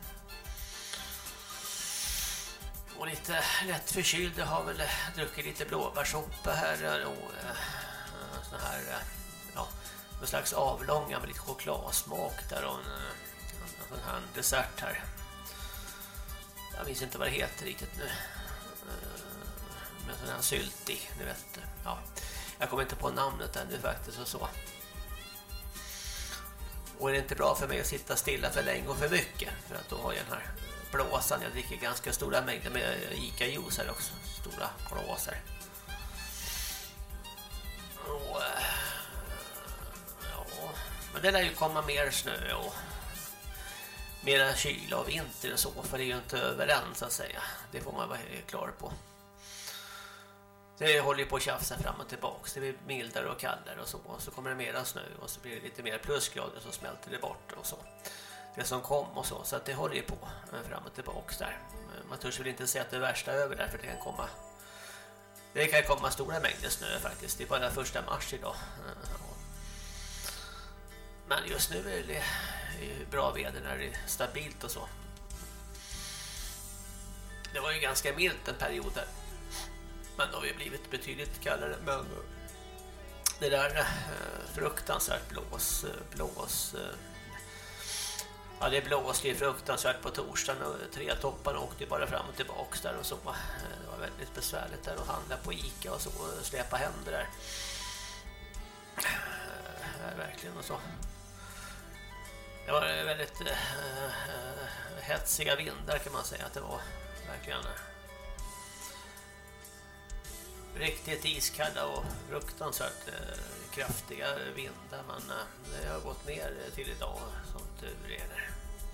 Och lite lätt förkyld. Jag har väl druckit lite blåbärssoppa här och sån här, ja, en slags avlånga med lite chokladsmak där och en, en sån här dessert här. Jag minns inte vad det heter riktigt nu. Med sån här sylt i, ni vet. Ja, jag kommer inte på namnet ännu faktiskt och så. Och är det inte bra för mig att sitta stilla för länge och för mycket, för att då har jag den här blåsan. Jag dricker ganska stora mängder med Ica-juice här också. Stora blåsar. Och, ja, men det lär ju komma mer snö och mera kyla och vinter och så, för det är ju inte överens så att säga. Det får man vara klar på. Det håller ju på att tjafsa fram och tillbaka. Det blir mildare och kallare och så. Och så kommer det mera snö och så blir det lite mer plusgrader, så smälter det bort och så. Det som kom och så. Så att det håller ju på fram och tillbaka där. Man törs väl inte säga att det värsta är över där, för det kan komma det kan komma stora mängder snö faktiskt. Det är bara första mars idag. Men just nu är det bra väder när det är stabilt och så. Det var ju ganska milt en period där. Men då har vi blivit betydligt kallare. Men det där eh, fruktansvärt blås, blås eh, ja, det blåste ju fruktansvärt på torsdagen och tre topparna åkte bara fram och tillbaka där och så. Det var väldigt besvärligt där att handla på Ica och så och släpa hem det där. Eh, verkligen och så. Det var väldigt eh, hetsiga vindar kan man säga att det var verkligen. Riktigt iskalla och fruktansvärt eh, kraftiga vindar, men eh, det har gått ner till idag som tur är det.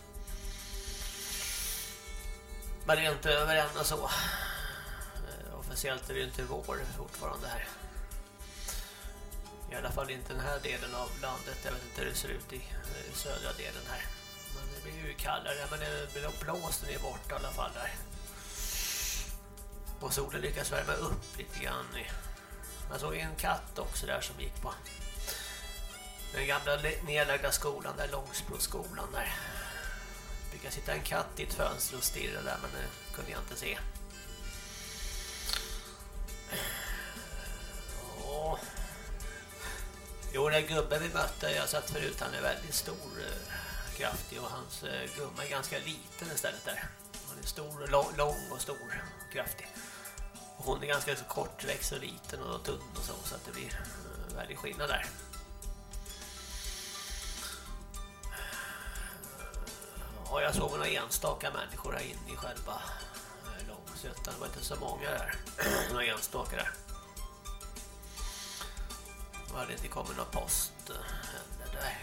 Men det är inte över än och så. Eh, officiellt är det inte vår fortfarande här. I alla fall inte den här delen av landet. Jag vet inte hur det ser ut i eh, södra delen här. Men det blir ju kallare, men det blåser ner bort i alla fall där. Och solen lyckas värma upp lite grann. Jag såg en katt också där som gick på den gamla nedlagda skolan där, Långsbroskolan där. Det brukar sitta en katt i ett fönster och stirra där, men det kunde jag inte se. Åh. Jo, den gubben vi mötte, jag satt förut, han är väldigt stor, kraftig, och hans gumma är ganska liten istället där. Han är stor, lång och stor, kraftig. Och hon är ganska så kortväxt och liten och tunn och så, så att det blir uh, väldigt skillnad där. Och jag såg några enstaka människor här inne i själva uh, Långsötan. Det var inte så många där. Några enstaka där. Det hade inte kommit någon post uh, där.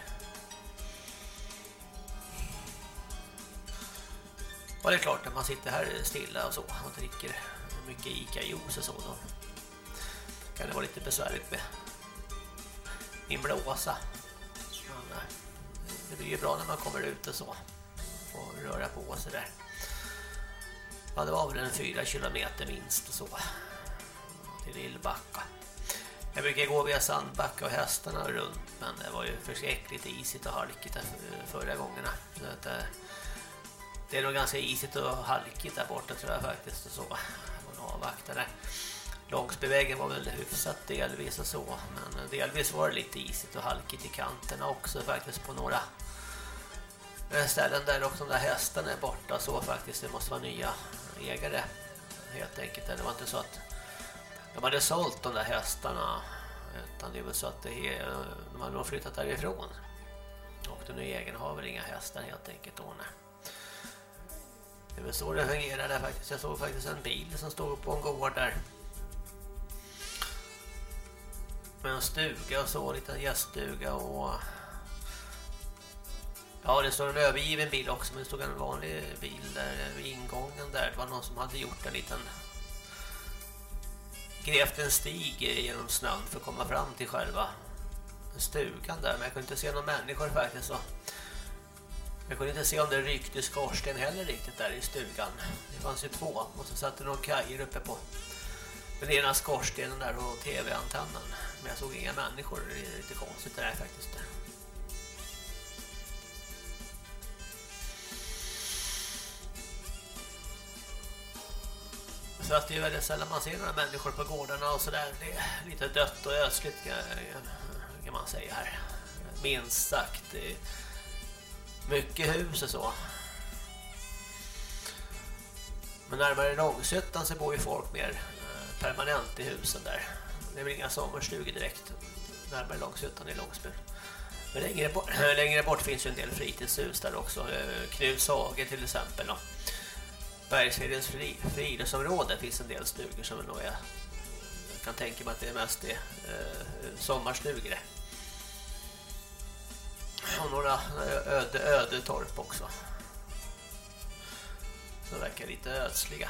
Och det är klart att man sitter här stilla och så och dricker mycket Ica-juice och så, då kan det vara lite besvärligt med min blåsa. Men det blir ju bra när man kommer ut och så får röra på sig där. Ja, det var väl en fyra kilometer minst och så till Lillbacka. Jag brukar gå via Sandbacka och hästarna runt, men det var ju förskräckligt isigt och halkigt förra gångerna. Så att det är nog ganska isigt och halkigt där borta, tror jag faktiskt. Och så man avvaktar där. Långsbyvägen var väl hyfsat delvis och så, men delvis var det lite isigt och halkigt i kanterna också faktiskt på några ställen där också de där hästarna är borta så faktiskt. Det måste vara nya ägare helt enkelt. Det var inte så att de hade sålt de där hästarna, utan det är väl så att det är, de hade flyttat därifrån. Och den nya ägaren har väl inga hästar helt enkelt då. Nej. Det är väl så det fungerar där faktiskt. Jag såg faktiskt en bil som stod på en gård där. Med en stuga och så, en liten gäststuga och... Ja, det står en övergiven bil också, men det stod en vanlig bil där vid ingången där. Det var någon som hade gjort en liten... grävt en stig genom snön för att komma fram till själva stugan där. Men jag kunde inte se några människor faktiskt så... Jag kunde inte se om det ryckte skorsten heller riktigt där i stugan. Det fanns ju två. Och så satt det någon kajer uppe på den ena skorstenen där och tv-antennen. Men jag såg inga människor. Det är lite konstigt det där faktiskt. Så att det är väldigt sällan man ser några människor på gårdarna och sådär. Det är lite dött och ödsligt kan man säga här. Minst sagt. Det är mycket hus och så. Men närmare Långshyttan så bor ju folk mer permanent i husen där. Det är väl inga sommarstugor direkt närmare Långshyttan i Långsbyn. Men längre bort, längre bort finns ju en del fritidshus där också. Knutshage till exempel. Och Bergsvedens friluftsområde finns en del stugor som nog är... Jag kan tänka mig att det är mest det, eh, sommarstugor. Och några öde, öde torp också. Så verkar lite ödsliga.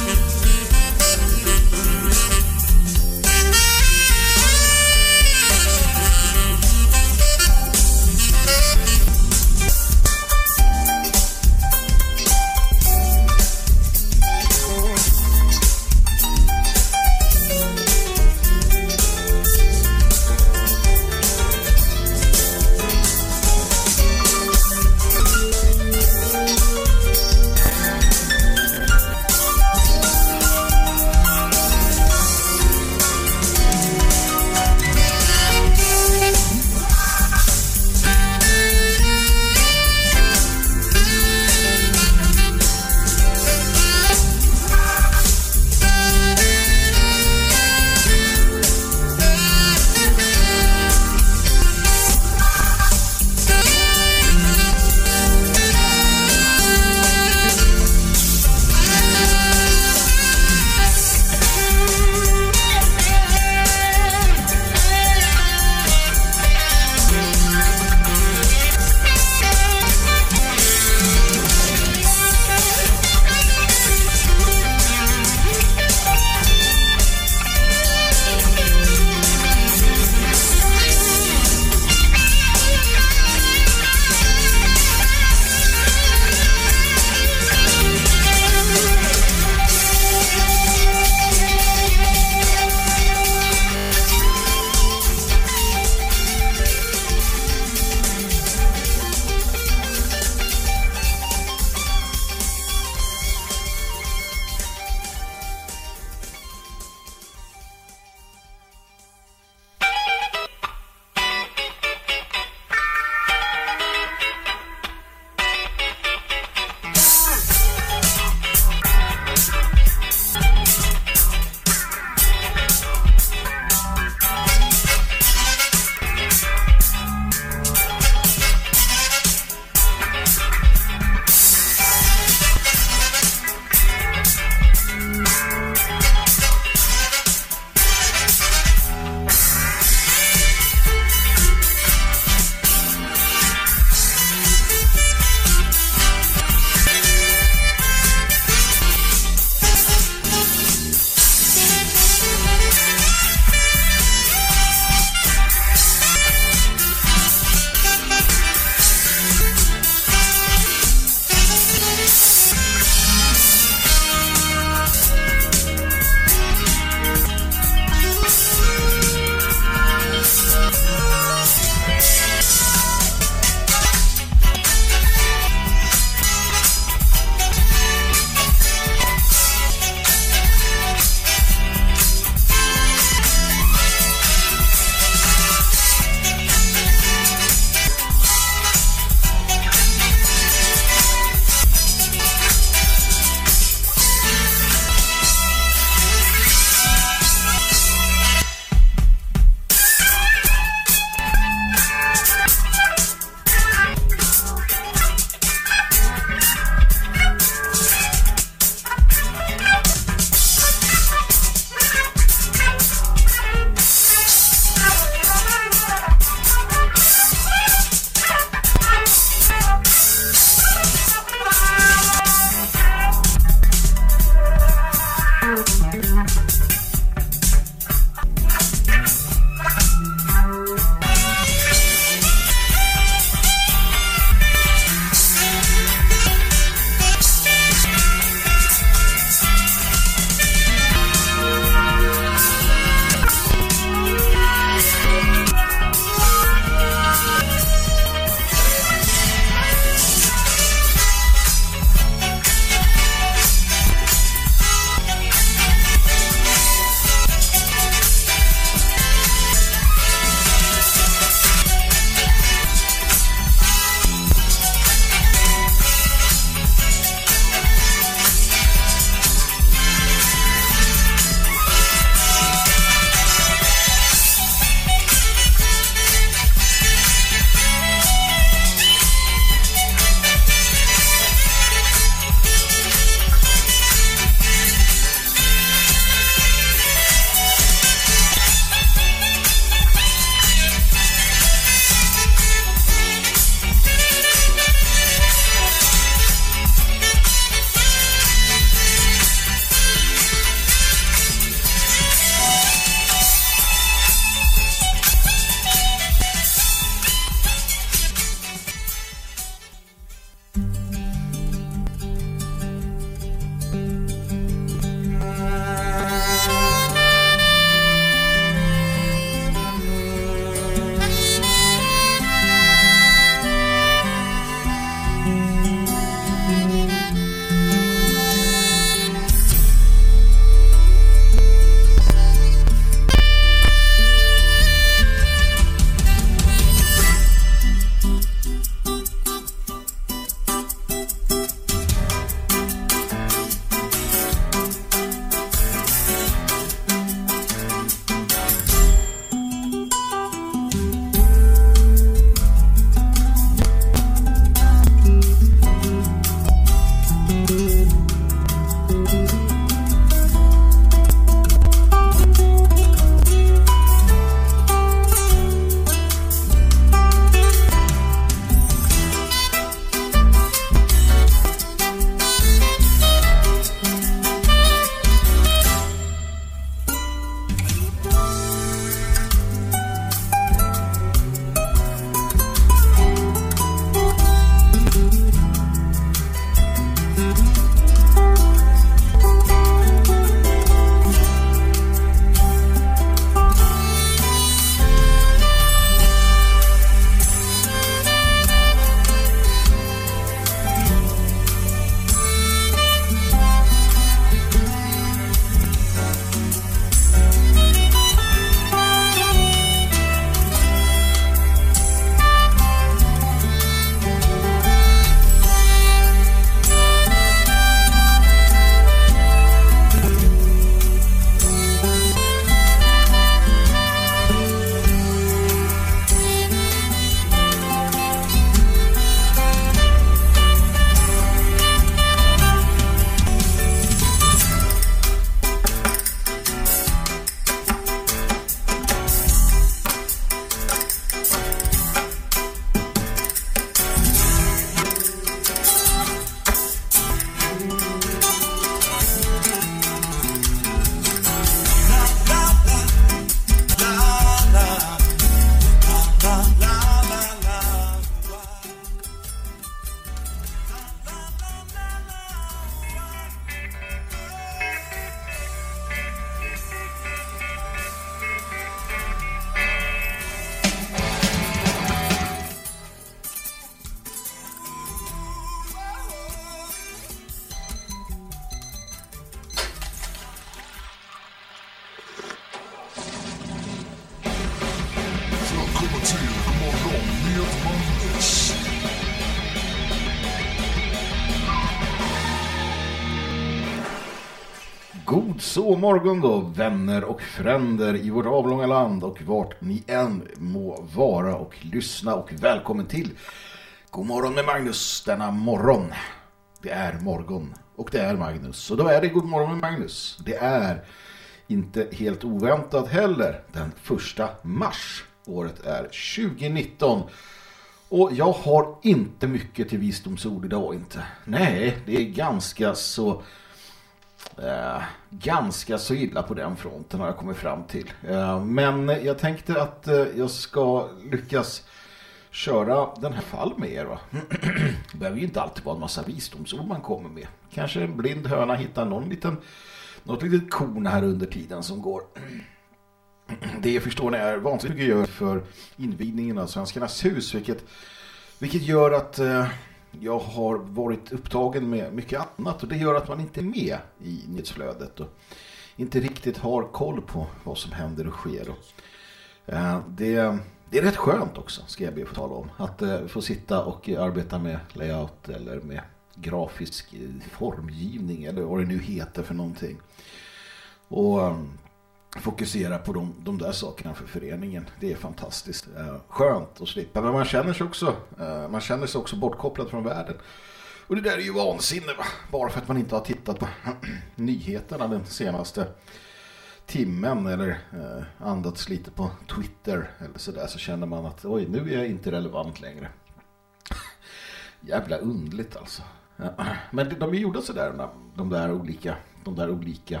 God så morgon då, vänner och fränder i vårt avlånga land och vart ni än må vara och lyssna, och välkommen till God morgon med Magnus denna morgon. Det är morgon och det är Magnus, och då är det God morgon med Magnus. Det är inte helt oväntat heller den första mars. Året är tjugonitton. Och jag har inte mycket till visdomsord idag, inte. Nej, det är ganska så eh, ganska så illa på den fronten har jag kommit fram till. Eh, men jag tänkte att eh, jag ska lyckas köra den här fall med er, va? Det behöver ju inte alltid vara en massa visdomsord man kommer med. Kanske en blind höna hittar någon liten, något litet korn här under tiden som går. Det förstår ni är vansinnigt gör för invigningen av Svenskarnas hus, vilket, vilket gör att eh, jag har varit upptagen med mycket annat, och det gör att man inte är med i nyhetsflödet och inte riktigt har koll på vad som händer och sker. Och, eh, det, det är rätt skönt också, ska jag be att få tala om, att eh, få sitta och arbeta med layout eller med grafisk formgivning eller vad det nu heter för någonting. Och fokusera på de, de där sakerna för föreningen. Det är fantastiskt eh, skönt att slippa. Men man känner sig också eh, man känner sig också bortkopplad från världen. Och det där är ju vansinne, va? Bara för att man inte har tittat på nyheterna den senaste timmen eller eh, andats lite på Twitter eller sådär, så känner man att oj, nu är jag inte relevant längre. Jävla undligt alltså. Men de är gjorda sådär, de där olika de där olika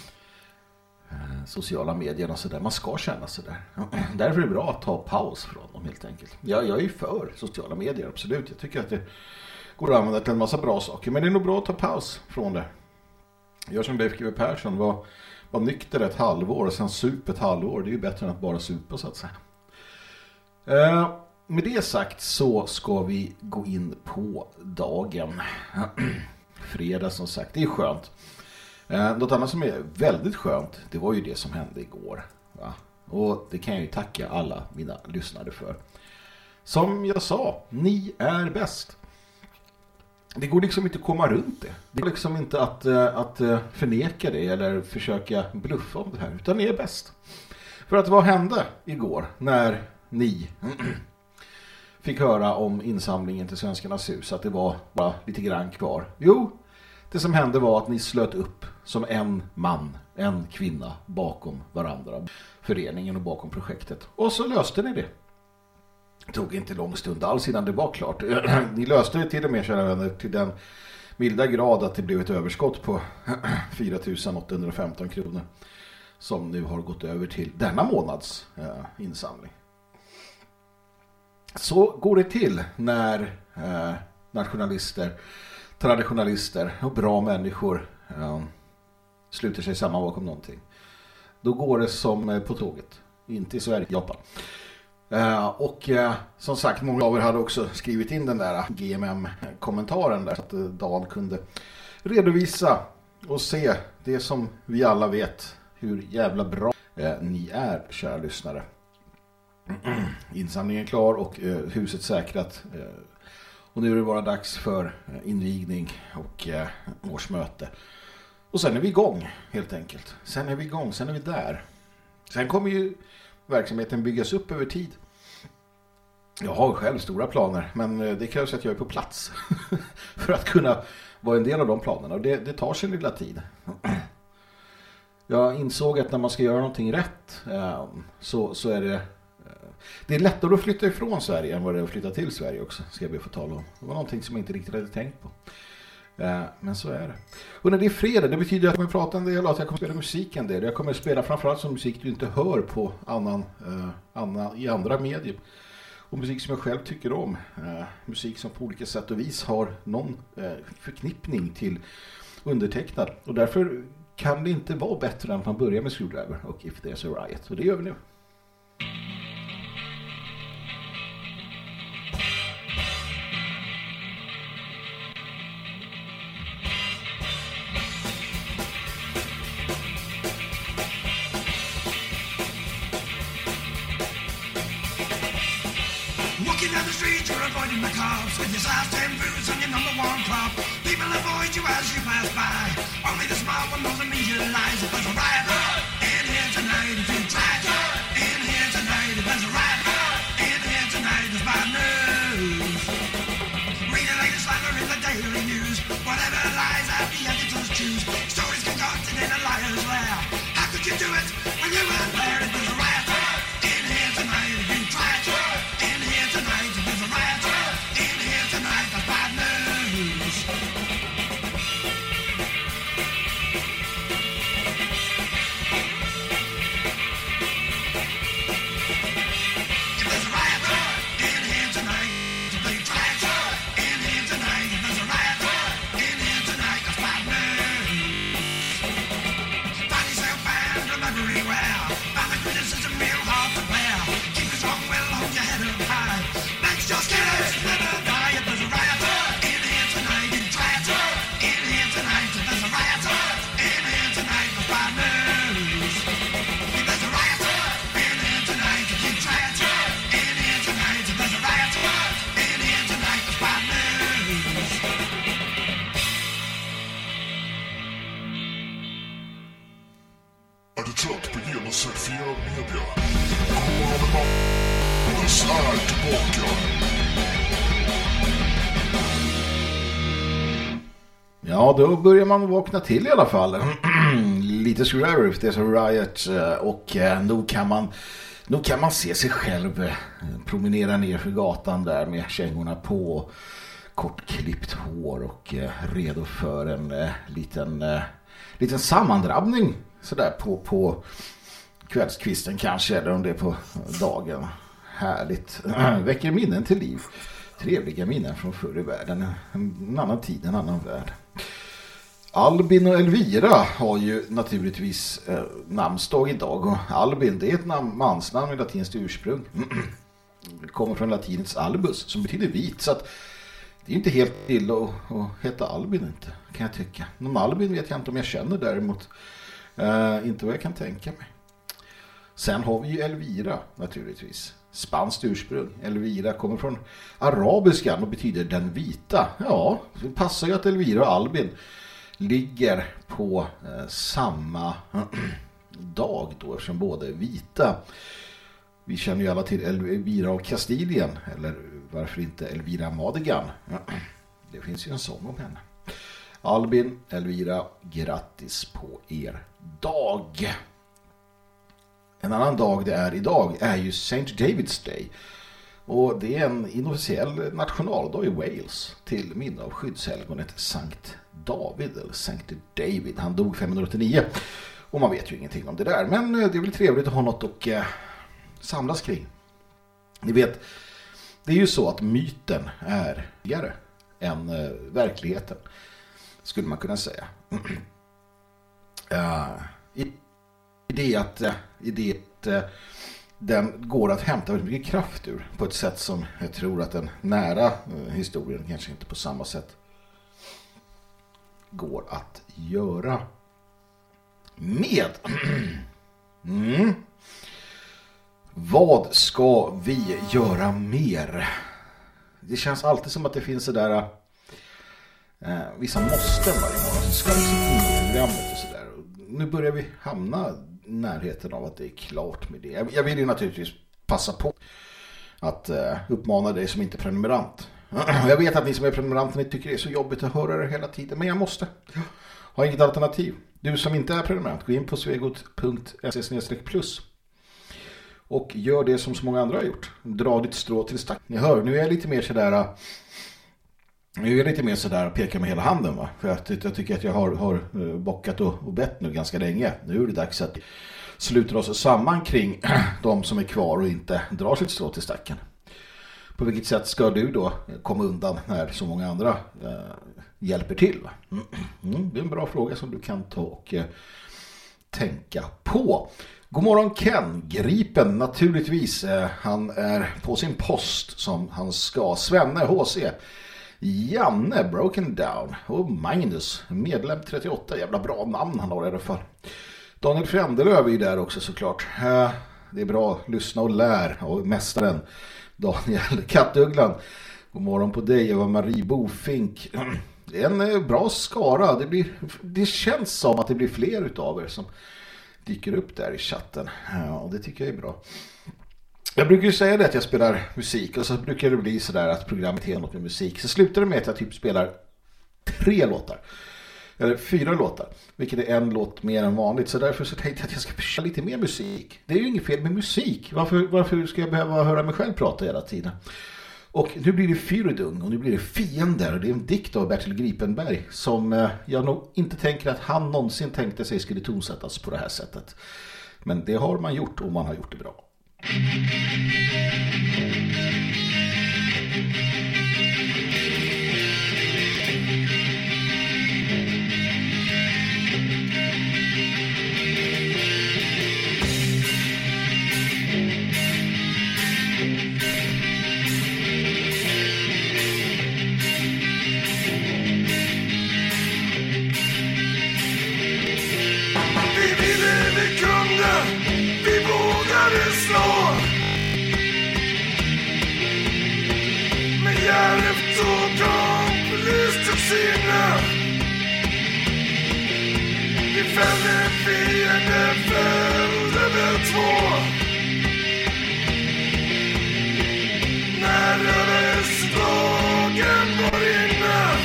sociala medier och sådär. Man ska känna sådär. Därför är det bra att ta paus från dem helt enkelt. Ja, jag är ju för sociala medier, absolut. Jag tycker att det går att använda till en massa bra saker. Men det är nog bra att ta paus från det. Jag som Leif G W Persson var, var nykter ett halvår och sen sup ett halvår. Det är ju bättre än att bara supa, så att säga. Uh, med det sagt så ska vi gå in på dagen. Fredag som sagt, det är skönt. Eh, något annat som är väldigt skönt, det var ju det som hände igår, va? Och det kan jag ju tacka alla mina lyssnare för. Som jag sa, ni är bäst. Det går liksom inte att komma runt det. Det går liksom inte att, att förneka det eller försöka bluffa om det här, utan ni är bäst. För att vad hände igår när ni fick höra om insamlingen till Svenskarnas hus, att det var bara lite grann kvar? Jo, det som hände var att ni slöt upp som en man, en kvinna bakom varandra, föreningen och bakom projektet. Och så löste ni det. Det tog inte lång stund alls innan det var klart. Ni löste det till och med, kära vänner, till den milda grad att det blev ett överskott på fyra tusen åttahundrafemton kronor som nu har gått över till denna månads eh, insamling. Så går det till när eh, nationalister, traditionalister och bra människor eh, sluter sig samman bakom någonting. Då går det som på tåget. Inte i Sverige, Japan. Eh, och eh, som sagt, många av er hade också skrivit in den där G M M-kommentaren där, så att eh, Dan kunde redovisa och se det som vi alla vet, hur jävla bra eh, ni är, kära lyssnare. Insamlingen är klar och eh, huset säkrat. Eh, och nu är det bara dags för eh, invigning och eh, årsmöte. Och sen är vi igång, helt enkelt. Sen är vi igång, sen är vi där. Sen kommer ju verksamheten byggas upp över tid. Jag har själv stora planer, men eh, det krävs att jag är på plats för att kunna vara en del av de planerna. Och det, det tar sin lilla tid. Jag insåg att när man ska göra någonting rätt eh, så, så är det Det är lättare att flytta ifrån Sverige än vad det är att flytta till Sverige också, ska jag be få tala om. Det var någonting som jag inte riktigt hade tänkt på. Uh, men så är det. Och när det är fredag, det betyder att jag kommer prata en del, att jag kommer spela musik en del. Jag kommer spela framförallt som musik du inte hör på annan, uh, annan, i andra medier. Och musik som jag själv tycker om. Uh, musik som på olika sätt och vis har någon uh, förknippning till undertecknad. Och därför kan det inte vara bättre än att man börjar med Screwdriver och If There's a Riot. Och det gör vi nu. What Walking down the street, you're avoiding the cops with your size ten boots on your number one crop. People avoid you as you pass by. Only the smart one knows the media lies. If there's a riot in here tonight, if you try it in here tonight, if there's a riot in here tonight, there's bad news. Read the latest slander in the Daily News. Whatever lies out the editors choose. Stories concocted in a liar's lair. How could you do it when you weren't there? If there's a riot in here tonight, if you try it in here tonight, if there's a riot in here tonight, that's bad news. If there's a riot in here tonight, if they try it in here tonight, if there's a riot in here tonight, that's bad news. Find yourself banned from everywhere. Find the criticism real hard to bear. Keep it strong, well, hold your head up high. Let's just get it, never die. If there's a riot in here tonight, you try it in here tonight. If there's a riot in here tonight, that's bad news. If there's a riot in here tonight, if you try it in here tonight. If there's a riot in here tonight, that's bad news. Är du trött på genuscertifierad media? Kommer de med Magnus är tillbaka. Ja, då börjar man vakna till i alla fall. Lite Screwdriver, det är så Riot. Och nog kan man nog kan man se sig själv promenera ner för gatan där med kängorna på, kortklippt hår och redo för en liten, liten sammandrabbning sådär på, på kvällskvisten kanske, eller om det är på dagen. Härligt. Väcker minnen till liv. Trevliga minnen från förr i världen. En annan tid, en annan värld. Albin och Elvira har ju naturligtvis eh, namnsdag idag. Och Albin, det är ett nam- mansnamn med latinskt ursprung. Det kommer från latinets albus, som betyder vit. Så att det är inte helt illa att, att heta Albin, inte, kan jag tycka. Någon Albin vet jag inte om jag känner däremot. Eh, inte vad jag kan tänka mig. Sen har vi ju Elvira naturligtvis. Spanskt ursprung. Elvira kommer från arabiskan och betyder den vita. Ja, det passar ju att Elvira och Albin ligger på eh, samma dag då, eftersom båda är vita. Vi känner ju alla till Elvira av Kastilien, eller varför inte Elvira Madigan. Det finns ju en sång om henne. Albin, Elvira, grattis på er dag. En annan dag det är idag är ju Saint David's Day. Och det är en inofficiell nationaldag i Wales till minne av skyddshelgonet Sankt David, eller Sankt David. Han dog femhundraåttionio och man vet ju ingenting om det där. Men det är väl trevligt att ha något att eh, samlas kring. Ni vet, det är ju så att myten är viktigare än eh, verkligheten, skulle man kunna säga. uh, i, i det att, uh, i det att uh, den går att hämta väldigt mycket kraft ur på ett sätt som jag tror att den nära uh, historien kanske inte på samma sätt går att göra med. mm. Vad ska vi göra mer? Det känns alltid som att det finns så där eh, vissa måsten varje morgon. Så ska vi se på programmet och sådär. Nu börjar vi hamna i närheten av att det är klart med det. Jag vill ju naturligtvis passa på att eh, uppmana dig som inte är prenumerant. Jag vet att ni som är prenumeranter ni tycker det är så jobbigt att höra det hela tiden. Men jag måste. Jag har inget alternativ. Du som inte är prenumerant, gå in på svegot punkt se plus och gör det som så många andra har gjort. Dra ditt strå till stack. Ni hör, nu är jag lite mer sådär nu är jag lite mer sådär peka med hela handen, va? För att jag tycker att jag har, har bockat och, och bett nu ganska länge. Nu är det dags att sluta oss samman kring de som är kvar och inte drar sitt strå till stacken. På vilket sätt ska du då komma undan när så många andra äh, hjälper till? Va? Mm. Mm, det är en bra fråga som du kan ta och äh, tänka på. God morgon Ken, Gripen naturligtvis. Eh, han är på sin post som han ska. Svenne, H C, Janne, Broken Down och Magnus, medlem trettioåtta. Jävla bra namn han har i alla fall. Daniel Frändelöv är ju där också såklart. Eh, Det är bra, lyssna och lär. Och mästaren Daniel Kattugglan. God morgon på dig, Eva Marie Bofink. Det är en bra skara. Det, blir, det känns som att det blir fler utav er som dyker upp där i chatten. Ja, och det tycker jag är bra. Jag brukar ju säga det att jag spelar musik och så brukar det bli sådär att programmet heter något med musik. Så slutar det med att jag typ spelar tre låtar. Eller fyra låtar. Vilket är en låt mer än vanligt. Så därför så tänkte jag att jag ska köra lite mer musik. Det är ju inget fel med musik. Varför, varför ska jag behöva höra mig själv prata hela tiden? Och nu blir det Fyrdung och nu blir det Fiender. Det är en dikt av Bertil Gripenberg som jag nog inte tänker att han någonsin tänkte sig skulle tonsättas på det här sättet. Men det har man gjort och man har gjort det bra. Slå med hjärnet och komplyst sinne. Vi fällde fiende, fällde väl två. När överslagen var inne.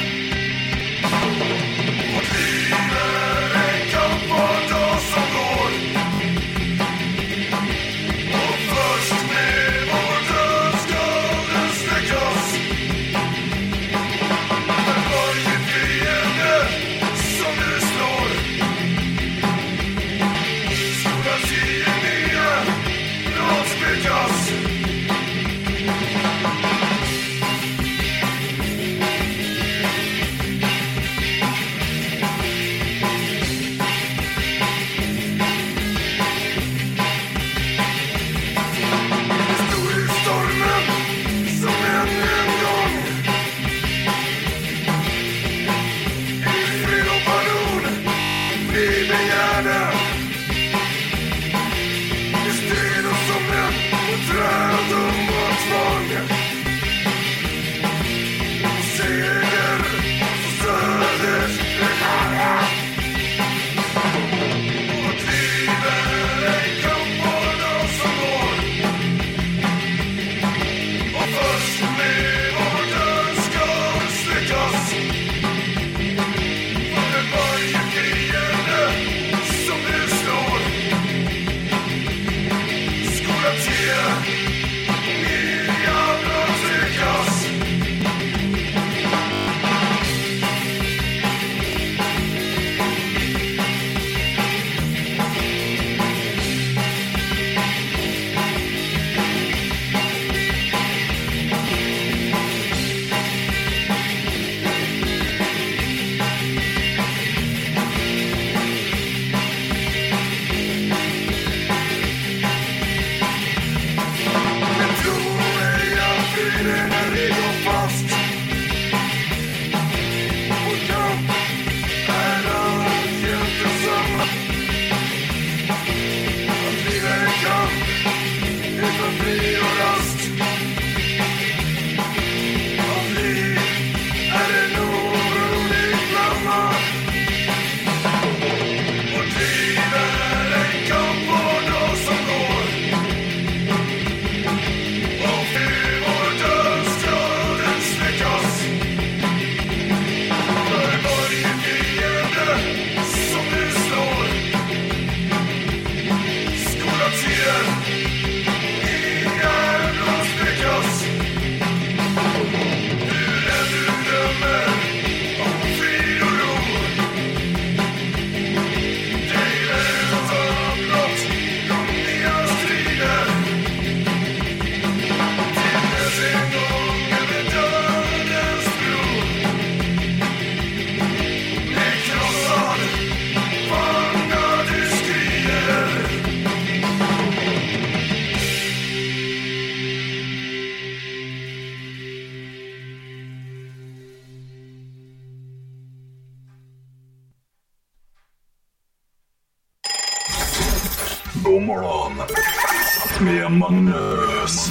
Vårt liv är en kamp var dag som går. God morgon. med Magnus.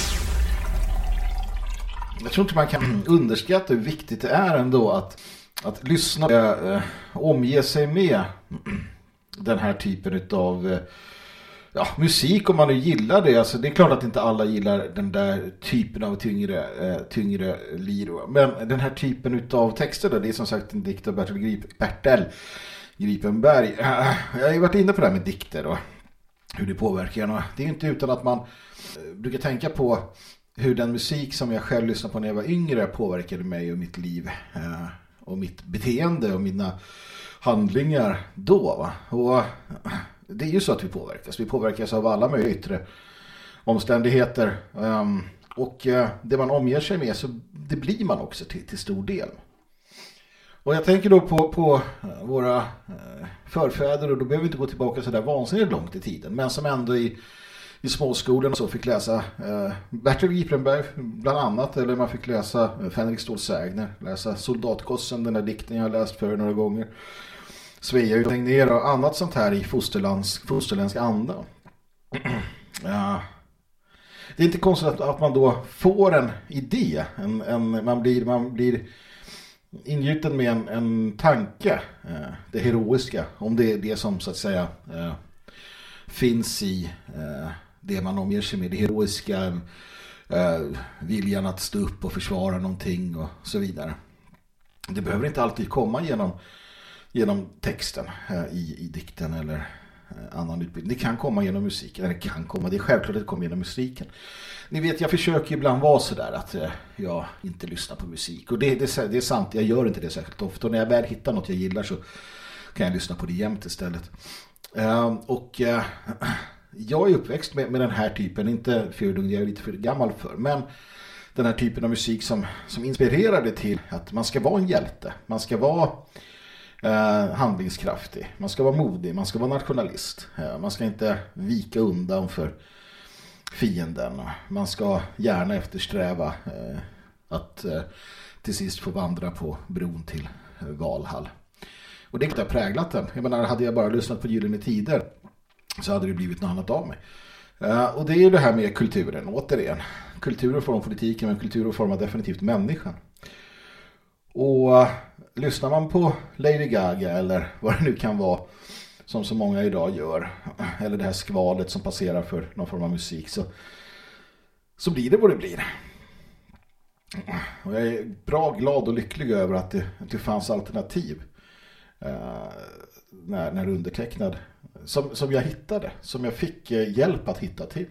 Jag tror inte man kan underskatta hur viktigt det är ändå att, att lyssna och äh, omge sig med den här typen av äh, ja, musik om man nu gillar det. Alltså, det är klart att inte alla gillar den där typen av tyngre, äh, tyngre lir. Men den här typen av texter där, det är som sagt en dikt av Bertil, Grip, Bertil Gripenberg. Äh, jag har ju varit inne på det här med dikter och hur det påverkar en. Det är ju inte utan att man äh, brukar tänka på hur den musik som jag själv lyssnade på när jag var yngre påverkade mig och mitt liv eh, och mitt beteende och mina handlingar då. Va? Och det är ju så att vi påverkas. Vi påverkas av alla möjliga yttre omständigheter. Um, och uh, det man omger sig med, så det blir man också till, till stor del. Och jag tänker då på, på uh, våra uh, förfäder, och då behöver vi inte gå tillbaka så där vansinnigt långt i tiden. Men som ändå i I småskolan så fick läsa eh, Bertil Gripenberg bland annat, eller man fick läsa eh, Fänrik Stål Sägner, läsa Soldatgossen, den där dikten jag har läst för några gånger, Svea utlängd ner och annat sånt här i fosterländsk, fosterländsk anda. Ja. Det är inte konstigt att, att man då får en idé, en, en, man, blir, man blir ingjuten med en, en tanke, eh, det heroiska, om det är det som så att säga eh, finns i eh, det man omger sig med, det heroiska, eh, viljan att stå upp och försvara någonting och så vidare. Det behöver inte alltid komma genom, genom texten eh, i, i dikten eller eh, annan utbildning. Det kan komma genom musiken, eller det kan komma, det är självklart att det kommer genom musiken. Ni vet, jag försöker ibland vara så där att eh, jag inte lyssnar på musik, och det, det, det är sant, jag gör inte det särskilt ofta, och när jag väl hittar något jag gillar så kan jag lyssna på det jämt istället. Uh, och uh, jag är uppväxt med, med den här typen, inte för jag är lite för gammal för, men den här typen av musik som, som inspirerade till att man ska vara en hjälte, man ska vara uh, handlingskraftig, man ska vara modig, man ska vara nationalist, uh, man ska inte vika undan för fienden, man ska gärna eftersträva uh, att uh, till sist få vandra på bron till uh, Valhall. Och det har präglat den. Jag menar, hade jag bara lyssnat på Gyllene Tider så hade det blivit något annat av mig. Uh, och det är ju det här med kulturen, återigen. Kulturen formar politiken, men kulturen formar definitivt människan. Och uh, lyssnar man på Lady Gaga eller vad det nu kan vara, som så många idag gör, eller det här skvalet som passerar för någon form av musik, så, så blir det vad det blir. Och jag är bra, glad och lycklig över att det, att det fanns alternativ. Uh, när, när undertecknad som, som jag hittade, som jag fick uh, hjälp att hitta till,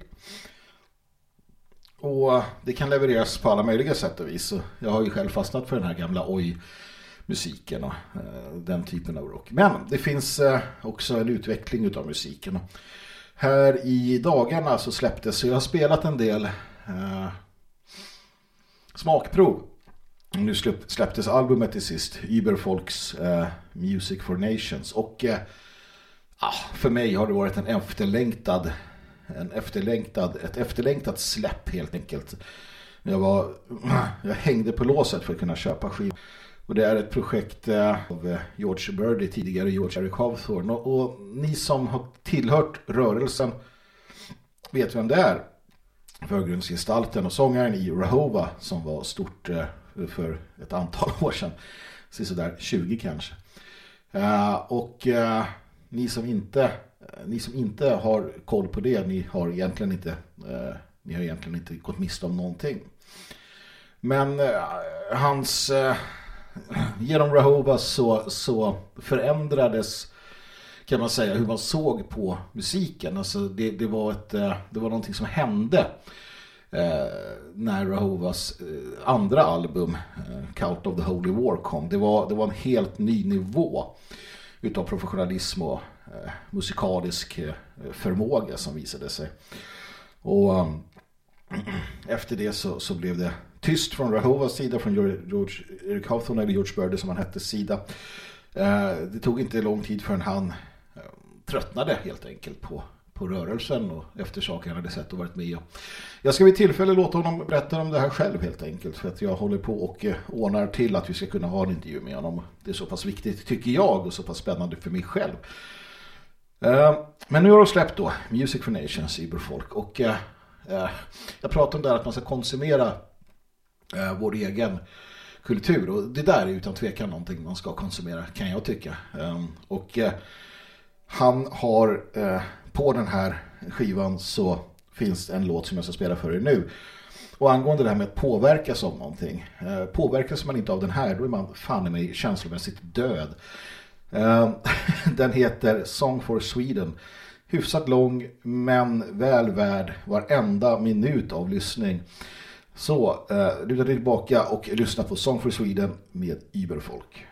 och uh, det kan levereras på alla möjliga sätt och vis, så jag har ju själv fastnat för den här gamla oj-musiken och uh, den typen av rock, men det finns uh, också en utveckling utav musiken, och här i dagarna så släpptes, så jag har spelat en del uh, smakprov. Nu släpptes albumet till sist, Überfolks uh, Music for Nations, och uh, ah, för mig har det varit en efterlängtad, en efterlängtad ett efterlängtat släpp helt enkelt. Jag var jag hängde på låset för att kunna köpa skiv. Och det är ett projekt uh, av uh, George Birdie, tidigare George Eric Hawthorne, och, och ni som har tillhört rörelsen vet vem det är. Förgrundsgestalten och sångaren i Rahova, som var stort uh, för ett antal år sedan, så där tjugo kanske. Uh, och uh, ni som inte uh, ni som inte har koll på det, ni har egentligen inte uh, ni har egentligen inte gått miste om någonting. Men uh, hans uh, genom Rahova så, så förändrades, kan man säga, hur man såg på musiken. Alltså det, det var ett uh, det var någonting som hände Eh, när Rahovas eh, andra album eh, Cult of the Holy War kom. Det var, det var en helt ny nivå utav professionalism och eh, musikalisk eh, förmåga som visade sig. Och eh, efter det så, så blev det tyst från Rahovas sida, från George Eric Hawthorne eller George Birdie som han hette sida. Eh, det tog inte lång tid förrän han eh, tröttnade helt enkelt på på rörelsen och efter saker han hade sett och varit med. Jag ska vid tillfälle låta honom berätta om det här själv helt enkelt, för att jag håller på och ordnar till att vi ska kunna ha en intervju med honom. Det är så pass viktigt tycker jag och så pass spännande för mig själv. Uh, men nu har de släppt då Music for Nations, Iberfolk. Och uh, uh, jag pratar om det här att man ska konsumera uh, vår egen kultur. Och det där är utan tvekan någonting man ska konsumera, kan jag tycka. Um, och uh, han har uh, på den här skivan så finns en låt som jag ska spela för er nu. Och angående det här med att påverkas av någonting. Uh, påverkas man inte av den här, då är man fan i mig känslomässigt död. Uh, den heter Song for Sweden. Hyfsat lång, men väl värd varenda minut av lyssning. Så, uh, luta dig tillbaka och lyssna på Song for Sweden med Iberfolk.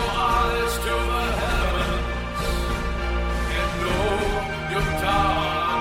Your time.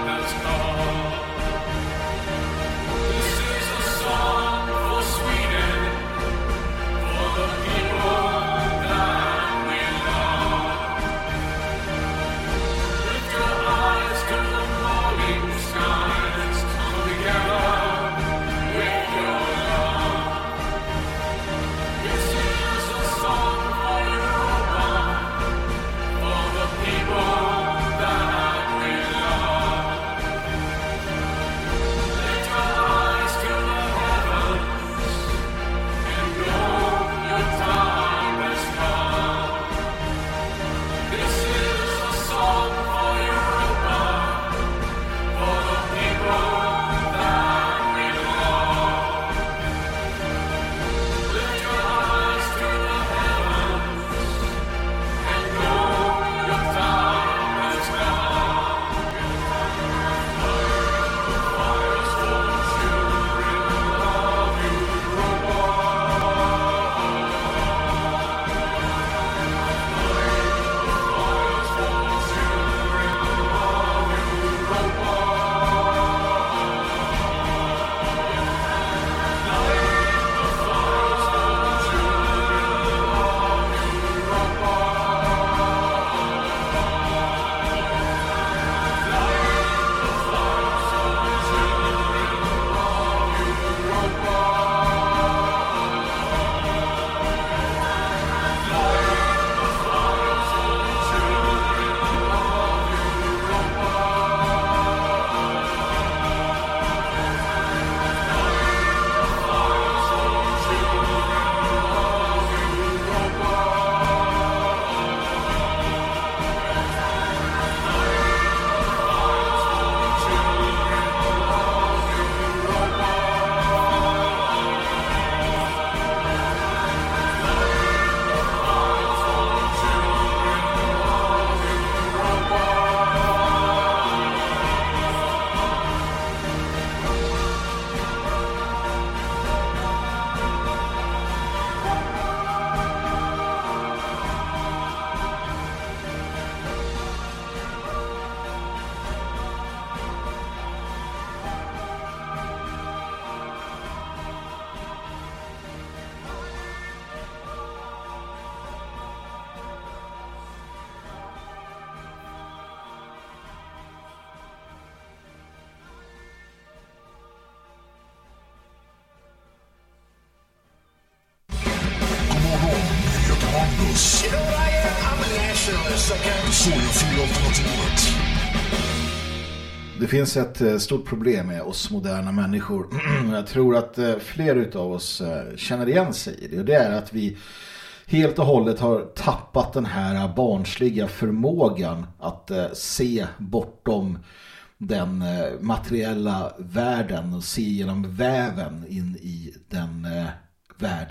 Magnus. You know what I am? I'm a nationalist, okay? Så jag fyller alternativet. Det finns ett stort problem med oss moderna människor. Jag tror att fler utav oss känner igen sig i det. Och det är att vi helt och hållet har tappat den här barnsliga förmågan att se bortom den materiella världen och se genom väven in i den världen